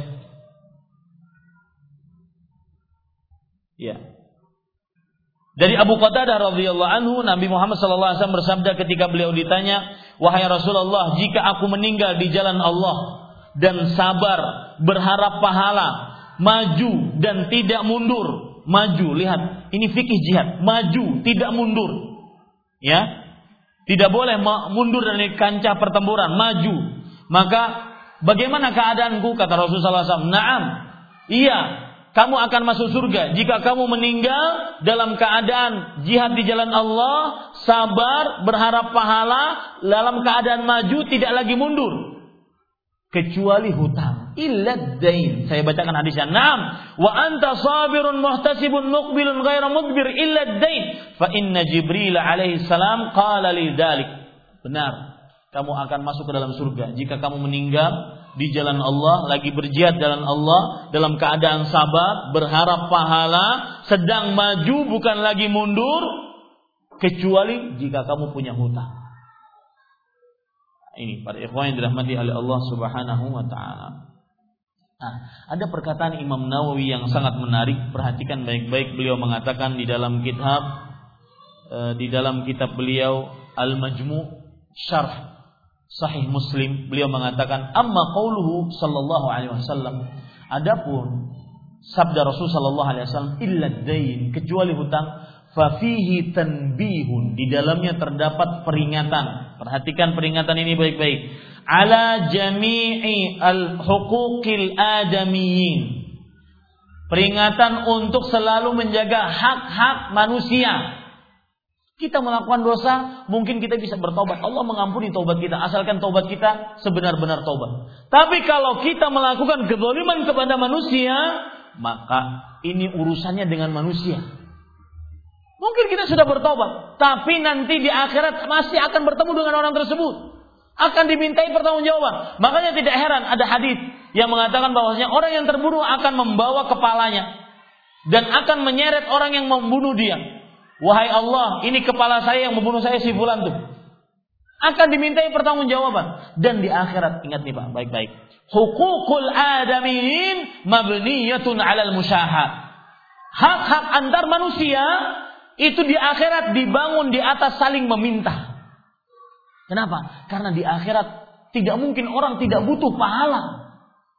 Speaker 2: dari Abu Qatadah radhiyallahu anhu, Nabi Muhammad sallallahu alaihi wasallam bersabda ketika beliau ditanya, "Wahai Rasulullah, jika aku meninggal di jalan Allah dan sabar, berharap pahala, maju dan tidak mundur." Maju, lihat, ini fikih jihad. Maju, tidak mundur. Ya. Tidak boleh mundur dari kancah pertempuran, maju. Maka bagaimana keadaanku, kata Rasulullah SAW? Naam. Iya, kamu akan masuk surga jika kamu meninggal dalam keadaan jihad di jalan Allah, sabar, berharap pahala, dalam keadaan maju, tidak lagi mundur. Kecuali hutang, illa dain. Saya bacakan hadisnya. Naam, wa anta sabirun muhtasibun muqbilun ghairu mudbir illa dain. Fa inna Jibril alaihi salam qala li dzalik. Benar, kamu akan masuk ke dalam surga jika kamu meninggal di jalan Allah, lagi berjihad jalan Allah, dalam keadaan sabar, berharap pahala, sedang maju bukan lagi mundur, kecuali jika kamu punya hutang. Ini para ikhwan yang dirahmati oleh Allah Subhanahu wa taala. Nah, ada perkataan Imam Nawawi yang sangat menarik, perhatikan baik-baik. Beliau mengatakan di dalam kitab beliau Al-Majmu' Syarh Sahih Muslim, beliau mengatakan, amma qauluhu sallallahu alaihi wasallam, adapun sabda Rasul sallallahu alaihi wasallam, illa dain, kecuali hutang, fa fihi tanbihun, di dalamnya terdapat peringatan. Perhatikan peringatan ini baik-baik. Ala jami'i al-huquqil adamiyyin. Peringatan untuk selalu menjaga hak-hak manusia. Kita melakukan dosa, mungkin kita bisa bertobat. Allah mengampuni taubat kita, asalkan taubat kita sebenar-benar taubat. Tapi kalau kita melakukan kezaliman kepada manusia, maka ini urusannya dengan manusia. Mungkin kita sudah bertobat, tapi nanti di akhirat masih akan bertemu dengan orang tersebut, akan dimintai pertanggungjawaban. Makanya tidak heran ada hadis yang mengatakan bahwasanya orang yang terbunuh akan membawa kepalanya dan akan menyeret orang yang membunuh dia. Wahai Allah, ini kepala saya yang membunuh saya, si fulan tuh. Akan dimintai pertanggungjawaban. Dan di akhirat, ingat nih Pak, baik-baik. Hukukul adamiyin mabniyatun alal musyahat. Hak-hak antar manusia itu di akhirat dibangun di atas saling meminta. Kenapa? Karena di akhirat tidak mungkin orang tidak butuh pahala.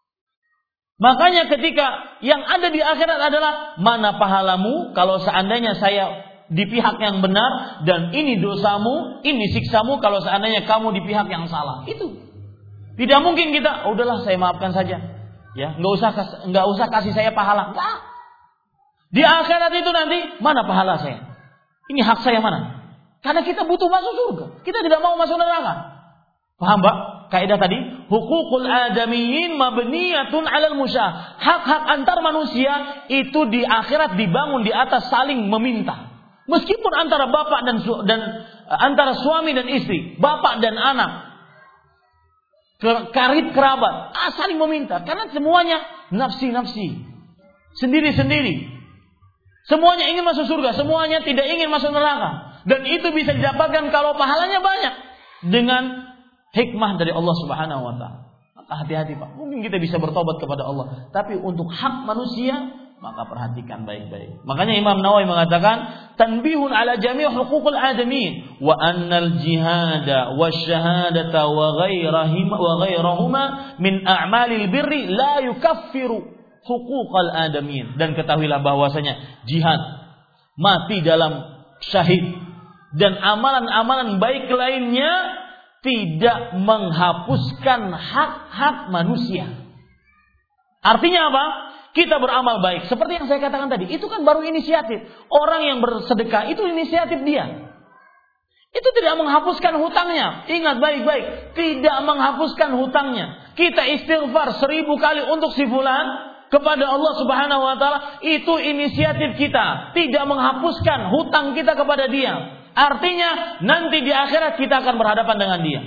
Speaker 2: Makanya ketika yang ada di akhirat adalah, mana pahalamu kalau seandainya saya di pihak yang benar, dan ini dosamu, ini siksamu kalau seandainya kamu di pihak yang salah. Itu tidak mungkin kita, udahlah saya maafkan saja, ya, nggak usah kasih saya pahala. Nggak. Di akhirat itu nanti, mana pahala saya? Ini hak saya mana? Karena kita butuh masuk surga, kita tidak mau masuk neraka. Paham Pak? Kaidah tadi, hukukul adamiyyin mabniyatun 'alal musyah. Hak-hak antar manusia itu di akhirat dibangun di atas saling meminta. Meskipun antara bapak dan antara suami dan istri, bapak dan anak. karib kerabat, saling meminta. Karena semuanya nafsi-nafsi, sendiri-sendiri. Semuanya ingin masuk surga, semuanya tidak ingin masuk neraka. Dan itu bisa didapatkan kalau pahalanya banyak dengan hikmah dari Allah Subhanahu wa taala. Maka hati-hati Pak, mungkin kita bisa bertobat kepada Allah, tapi untuk hak manusia maka perhatikan baik-baik. Makanya Imam Nawawi mengatakan tanbihun ala jami' huququl adamin wa annal jihada wasyahadata wa ghairahuma min a'malil birri la yukaffiru huquqal adamin. Dan ketahuilah bahwasanya jihad, mati dalam syahid, dan amalan-amalan baik lainnya tidak menghapuskan hak-hak manusia. Artinya apa? Kita beramal baik. Seperti yang saya katakan tadi, itu kan baru inisiatif. Orang yang bersedekah itu inisiatif dia. Itu tidak menghapuskan hutangnya. Ingat baik-baik, tidak menghapuskan hutangnya. Kita istighfar 1000 kali untuk si fulan kepada Allah Subhanahu wa taala, itu inisiatif kita, tidak menghapuskan hutang kita kepada dia. Artinya nanti di akhirat kita akan berhadapan dengan dia.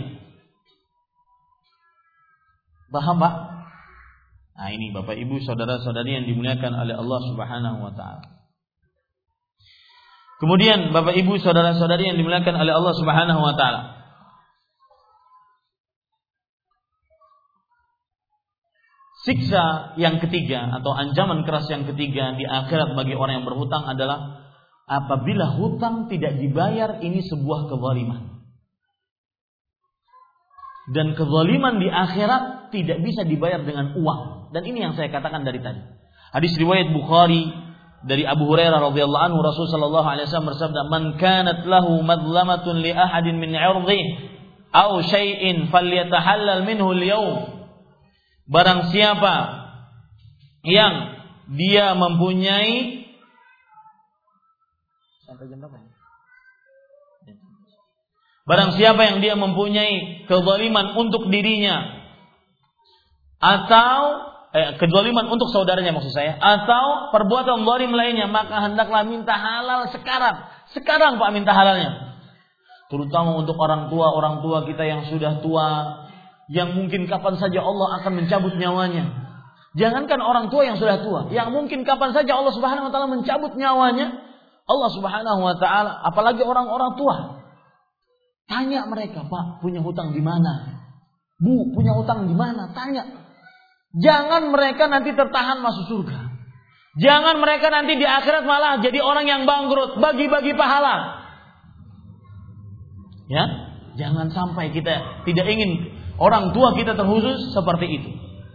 Speaker 2: Paham Pak? Nah ini Bapak Ibu saudara-saudari yang dimuliakan oleh Allah Subhanahu wa taala. Kemudian Bapak Ibu saudara-saudari yang dimuliakan oleh Allah Subhanahu wa taala, siksa yang ketiga atau ancaman keras yang ketiga di akhirat bagi orang yang berhutang adalah apabila hutang tidak dibayar, ini sebuah kezaliman. Dan kezaliman di akhirat tidak bisa dibayar dengan uang. Dan ini yang saya katakan dari tadi. Hadis riwayat Bukhari dari Abu Hurairah radhiyallahu anhu, Rasul sallallahu alaihi wasallam bersabda, "Man kanat lahu madlamatun li ahadin min 'irdihi aw syai'in falyatahallal minhu al-yawm." Barang siapa yang dia mempunyai barang siapa yang dia mempunyai kezaliman untuk dirinya atau kezaliman untuk saudaranya maksud saya, atau perbuatan zalim lainnya, maka hendaklah minta halal sekarang Pak, minta halalnya. Terutama untuk orang tua kita yang sudah tua, yang mungkin kapan saja Allah akan mencabut nyawanya. Jangankan orang tua yang sudah tua, yang mungkin kapan saja Allah Subhanahu wa taala mencabut nyawanya, Allah Subhanahu wa taala, apalagi orang-orang tua. Tanya mereka, "Pak, punya hutang di mana? Bu, punya hutang di mana?" Tanya. Jangan mereka nanti tertahan masuk surga. Jangan mereka nanti di akhirat malah jadi orang yang bangkrut, bagi-bagi pahala. Ya, jangan sampai kita tidak ingin orang tua kita terkhusus seperti itu.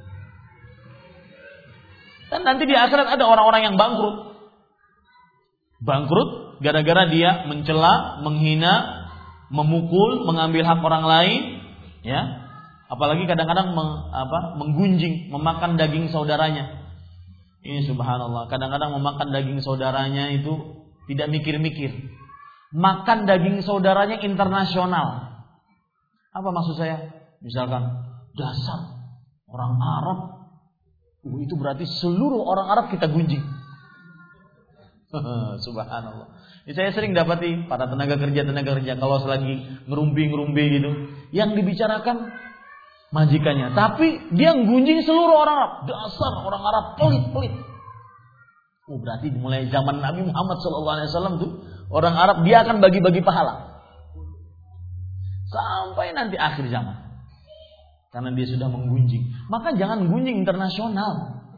Speaker 2: Dan nanti di akhirat ada orang-orang yang bangkrut. Bangkrut gara-gara dia mencela, menghina, memukul, mengambil hak orang lain, ya. Apalagi kadang-kadang menggunjing, memakan daging saudaranya. Ini subhanallah, kadang-kadang memakan daging saudaranya itu tidak mikir-mikir. Makan daging saudaranya internasional. Apa maksud saya? Misalkan, dasar orang Arab, itu berarti seluruh orang Arab kita gunjing. Subhanallah. Saya sering dapati para tenaga kerja kalau lagi ngerumpi gitu, yang dibicarakan majikannya, tapi dia gunjing seluruh orang Arab. Dasar orang Arab pelit. Berarti mulai zaman Nabi Muhammad SAW tuh orang Arab dia akan bagi-bagi pahala sampai nanti akhir zaman, karena dia sudah menggunjing. Maka jangan gunjing internasional.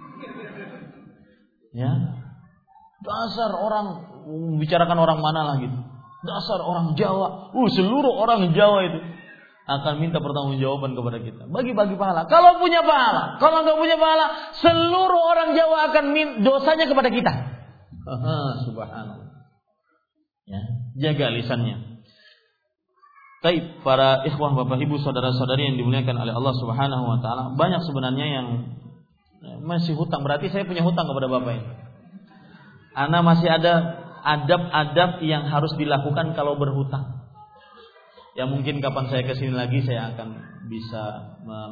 Speaker 2: Ya, dasar orang, bicarakan orang mana lah gitu. Dasar orang Jawa. Seluruh orang Jawa itu akan minta pertanggungjawaban kepada kita. Bagi-bagi pahala. Kalau punya pahala, kalau enggak punya pahala, seluruh orang Jawa akan dosanya kepada kita. Subhanallah. Ya, jaga lisannya. Baik, para ikhwah, Bapak Ibu, saudara-saudari yang dimuliakan oleh Allah Subhanahu wa taala, banyak sebenarnya yang masih hutang. Berarti saya punya hutang kepada Bapak ini. Ana masih ada adab-adab yang harus dilakukan kalau berhutang. Ya mungkin kapan saya kesini lagi saya akan bisa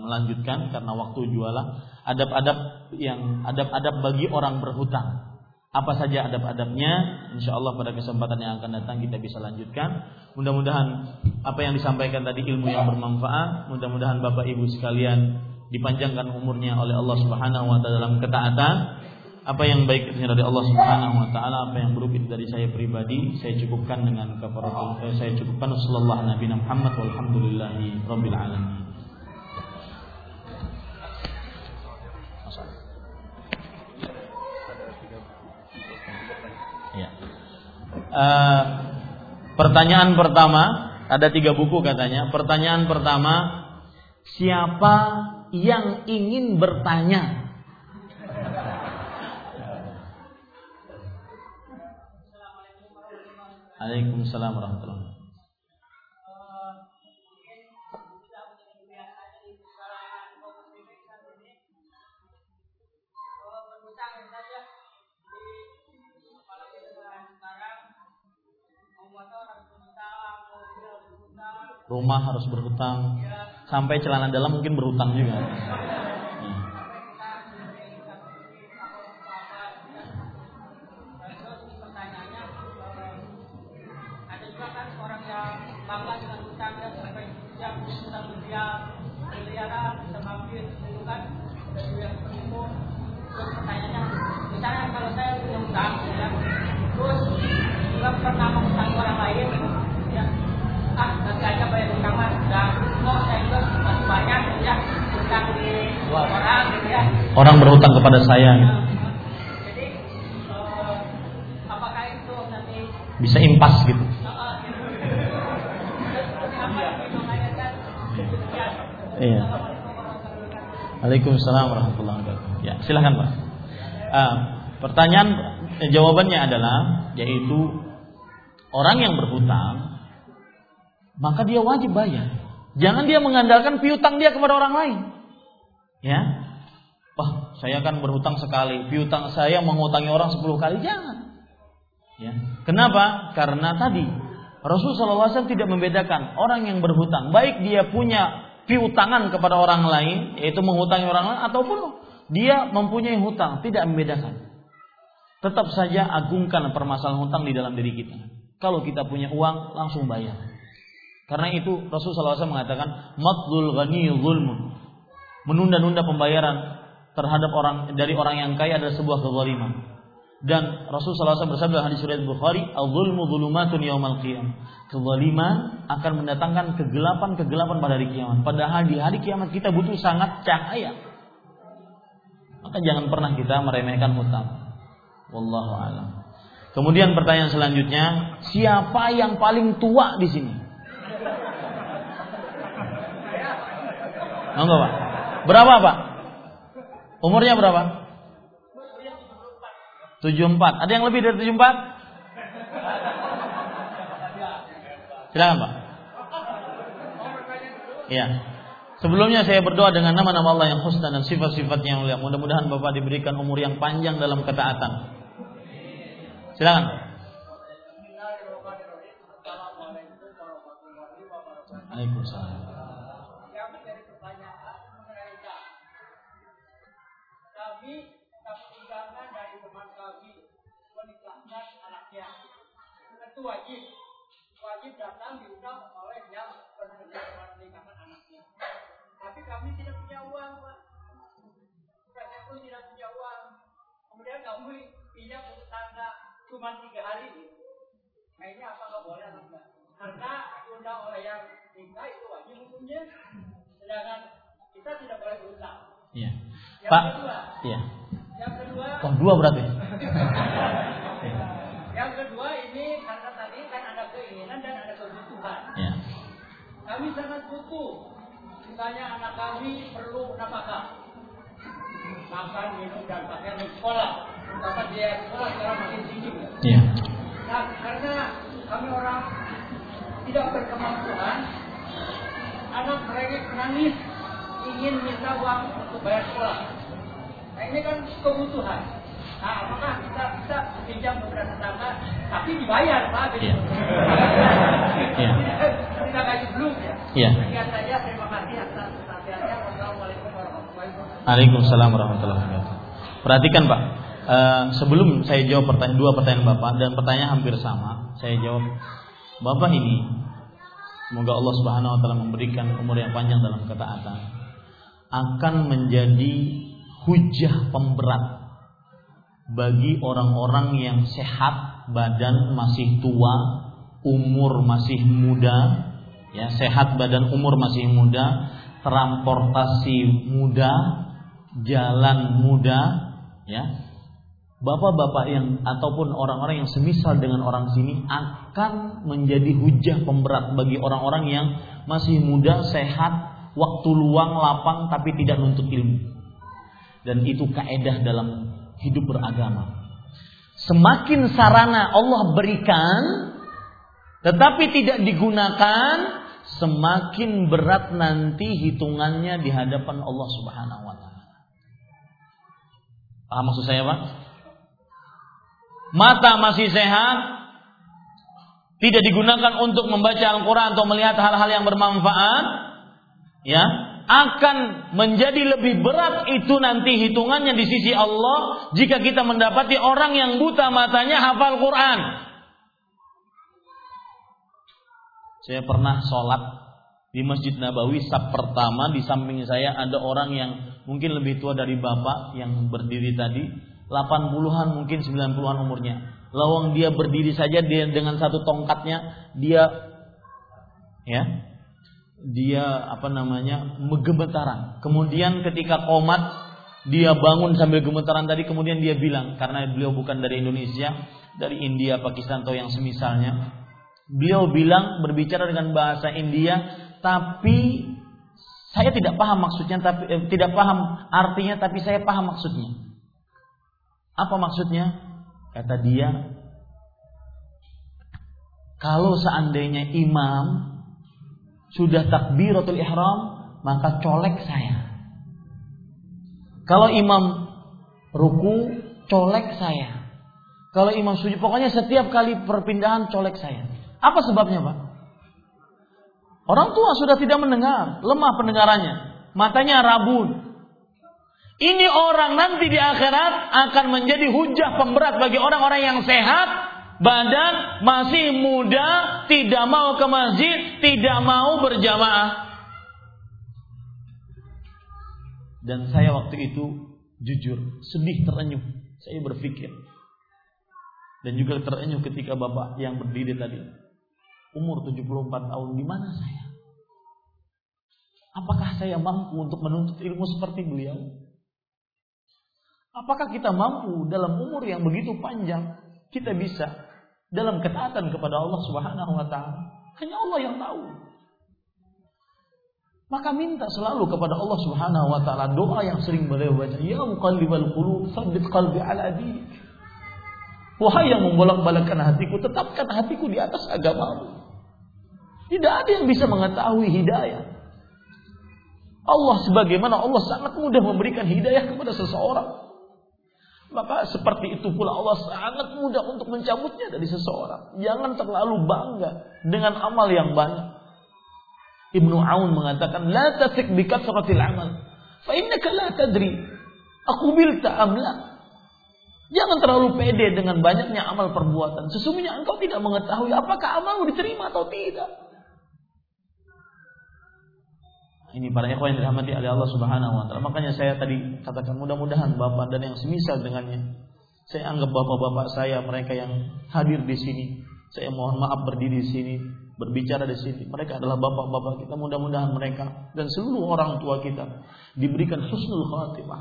Speaker 2: melanjutkan karena waktu jualan. Adab-adab bagi orang berhutang. apa saja adab-adabnya. Insyaallah pada kesempatan yang akan datang kita bisa lanjutkan. Mudah-mudahan apa yang disampaikan tadi ilmu yang bermanfaat. Mudah-mudahan Bapak Ibu sekalian dipanjangkan umurnya oleh Allah Subhanahu wa taala dalam ketaatan. Apa yang baik itu dari Allah Subhanahu wa taala, apa yang buruk itu dari saya pribadi. Saya cukupkan dengan kafaratul saya cukupkan sallallahu nabi Muhammad walhamdulillahi rabbil alamin. Ya. Pertanyaan pertama, ada 3 buku katanya. Pertanyaan pertama, siapa yang ingin bertanya? Waalaikumsalam warahmatullahi wabarakatuh. Rumah harus berhutang, sampai celana dalam mungkin berhutang juga.
Speaker 3: Ada juga kan orang yang bangga dengan hutangnya sampai jam hutang miliaran bisa mampir itu kan dari yang penuh. Terus pertanyaannya, misalnya kalau saya punya hutang, ya, terus juga pernah menghutangi orang lain, ya. Nanti aja bayar hutang mas, dan saya juga masih banyak ya hutang di orang gitu ya.
Speaker 2: Orang berhutang kepada saya.
Speaker 3: Jadi apakah itu nanti
Speaker 2: Bisa impas gitu. Iya. Waalaikumsalam warahmatullahi wabarakatuh. Ya, silakan Pak. Pertanyaan jawabannya adalah yaitu orang yang berhutang maka dia wajib bayar. Jangan dia mengandalkan piutang dia kepada orang lain. Ya. Wah, saya kan berhutang sekali, piutang saya mengutangi orang 10 kali, jangan. Ya. Kenapa? Karena tadi Rasulullah SAW tidak membedakan orang yang berhutang, baik dia punya piutangan kepada orang lain, yaitu menghutangi orang lain, ataupun dia mempunyai hutang, tidak membedakan. Tetap saja agungkan permasalahan hutang di dalam diri kita. Kalau kita punya uang, langsung bayar. Karena itu Rasulullah SAW mengatakan matlul ghani zulmun. Menunda-nunda pembayaran terhadap dari orang yang kaya adalah sebuah kezaliman. Dan Rasulullah SAW bersabda hadis riwayat Bukhari, "Al-zulmu zulumatun yaumal qiyamah." Kezaliman akan mendatangkan kegelapan pada hari kiamat. Padahal di hari kiamat kita butuh sangat cahaya. Maka jangan pernah kita meremehkan hutang. Wallahu a'lam. Kemudian pertanyaan selanjutnya, siapa yang paling tua di sini? Enggak Pak. Berapa Pak? Umurnya berapa? 74. Ada yang lebih dari 74? Silakan Pak. Iya. Sebelumnya saya berdoa dengan nama-nama Allah yang husna dan sifat-sifatnya yang mulia. Mudah-mudahan Bapak diberikan umur yang panjang dalam ketaatan. Silakan. Waalaikumsalam.
Speaker 3: Kami dapat undangan dari teman kami menikahkan anaknya. Itu wajib datang diundang oleh yang menikahkan anaknya. Tapi kami tidak punya uang, Pak. Saya pun tidak punya uang. Kemudian kami pinjam untuk tangga cuma 3 hari. Nah ini apa nggak boleh atau enggak? Karena diundang oleh yang nikah itu wajib hukumnya. Sedangkan kita tidak boleh berutang.
Speaker 2: Iya.
Speaker 3: Yang
Speaker 2: Pak.
Speaker 3: kedua,
Speaker 2: Iya.
Speaker 3: Yang kedua.
Speaker 2: Oh, 2 berarti.
Speaker 3: Yang kedua ini karena tadi kan ada keinginan dan ada kebutuhan.
Speaker 2: Iya.
Speaker 3: Kami sangat butuh. Misalnya anak kami perlu nafkah, makan, minum dan pakaian di sekolah. Terutama dia sekolah sekarang makin tinggi.
Speaker 2: Iya.
Speaker 3: Nah, karena kami orang tidak berkemampuan, anak mereka menangis ingin minta uang untuk bayar sekolah. Nah ini kan kebutuhan. Nah apakah kita bisa pinjam beberapa tetangga tapi dibayar Pak?
Speaker 2: Iya. Iya.
Speaker 3: Kita gaji belum ya.
Speaker 2: Iya.
Speaker 3: Sekian saja, terima kasih atas perhatiannya. Wassalamualaikum warahmatullahi wabarakatuh.
Speaker 2: Waalaikumsalam warahmatullahi wabarakatuh. Perhatikan Pak, Sebelum saya jawab dua pertanyaan Bapak dan pertanyaan hampir sama, saya jawab Bapak ini. Semoga Allah Subhanahu wa taala memberikan umur yang panjang dalam ketaatan. Akan menjadi hujah pemberat bagi orang-orang yang sehat, badan masih tua, umur masih muda, ya, sehat badan umur masih muda, transportasi mudah, jalan mudah, ya. Bapak-bapak yang ataupun orang-orang yang semisal dengan orang sini akan menjadi hujah pemberat bagi orang-orang yang masih muda, sehat, waktu luang, lapang tapi tidak nuntut ilmu. Dan itu kaedah dalam hidup beragama. Semakin sarana Allah berikan tetapi tidak digunakan, semakin berat nanti hitungannya di hadapan Allah Subhanahu wa taala. Paham maksud saya, Pak? Mata masih sehat, tidak digunakan untuk membaca Al-Quran atau melihat hal-hal yang bermanfaat, ya, akan menjadi lebih berat itu nanti hitungannya di sisi Allah jika kita mendapati orang yang buta matanya hafal Quran. Saya pernah sholat di Masjid Nabawi, saf pertama, di samping saya ada orang yang mungkin lebih tua dari Bapak yang berdiri tadi, 80-an mungkin 90-an umurnya. Lawang dia berdiri saja dia dengan satu tongkatnya dia gemetaran. Kemudian ketika qomat dia bangun sambil gemetaran tadi, kemudian dia bilang, karena beliau bukan dari Indonesia, dari India, Pakistan atau yang semisalnya. Beliau bilang berbicara dengan bahasa India, tapi saya tidak paham maksudnya, tidak paham artinya, tapi saya paham maksudnya. Apa maksudnya? Kata dia, kalau seandainya imam sudah takbiratul ihram, maka colek saya. Kalau imam ruku, colek saya. Kalau imam sujud, pokoknya setiap kali perpindahan colek saya. Apa sebabnya, Pak? Orang tua sudah tidak mendengar, lemah pendengarannya, matanya rabun. Ini orang nanti di akhirat akan menjadi hujah pemberat bagi orang-orang yang sehat, badan masih muda, tidak mau ke masjid, tidak mau berjamaah. Dan saya waktu itu jujur sedih, terenyuh. Saya berpikir, dan juga terenyuh ketika Bapak yang berdiri tadi, umur 74 tahun, di mana saya? Apakah saya mampu untuk menuntut ilmu seperti beliau? Apakah kita mampu dalam umur yang begitu panjang kita bisa dalam ketaatan kepada Allah Subhanahu wa taala? Hanya Allah yang tahu. Maka minta selalu kepada Allah Subhanahu wa taala doa yang sering beliau baca, ya muqallibal qulub tsabbit qalbi ala dinik. Wahai yang membolak-balikkan hatiku, tetapkan hatiku di atas agamamu. Tidak ada yang bisa mengetahui hidayah. Allah sebagaimana Allah sangat mudah memberikan hidayah kepada seseorang, maka seperti itu pula Allah sangat mudah untuk mencabutnya dari seseorang. Jangan terlalu bangga dengan amal yang banyak. Ibnu Aun mengatakan, la tasik bi kathratil amal, fa innaka la tadri aqbilta am la. Jangan terlalu pede dengan banyaknya amal perbuatan. Sesungguhnya engkau tidak mengetahui apakah amalmu diterima atau tidak. Ini para ikhwan yang dirahmati oleh Allah Subhanahu wa taala. Makanya saya tadi katakan mudah-mudahan Bapak dan yang semisal dengannya, saya anggap bapak-bapak saya, mereka yang hadir di sini, saya mohon maaf berdiri di sini, berbicara di sini. Mereka adalah bapak-bapak kita. Mudah-mudahan mereka dan seluruh orang tua kita diberikan husnul khatimah,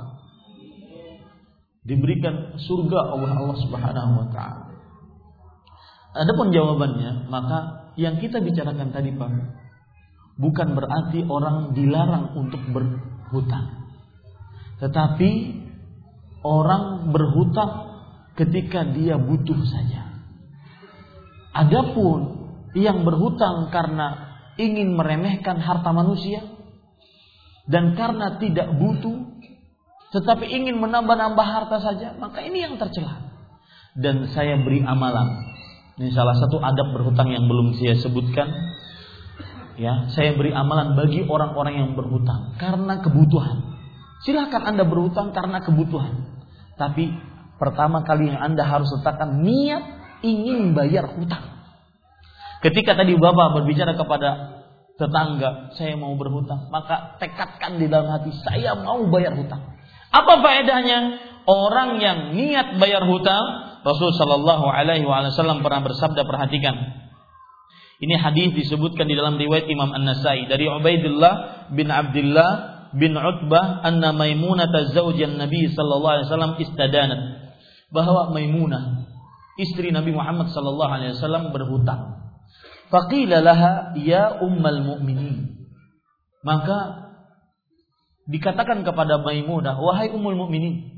Speaker 2: diberikan surga Allah Subhanahu wa taala. Adapun jawabannya, maka yang kita bicarakan tadi, Pak, bukan berarti orang dilarang untuk berhutang, tetapi orang berhutang ketika dia butuh saja. Adapun yang berhutang karena ingin meremehkan harta manusia dan karena tidak butuh tetapi ingin menambah-nambah harta saja, maka ini yang tercela. Dan saya beri amalan. Ini salah satu adab berhutang yang belum saya sebutkan. Ya, saya beri amalan bagi orang-orang yang berhutang karena kebutuhan. Silakan Anda berhutang karena kebutuhan, tapi pertama kali yang Anda harus letakkan niat ingin bayar hutang. Ketika tadi Bapak berbicara kepada tetangga, saya mau berhutang, maka tekadkan di dalam hati, saya mau bayar hutang. Apa faedahnya? Orang yang niat bayar hutang, Rasul sallallahu alaihi wasallam pernah bersabda, perhatikan. Ini hadis disebutkan di dalam riwayat Imam An-Nasai dari Ubaidillah bin Abdullah bin Utbah anna Maimunah zaujan Nabi sallallahu alaihi wasallam istadanat, bahwa Maimunah istri Nabi Muhammad sallallahu alaihi wasallam berhutang. Faqila laha ya ummal mu'minin, maka dikatakan kepada Maimunah, wahai ummul mu'minin,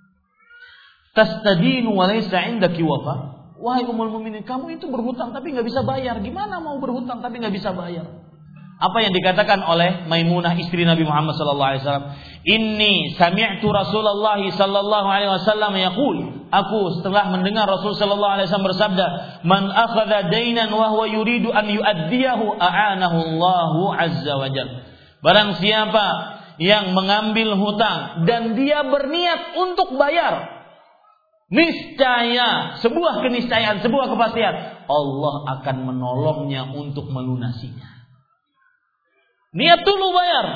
Speaker 2: tastadinu wa laysa 'indaki wafa. Wahai ummul mu'minin, kamu itu berhutang tapi enggak bisa bayar. Gimana mau berhutang tapi enggak bisa bayar? Apa yang dikatakan oleh Maimunah istri Nabi Muhammad sallallahu alaihi wasallam? Inni sami'tu Rasulullah sallallahu alaihi wasallam yaqul, aku setelah mendengar Rasul sallallahu alaihi wasallam bersabda, man akhadha dainan wa huwa yuridu an yu'addiyahu a'anahu Allahu azza wa jalla. Barang siapa yang mengambil hutang dan dia berniat untuk bayar, niscaya, sebuah keniscayaan, sebuah kepastian, Allah akan menolongnya untuk melunasinya. Niat dulu bayar.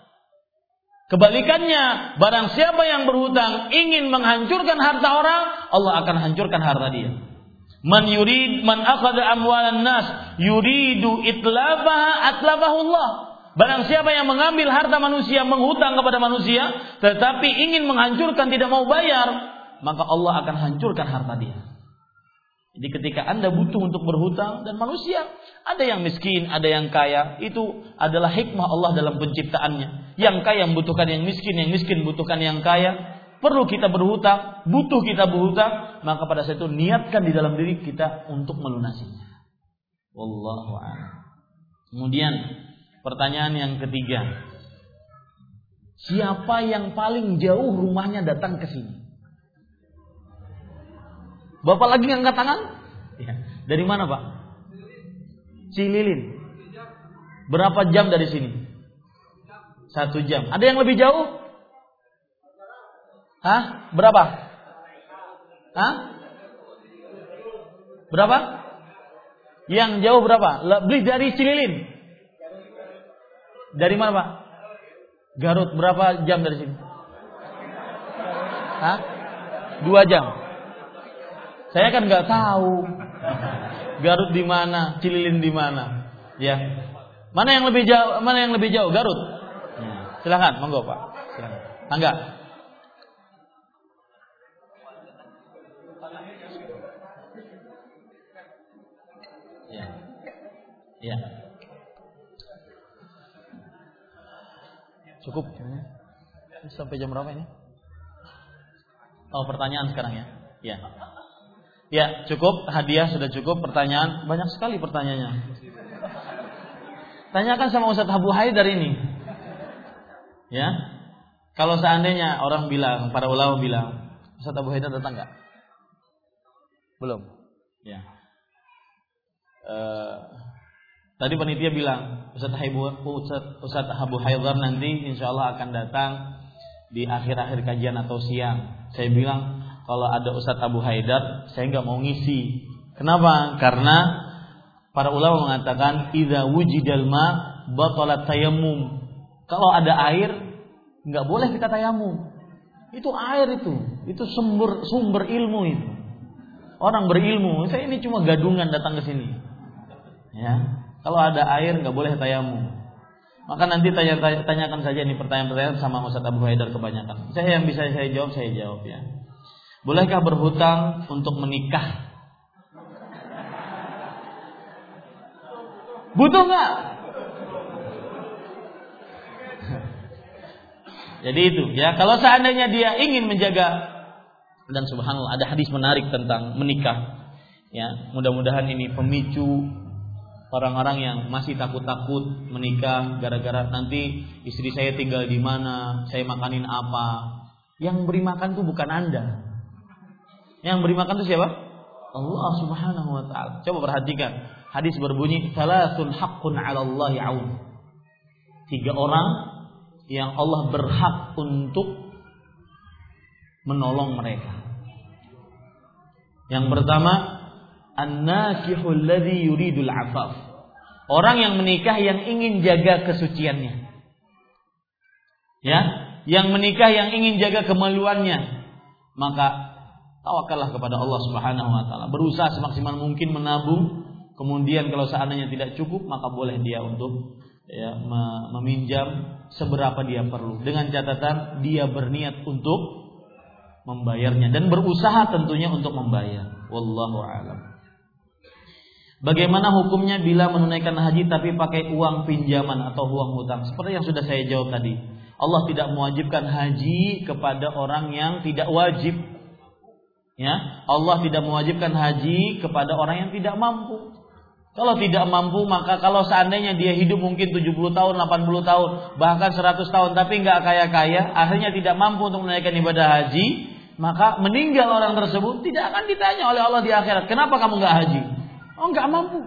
Speaker 2: Kebalikannya, barang siapa yang berhutang ingin menghancurkan harta orang, Allah akan hancurkan harta dia. Man akhadha amwalan nas yuridu itlafaha atlafahu Allah. Barang siapa yang mengambil harta manusia, menghutang kepada manusia, tetapi ingin menghancurkan, tidak mau bayar, maka Allah akan hancurkan harta dia. Jadi ketika Anda butuh untuk berhutang, dan manusia ada yang miskin, ada yang kaya, itu adalah hikmah Allah dalam penciptaannya. Yang kaya membutuhkan yang miskin membutuhkan yang kaya. Perlu kita berhutang, butuh kita berhutang, maka pada saat itu niatkan di dalam diri kita untuk melunasinya. Wallahu a'lam. Kemudian pertanyaan yang ketiga, siapa yang paling jauh rumahnya datang ke sini? Bapak lagi ngangkat tangan? Ya. Dari mana Pak? Cililin. Berapa jam dari sini? 1 jam. Ada yang lebih jauh? Hah? Berapa? Hah? Berapa? Yang jauh berapa? Lebih dari Cililin. Dari mana Pak? Garut. Berapa jam dari sini? Hah? 2 jam. Saya kan nggak tahu Garut di mana, Cililin di mana, ya. Mana yang lebih jauh? Mana yang lebih jauh? Garut. Ya. Silakan, monggo Pak. Silakan. Tangga. Ya. Ya. Cukup. Sampai jam berapa ini? Oh, pertanyaan sekarang ya. Ya. Ya, cukup, hadiah sudah cukup, pertanyaan banyak sekali pertanyaannya. Tanyakan sama Ustaz Abu Haidar ini. Ya. Kalau seandainya orang bilang, para ulama bilang, Ustaz Abu Haidar datang enggak? Belum. Ya. Tadi panitia bilang Ustaz Abu Haidar nanti insyaallah akan datang di akhir-akhir kajian atau siang. Saya bilang kalau ada Ustadz Abu Haidar, saya nggak mau ngisi. Kenapa? Karena para ulama mengatakan idza wujidal ma batalat tayammum. Kalau ada air, nggak boleh kita tayamum. Itu air itu sumber ilmu itu. Orang berilmu, saya ini cuma gadungan datang ke sini. Ya, kalau ada air nggak boleh tayamum. Maka nanti tanyakan saja ini pertanyaan-pertanyaan sama Ustadz Abu Haidar kebanyakan. Saya yang bisa saya jawab ya. Bolehkah berhutang untuk menikah? Butuh nggak? Jadi itu ya. Kalau seandainya dia ingin menjaga, dan subhanallah ada hadis menarik tentang menikah. Ya, mudah-mudahan ini pemicu orang-orang yang masih takut-takut menikah gara-gara nanti istri saya tinggal di mana, saya makanin apa. Yang beri makan itu bukan Anda. Yang beri makan itu siapa? Allah Subhanahu wa taala. Coba perhatikan. Hadis berbunyi, "Salasun haqqun 'ala Allahi 'aun." 3 orang yang Allah berhak untuk menolong mereka. Yang pertama, an-nakihul ladzi yuridul afaf. Orang yang menikah yang ingin jaga kesuciannya. Ya, yang menikah yang ingin jaga kemaluannya, maka tawakallah kepada Allah Subhanahu wa taala. Berusaha semaksimal mungkin menabung, kemudian kalau seandainya tidak cukup, maka boleh dia untuk meminjam seberapa dia perlu, dengan catatan dia berniat untuk membayarnya dan berusaha tentunya untuk membayar. Wallahu a'lam. Bagaimana hukumnya bila menunaikan haji tapi pakai uang pinjaman atau uang hutang? Seperti yang sudah saya jawab tadi. Allah tidak mewajibkan haji kepada orang yang tidak wajib. Ya, Allah tidak mewajibkan haji kepada orang yang tidak mampu. Kalau tidak mampu, maka kalau seandainya dia hidup mungkin 70 tahun, 80 tahun, bahkan 100 tahun tapi enggak kaya-kaya, akhirnya tidak mampu untuk menunaikan ibadah haji, maka meninggal orang tersebut tidak akan ditanya oleh Allah di akhirat, kenapa kamu enggak haji? Oh, enggak mampu.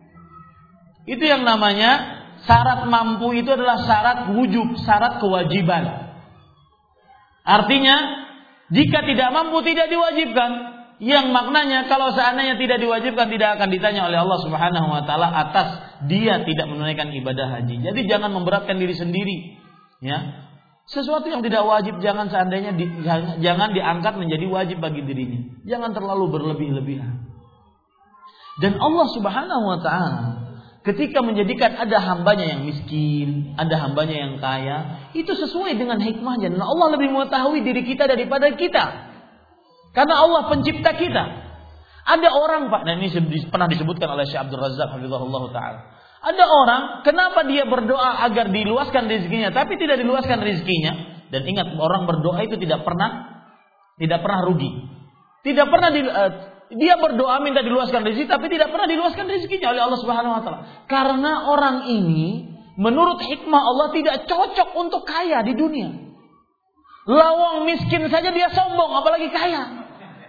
Speaker 2: Itu yang namanya syarat mampu, itu adalah syarat wujub, syarat kewajiban. Artinya, jika tidak mampu tidak diwajibkan. Yang maknanya kalau seandainya tidak diwajibkan tidak akan ditanya oleh Allah Subhanahu wa taala atas dia tidak menunaikan ibadah haji. Jadi jangan memberatkan diri sendiri. Ya. Sesuatu yang tidak wajib jangan diangkat menjadi wajib bagi dirinya. Jangan terlalu berlebih-lebihan. Dan Allah Subhanahu wa taala ketika menjadikan ada hambanya yang miskin, ada hambanya yang kaya, itu sesuai dengan hikmahnya. Dan Allah lebih mengetahui diri kita daripada kita. Karena Allah pencipta kita. Ada orang, Pak, dan ini pernah disebutkan oleh Syekh Abdul Razak hafizahullah taala. Ada orang, kenapa dia berdoa agar diluaskan rezekinya, tapi tidak diluaskan rezekinya? Dan ingat, orang berdoa itu tidak pernah rugi. Tidak pernah dia berdoa minta diluaskan rezeki, tapi tidak pernah diluaskan rezekinya oleh Allah Subhanahu wa taala. Karena orang ini menurut hikmah Allah tidak cocok untuk kaya di dunia. Lawang miskin saja dia sombong, apalagi kaya.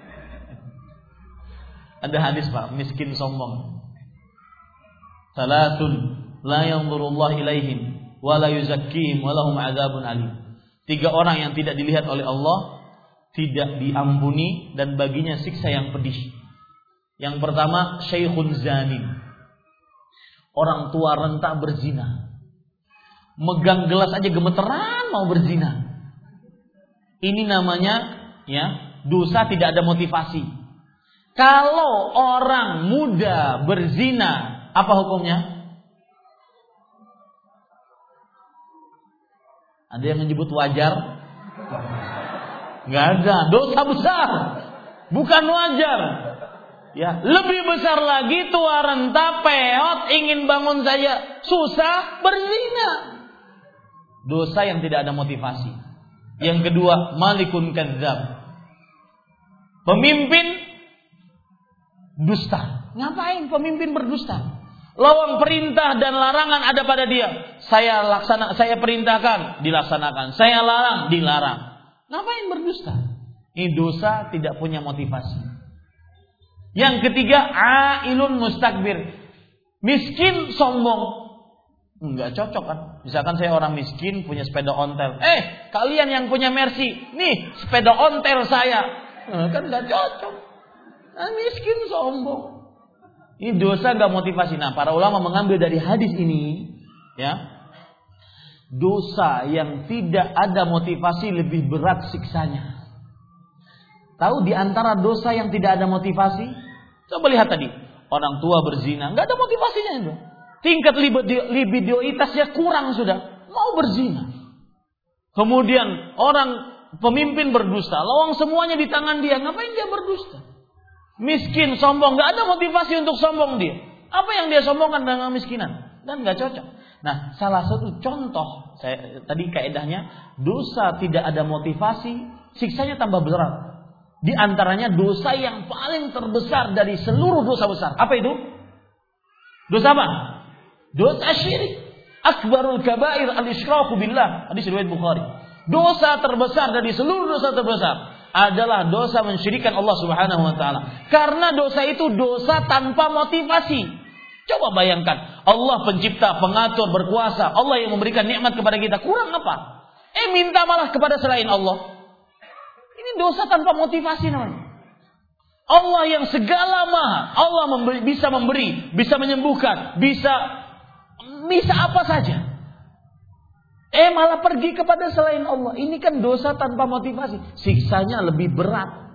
Speaker 2: Ada hadis, Pak, miskin sombong. Salatun la yanzurullah ilaihim wa la yuzakkihim wa lahum adzabun alim. 3 orang yang tidak dilihat oleh Allah, tidak diampuni dan baginya siksa yang pedih. Yang pertama, syaikhun zanin. Orang tua renta berzina. Megang gelas aja gemeteran mau berzina. Ini namanya dosa tidak ada motivasi. Kalau orang muda berzina, apa hukumnya? Ada yang menyebut wajar? Enggak ada, dosa besar. Bukan wajar. Ya, lebih besar lagi tua renta peot ingin bangun saja susah berzina. Dosa yang tidak ada motivasi. Yang kedua, malikun kadzdzab. Pemimpin dusta. Ngapain pemimpin berdusta? Lawang perintah dan larangan ada pada dia. Saya perintahkan, dilaksanakan. Saya larang, dilarang. Ngapain berdusta? Ini dosa tidak punya motivasi. Yang ketiga, ailun mustakbir. Miskin sombong. Enggak cocok kan? Misalkan saya orang miskin punya sepeda ontel. Kalian yang punya Mercy, nih sepeda ontel saya. Kan enggak cocok. Miskin sombong. Ini dosa enggak motivasi. Nah, para ulama mengambil dari hadis ini, ya. Dosa yang tidak ada motivasi lebih berat siksanya. Tahu di antara dosa yang tidak ada motivasi? Coba lihat tadi, orang tua berzina, enggak ada motivasinya itu. Tingkat libidoitasnya kurang sudah, mau berzina. Kemudian orang pemimpin berdusta, lawang semuanya di tangan dia, ngapain dia berdusta? Miskin, sombong, enggak ada motivasi untuk sombong dia. Apa yang dia sombongkan dengan miskinan? Dan enggak cocok. Nah, salah satu contoh, tadi kaedahnya, dosa tidak ada motivasi, siksanya tambah berat. Di antaranya dosa yang paling terbesar dari seluruh dosa besar. Apa itu? Dosa apa? Dosa syirik. Akbarul kabair al-isyraku billah. Hadis riwayat Bukhari. Dosa terbesar dari seluruh dosa terbesar adalah dosa mensyirikkan Allah Subhanahu wa taala. Karena dosa itu dosa tanpa motivasi. Coba bayangkan, Allah pencipta, pengatur, berkuasa, Allah yang memberikan nikmat kepada kita, kurang apa? Minta malah kepada selain Allah. Ini dosa tanpa motivasi namanya. Allah yang segala maha. Allah bisa memberi, bisa menyembuhkan, bisa apa saja. Malah pergi kepada selain Allah. Ini kan dosa tanpa motivasi. Siksanya lebih berat.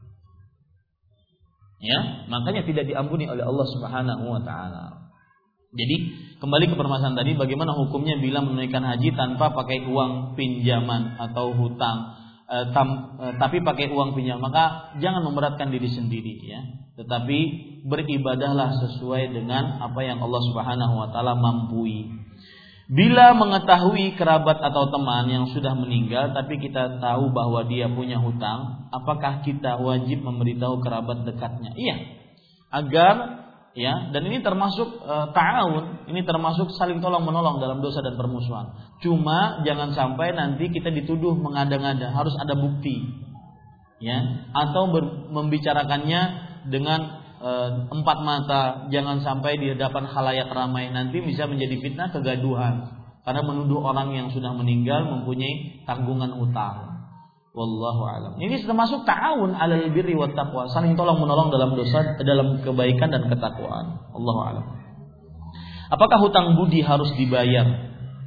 Speaker 2: Ya, makanya tidak diampuni oleh Allah Subhanahu wa taala. Jadi, kembali ke permasalahan tadi, bagaimana hukumnya bila menunaikan haji tanpa pakai uang pinjaman atau hutang, tapi pakai uang pinjam, maka jangan memberatkan diri sendiri ya. Tetapi beribadahlah sesuai dengan apa yang Allah Subhanahu wa taala mampui. Bila mengetahui kerabat atau teman yang sudah meninggal tapi kita tahu bahwa dia punya hutang, apakah kita wajib memberitahu kerabat dekatnya? Iya. Agar ya, dan ini termasuk ta'awun, ini termasuk saling tolong menolong dalam dosa dan permusuhan. Cuma jangan sampai nanti kita dituduh mengada-ngada, harus ada bukti. Ya, atau membicarakannya dengan empat mata, jangan sampai di hadapan khalayak ramai, nanti bisa menjadi fitnah kegaduhan karena menuduh orang yang sudah meninggal mempunyai tanggungan hutang. Wallahu a'lam. Ini termasuk ta'awun 'alal birri wat taqwa, saling tolong menolong dalam dosa, dalam kebaikan dan ketakwaan. Wallahu a'lam. Apakah hutang budi harus dibayar?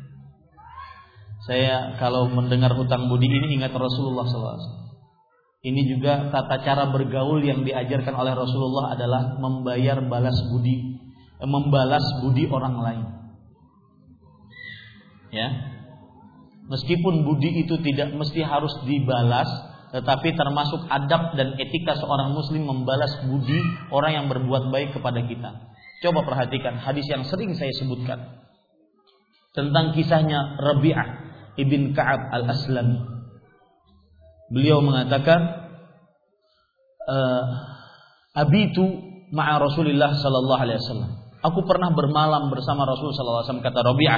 Speaker 2: Saya kalau mendengar hutang budi ini ingat Rasulullah SAW. Ini juga tata cara bergaul yang diajarkan oleh Rasulullah adalah membalas budi orang lain. Ya. Meskipun budi itu tidak mesti harus dibalas, tetapi termasuk adab dan etika seorang muslim membalas budi orang yang berbuat baik kepada kita. Coba perhatikan hadis yang sering saya sebutkan tentang kisahnya Rabi'ah ibn Ka'ab al-Aslami. Beliau mengatakan, abitu ma'a Rasulillah sallallahu alaihi wasallam. Aku pernah bermalam bersama Rasul sallallahu alaihi wasallam, kata Rabi'ah.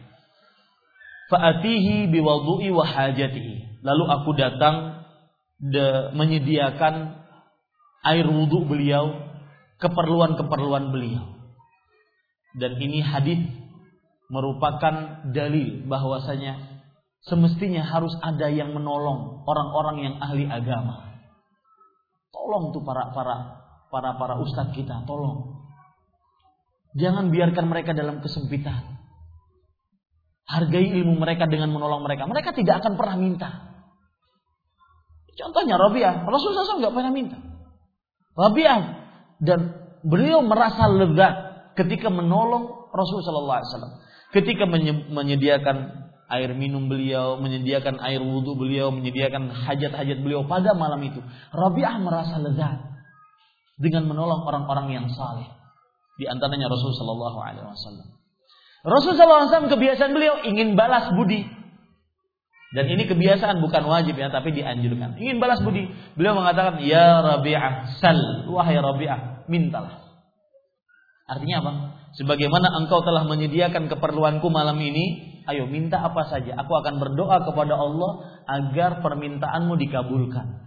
Speaker 2: Fa'atihi biwudu'i wa hajatihi. Lalu aku datang menyediakan air wudu beliau, keperluan-keperluan beliau. Dan ini hadis merupakan dalil bahwasanya semestinya harus ada yang menolong orang-orang yang ahli agama. Tolong tuh para ustadz kita, tolong. Jangan biarkan mereka dalam kesempitan. Hargai ilmu mereka dengan menolong mereka. Mereka tidak akan pernah minta. Contohnya Rabi'ah, Rasulullah SAW nggak pernah minta. Rabi'ah, dan beliau merasa lega ketika menolong Rasulullah SAW. Ketika menyediakan air minum beliau, menyediakan air wudhu beliau, menyediakan hajat-hajat beliau pada malam itu. Rabi'ah merasa lega dengan menolong orang-orang yang saleh. Di antaranya Rasulullah SAW. Rasulullah SAW kebiasaan beliau ingin balas budi. Dan ini kebiasaan bukan wajib ya, tapi dianjurkan. Ingin balas budi. Beliau mengatakan, ya Rabi'ah, sal, wahai Rabi'ah, mintalah. Artinya apa? Sebagaimana engkau telah menyediakan keperluanku malam ini, ayo minta apa saja. Aku akan berdoa kepada Allah agar permintaanmu dikabulkan.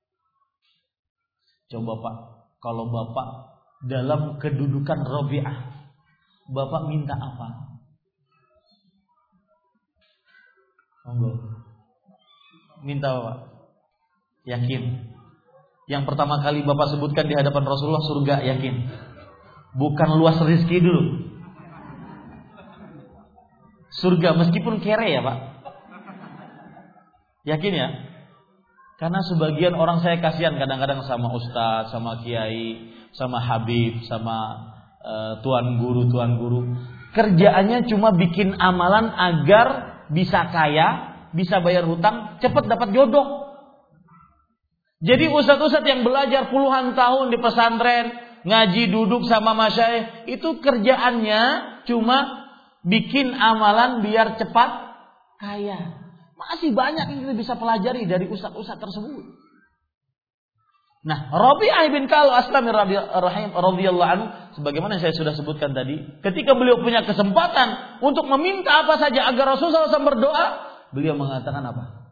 Speaker 2: Coba Pak, kalau Bapak dalam kedudukan Rabi'ah, Bapak minta apa? Monggo. Minta apa? Yakin. Yang pertama kali Bapak sebutkan di hadapan Rasulullah surga, yakin. Bukan luas rezeki dulu. Surga meskipun kere ya Pak. Yakin ya? Karena sebagian orang saya kasihan kadang-kadang sama ustaz, sama kiai, sama habib, sama tuan guru. Kerjaannya cuma bikin amalan agar bisa kaya, bisa bayar hutang, cepat dapat jodoh. Jadi ustaz-ustaz yang belajar puluhan tahun di pesantren, ngaji duduk sama masyayikh, itu kerjaannya cuma bikin amalan biar cepat kaya. Masih banyak yang kita bisa pelajari dari ustaz-ustaz tersebut. Nah, Rabi'ah bin Ka'ab al-Aslami radhiyallahu anhu, sebagaimana saya sudah sebutkan tadi, ketika beliau punya kesempatan untuk meminta apa saja agar Rasulullah SAW berdoa, beliau mengatakan apa?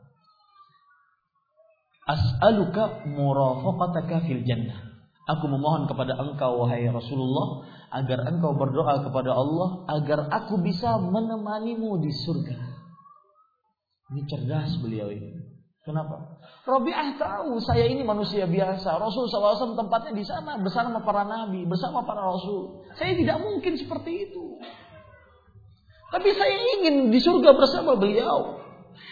Speaker 2: As'aluka murafaqataka fil jannah. Aku memohon kepada engkau wahai Rasulullah agar engkau berdoa kepada Allah agar aku bisa menemanimu di surga. Ini cerdas beliau ini. Kenapa? Rabi'ah tahu saya ini manusia biasa. Rasul SAW tempatnya di sana bersama para nabi, bersama para rasul. Saya tidak mungkin seperti itu. Tapi saya ingin di surga bersama beliau.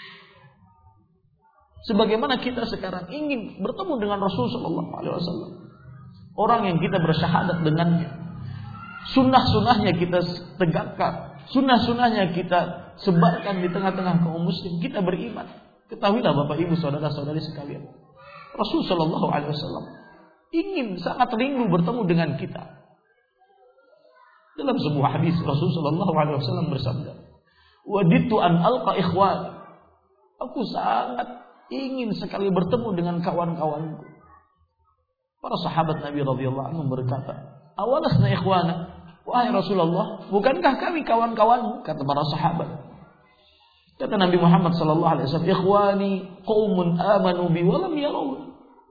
Speaker 2: Sebagaimana kita sekarang ingin bertemu dengan Rasul SAW. Orang yang kita bersyahadat dengannya. Sunnah-sunnahnya kita tegakkan. Sunnah-sunnahnya kita sebarkan di tengah-tengah kaum muslim. Kita beriman. Ketahuilah Bapak Ibu saudara-saudari sekalian, Rasul sallallahu alaihi wasallam ingin sangat rindu bertemu dengan kita. Dalam sebuah hadis Rasul sallallahu alaihi wasallam bersabda, "Wadidtu an alqa ikhwani." Aku sangat ingin sekali bertemu dengan kawan-kawanku. Para sahabat Nabi radhiyallahu anhum berkata, "Awalasna ikhwana?" Wahai Rasulullah, bukankah kami kawan-kawanmu? Kata para sahabat. Kata Nabi Muhammad sallallahu alaihi wasallam, "Ikhwani qaumun amanu bi wa lam yarawni."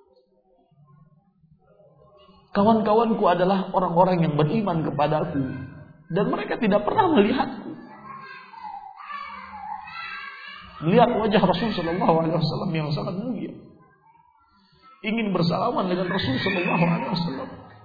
Speaker 2: Kawan-kawanku adalah orang-orang yang beriman kepadaku dan mereka tidak pernah melihatku. Melihat wajah Rasul sallallahu alaihi wasallam yang sangat mulia. Ingin bersalaman dengan Rasul sallallahu alaihi wasallam.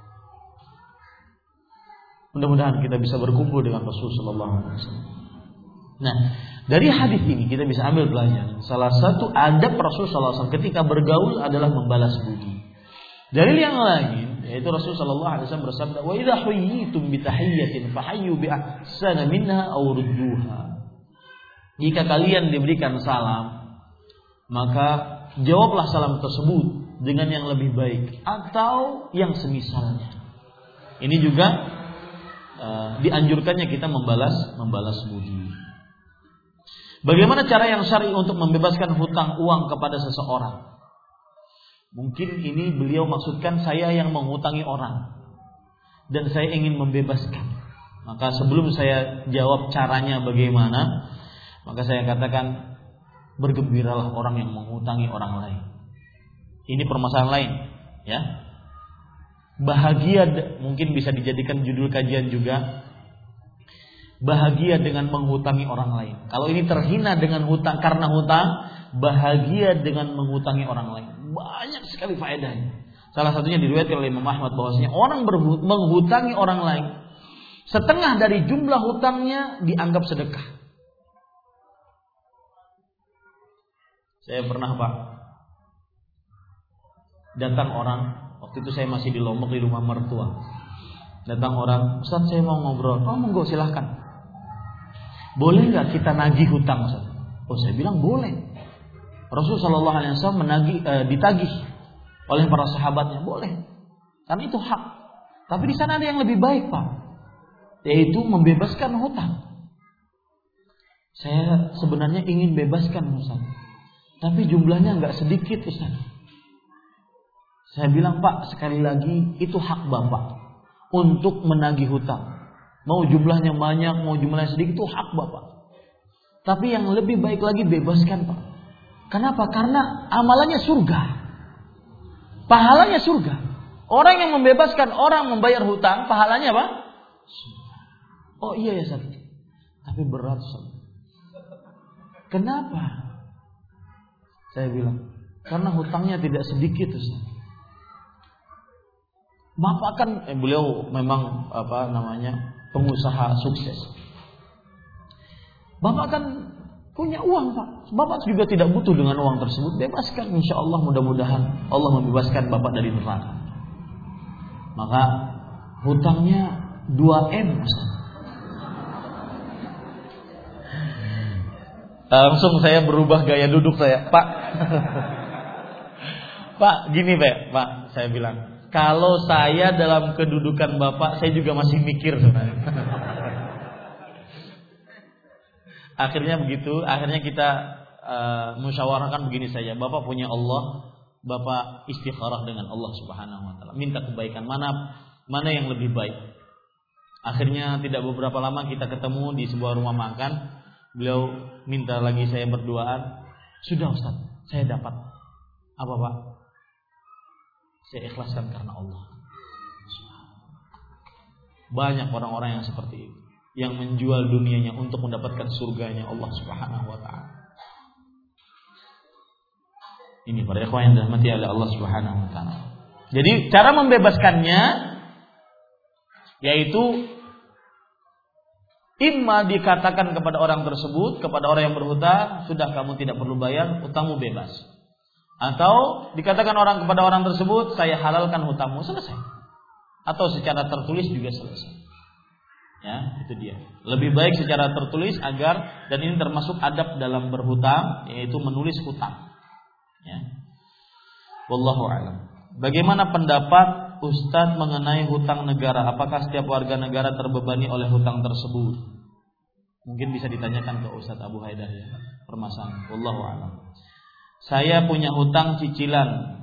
Speaker 2: Mudah-mudahan kita bisa berkumpul dengan Rasul sallallahu alaihi wasallam. Nah, dari hadis ini kita bisa ambil pelajaran. Salah satu adab Rasul sallallahu alaihi wasallam ketika bergaul adalah membalas budi. Dalil yang lain yaitu Rasul sallallahu alaihi wasallam bersabda, "Wa idza huyyitum bi tahiyyatin fahayyu bi ahsana minha aw rudduha." Jika kalian diberikan salam, maka jawablah salam tersebut dengan yang lebih baik atau yang semisalnya. Ini juga dianjurkannya kita membalas budi. Bagaimana cara yang syar'i untuk membebaskan hutang uang kepada seseorang? Mungkin ini beliau maksudkan saya yang menghutangi orang dan saya ingin membebaskan. Maka sebelum saya jawab caranya bagaimana, maka saya katakan bergembiralah orang yang menghutangi orang lain. Ini permasalahan lain, ya. Bahagia mungkin bisa dijadikan judul kajian juga. Bahagia dengan menghutangi orang lain. Kalau ini terhina dengan hutang karena hutang, bahagia dengan menghutangi orang lain. Banyak sekali faedahnya. Salah satunya diriwayatkan oleh Imam Ahmad bahwasanya orang menghutangi orang lain, setengah dari jumlah hutangnya dianggap sedekah. Saya pernah Pak datang orang, waktu itu saya masih di Lombok di rumah mertua. Datang orang, "Ustaz saya mau ngobrol." "Oh monggo silahkan. Boleh nggak kita nagih hutang Ustaz?" Oh saya bilang boleh. Rasul sallallahu alaihi wasallam ditagih oleh para sahabatnya, boleh. Karena itu hak. Tapi di sana ada yang lebih baik Pak, yaitu membebaskan hutang. Saya sebenarnya ingin bebaskan Ustaz, tapi jumlahnya nggak sedikit Ustaz. Saya bilang, "Pak, sekali lagi itu hak Bapak untuk menagih hutang. Mau jumlahnya banyak, mau jumlahnya sedikit, itu hak Bapak. Tapi yang lebih baik lagi bebaskan Pak. Kenapa? Karena amalannya surga. Pahalanya surga. Orang yang membebaskan orang membayar hutang, pahalanya apa? Oh iya ya Ustaz. Tapi berat Ustaz. Kenapa? Saya bilang, karena hutangnya tidak sedikit Ustaz. Bapak kan beliau memang pengusaha sukses. Bapak kan punya uang Pak. Bapak juga tidak butuh dengan uang tersebut. Bebaskan, insya Allah mudah-mudahan Allah membebaskan Bapak dari neraka. Maka hutangnya 2M Ustaz. Langsung saya berubah gaya duduk saya, Pak. Pak, gini Pak, saya bilang, kalau saya dalam kedudukan Bapak, saya juga masih mikir sebenarnya. Akhirnya begitu, akhirnya kita musyawarahkan begini saja. Bapak punya Allah, Bapak istikharah dengan Allah Subhanahu wa taala. Minta kebaikan mana yang lebih baik. Akhirnya tidak beberapa lama kita ketemu di sebuah rumah makan. Beliau minta lagi saya berduaan. Sudah Ustaz, saya dapat. Apa Pak? Saya ikhlaskan karena Allah. Banyak orang-orang yang seperti itu, yang menjual dunianya untuk mendapatkan surganya Allah Subhanahu wa taala. Ini para ikhwan yang dirahmati oleh Allah Subhanahu wa taala. Jadi cara membebaskannya yaitu imma dikatakan kepada orang tersebut, kepada orang yang berhutang, sudah kamu tidak perlu bayar, hutangmu bebas. Atau dikatakan orang kepada orang tersebut, saya halalkan hutangmu, selesai. Atau secara tertulis juga selesai. Ya, itu dia. Lebih baik secara tertulis agar, dan ini termasuk adab dalam berhutang, yaitu menulis hutang. Ya. Wallahu a'lam. Bagaimana pendapat Ustadz mengenai hutang negara? Apakah setiap warga negara terbebani oleh hutang tersebut? Mungkin bisa ditanyakan ke Ustadz Abu Haidar ya, permasalahan. Wallahu a'lam. Saya punya hutang cicilan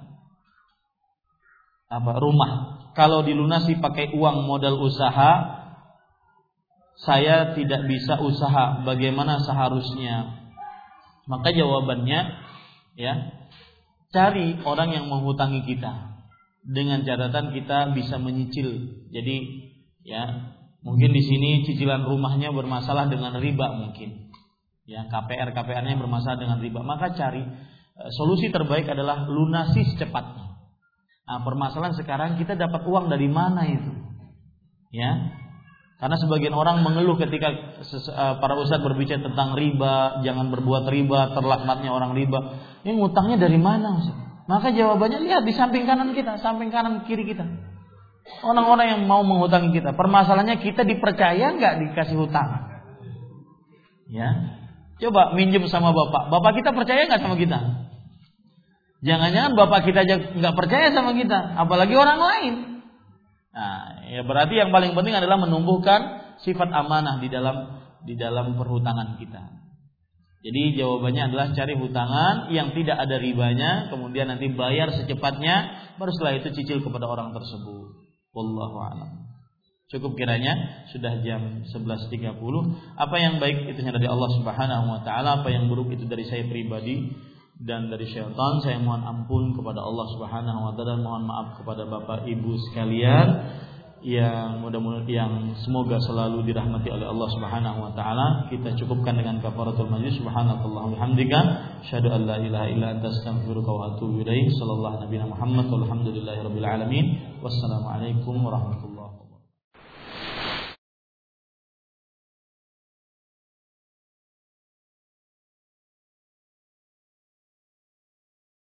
Speaker 2: rumah. Kalau dilunasi pakai uang modal usaha, saya tidak bisa usaha. Bagaimana seharusnya? Maka jawabannya ya, cari orang yang menghutangi kita dengan catatan kita bisa menyicil. Jadi ya, mungkin di sini cicilan rumahnya bermasalah dengan riba mungkin. Ya, KPR-nya bermasalah dengan riba. Maka cari solusi terbaik adalah lunasi secepatnya. Nah, permasalahan sekarang kita dapat uang dari mana itu? Ya. Karena sebagian orang mengeluh ketika para ustadz berbicara tentang riba, jangan berbuat riba, terlaknatnya orang riba. Ini ngutangnya dari mana, Ustaz? Maka jawabannya lihat di samping kanan kita, samping kanan kiri kita. Orang-orang yang mau menghutangi kita. Permasalahannya kita dipercaya nggak dikasih hutang? Ya, coba minjem sama bapak. Bapak kita percaya nggak sama kita? Jangan-jangan bapak kita aja nggak percaya sama kita, apalagi orang lain. Nah, ya berarti yang paling penting adalah menumbuhkan sifat amanah di dalam perhutangan kita. Jadi jawabannya adalah cari hutangan yang tidak ada ribanya, kemudian nanti bayar secepatnya, baru setelah itu cicil kepada orang tersebut. Wallahu a'lam. Cukup kiranya sudah jam 11.30. Apa yang baik itu dari Allah Subhanahu wa taala, apa yang buruk itu dari saya pribadi dan dari syaitan. Saya mohon ampun kepada Allah Subhanahu wa taala, mohon maaf kepada Bapak Ibu sekalian yang mudah-mudahan yang semoga selalu dirahmati oleh Allah Subhanahu wa taala. Kita cukupkan dengan kafaratul majlis. Subhanakallahumma hamdika asyhadu an la ilaha illa anta astaghfiruka wa atubu ilaik. Sallallahu nabiyana Muhammad walhamdulillahirabbil alamin. Wassalamu alaikum warahmatullahi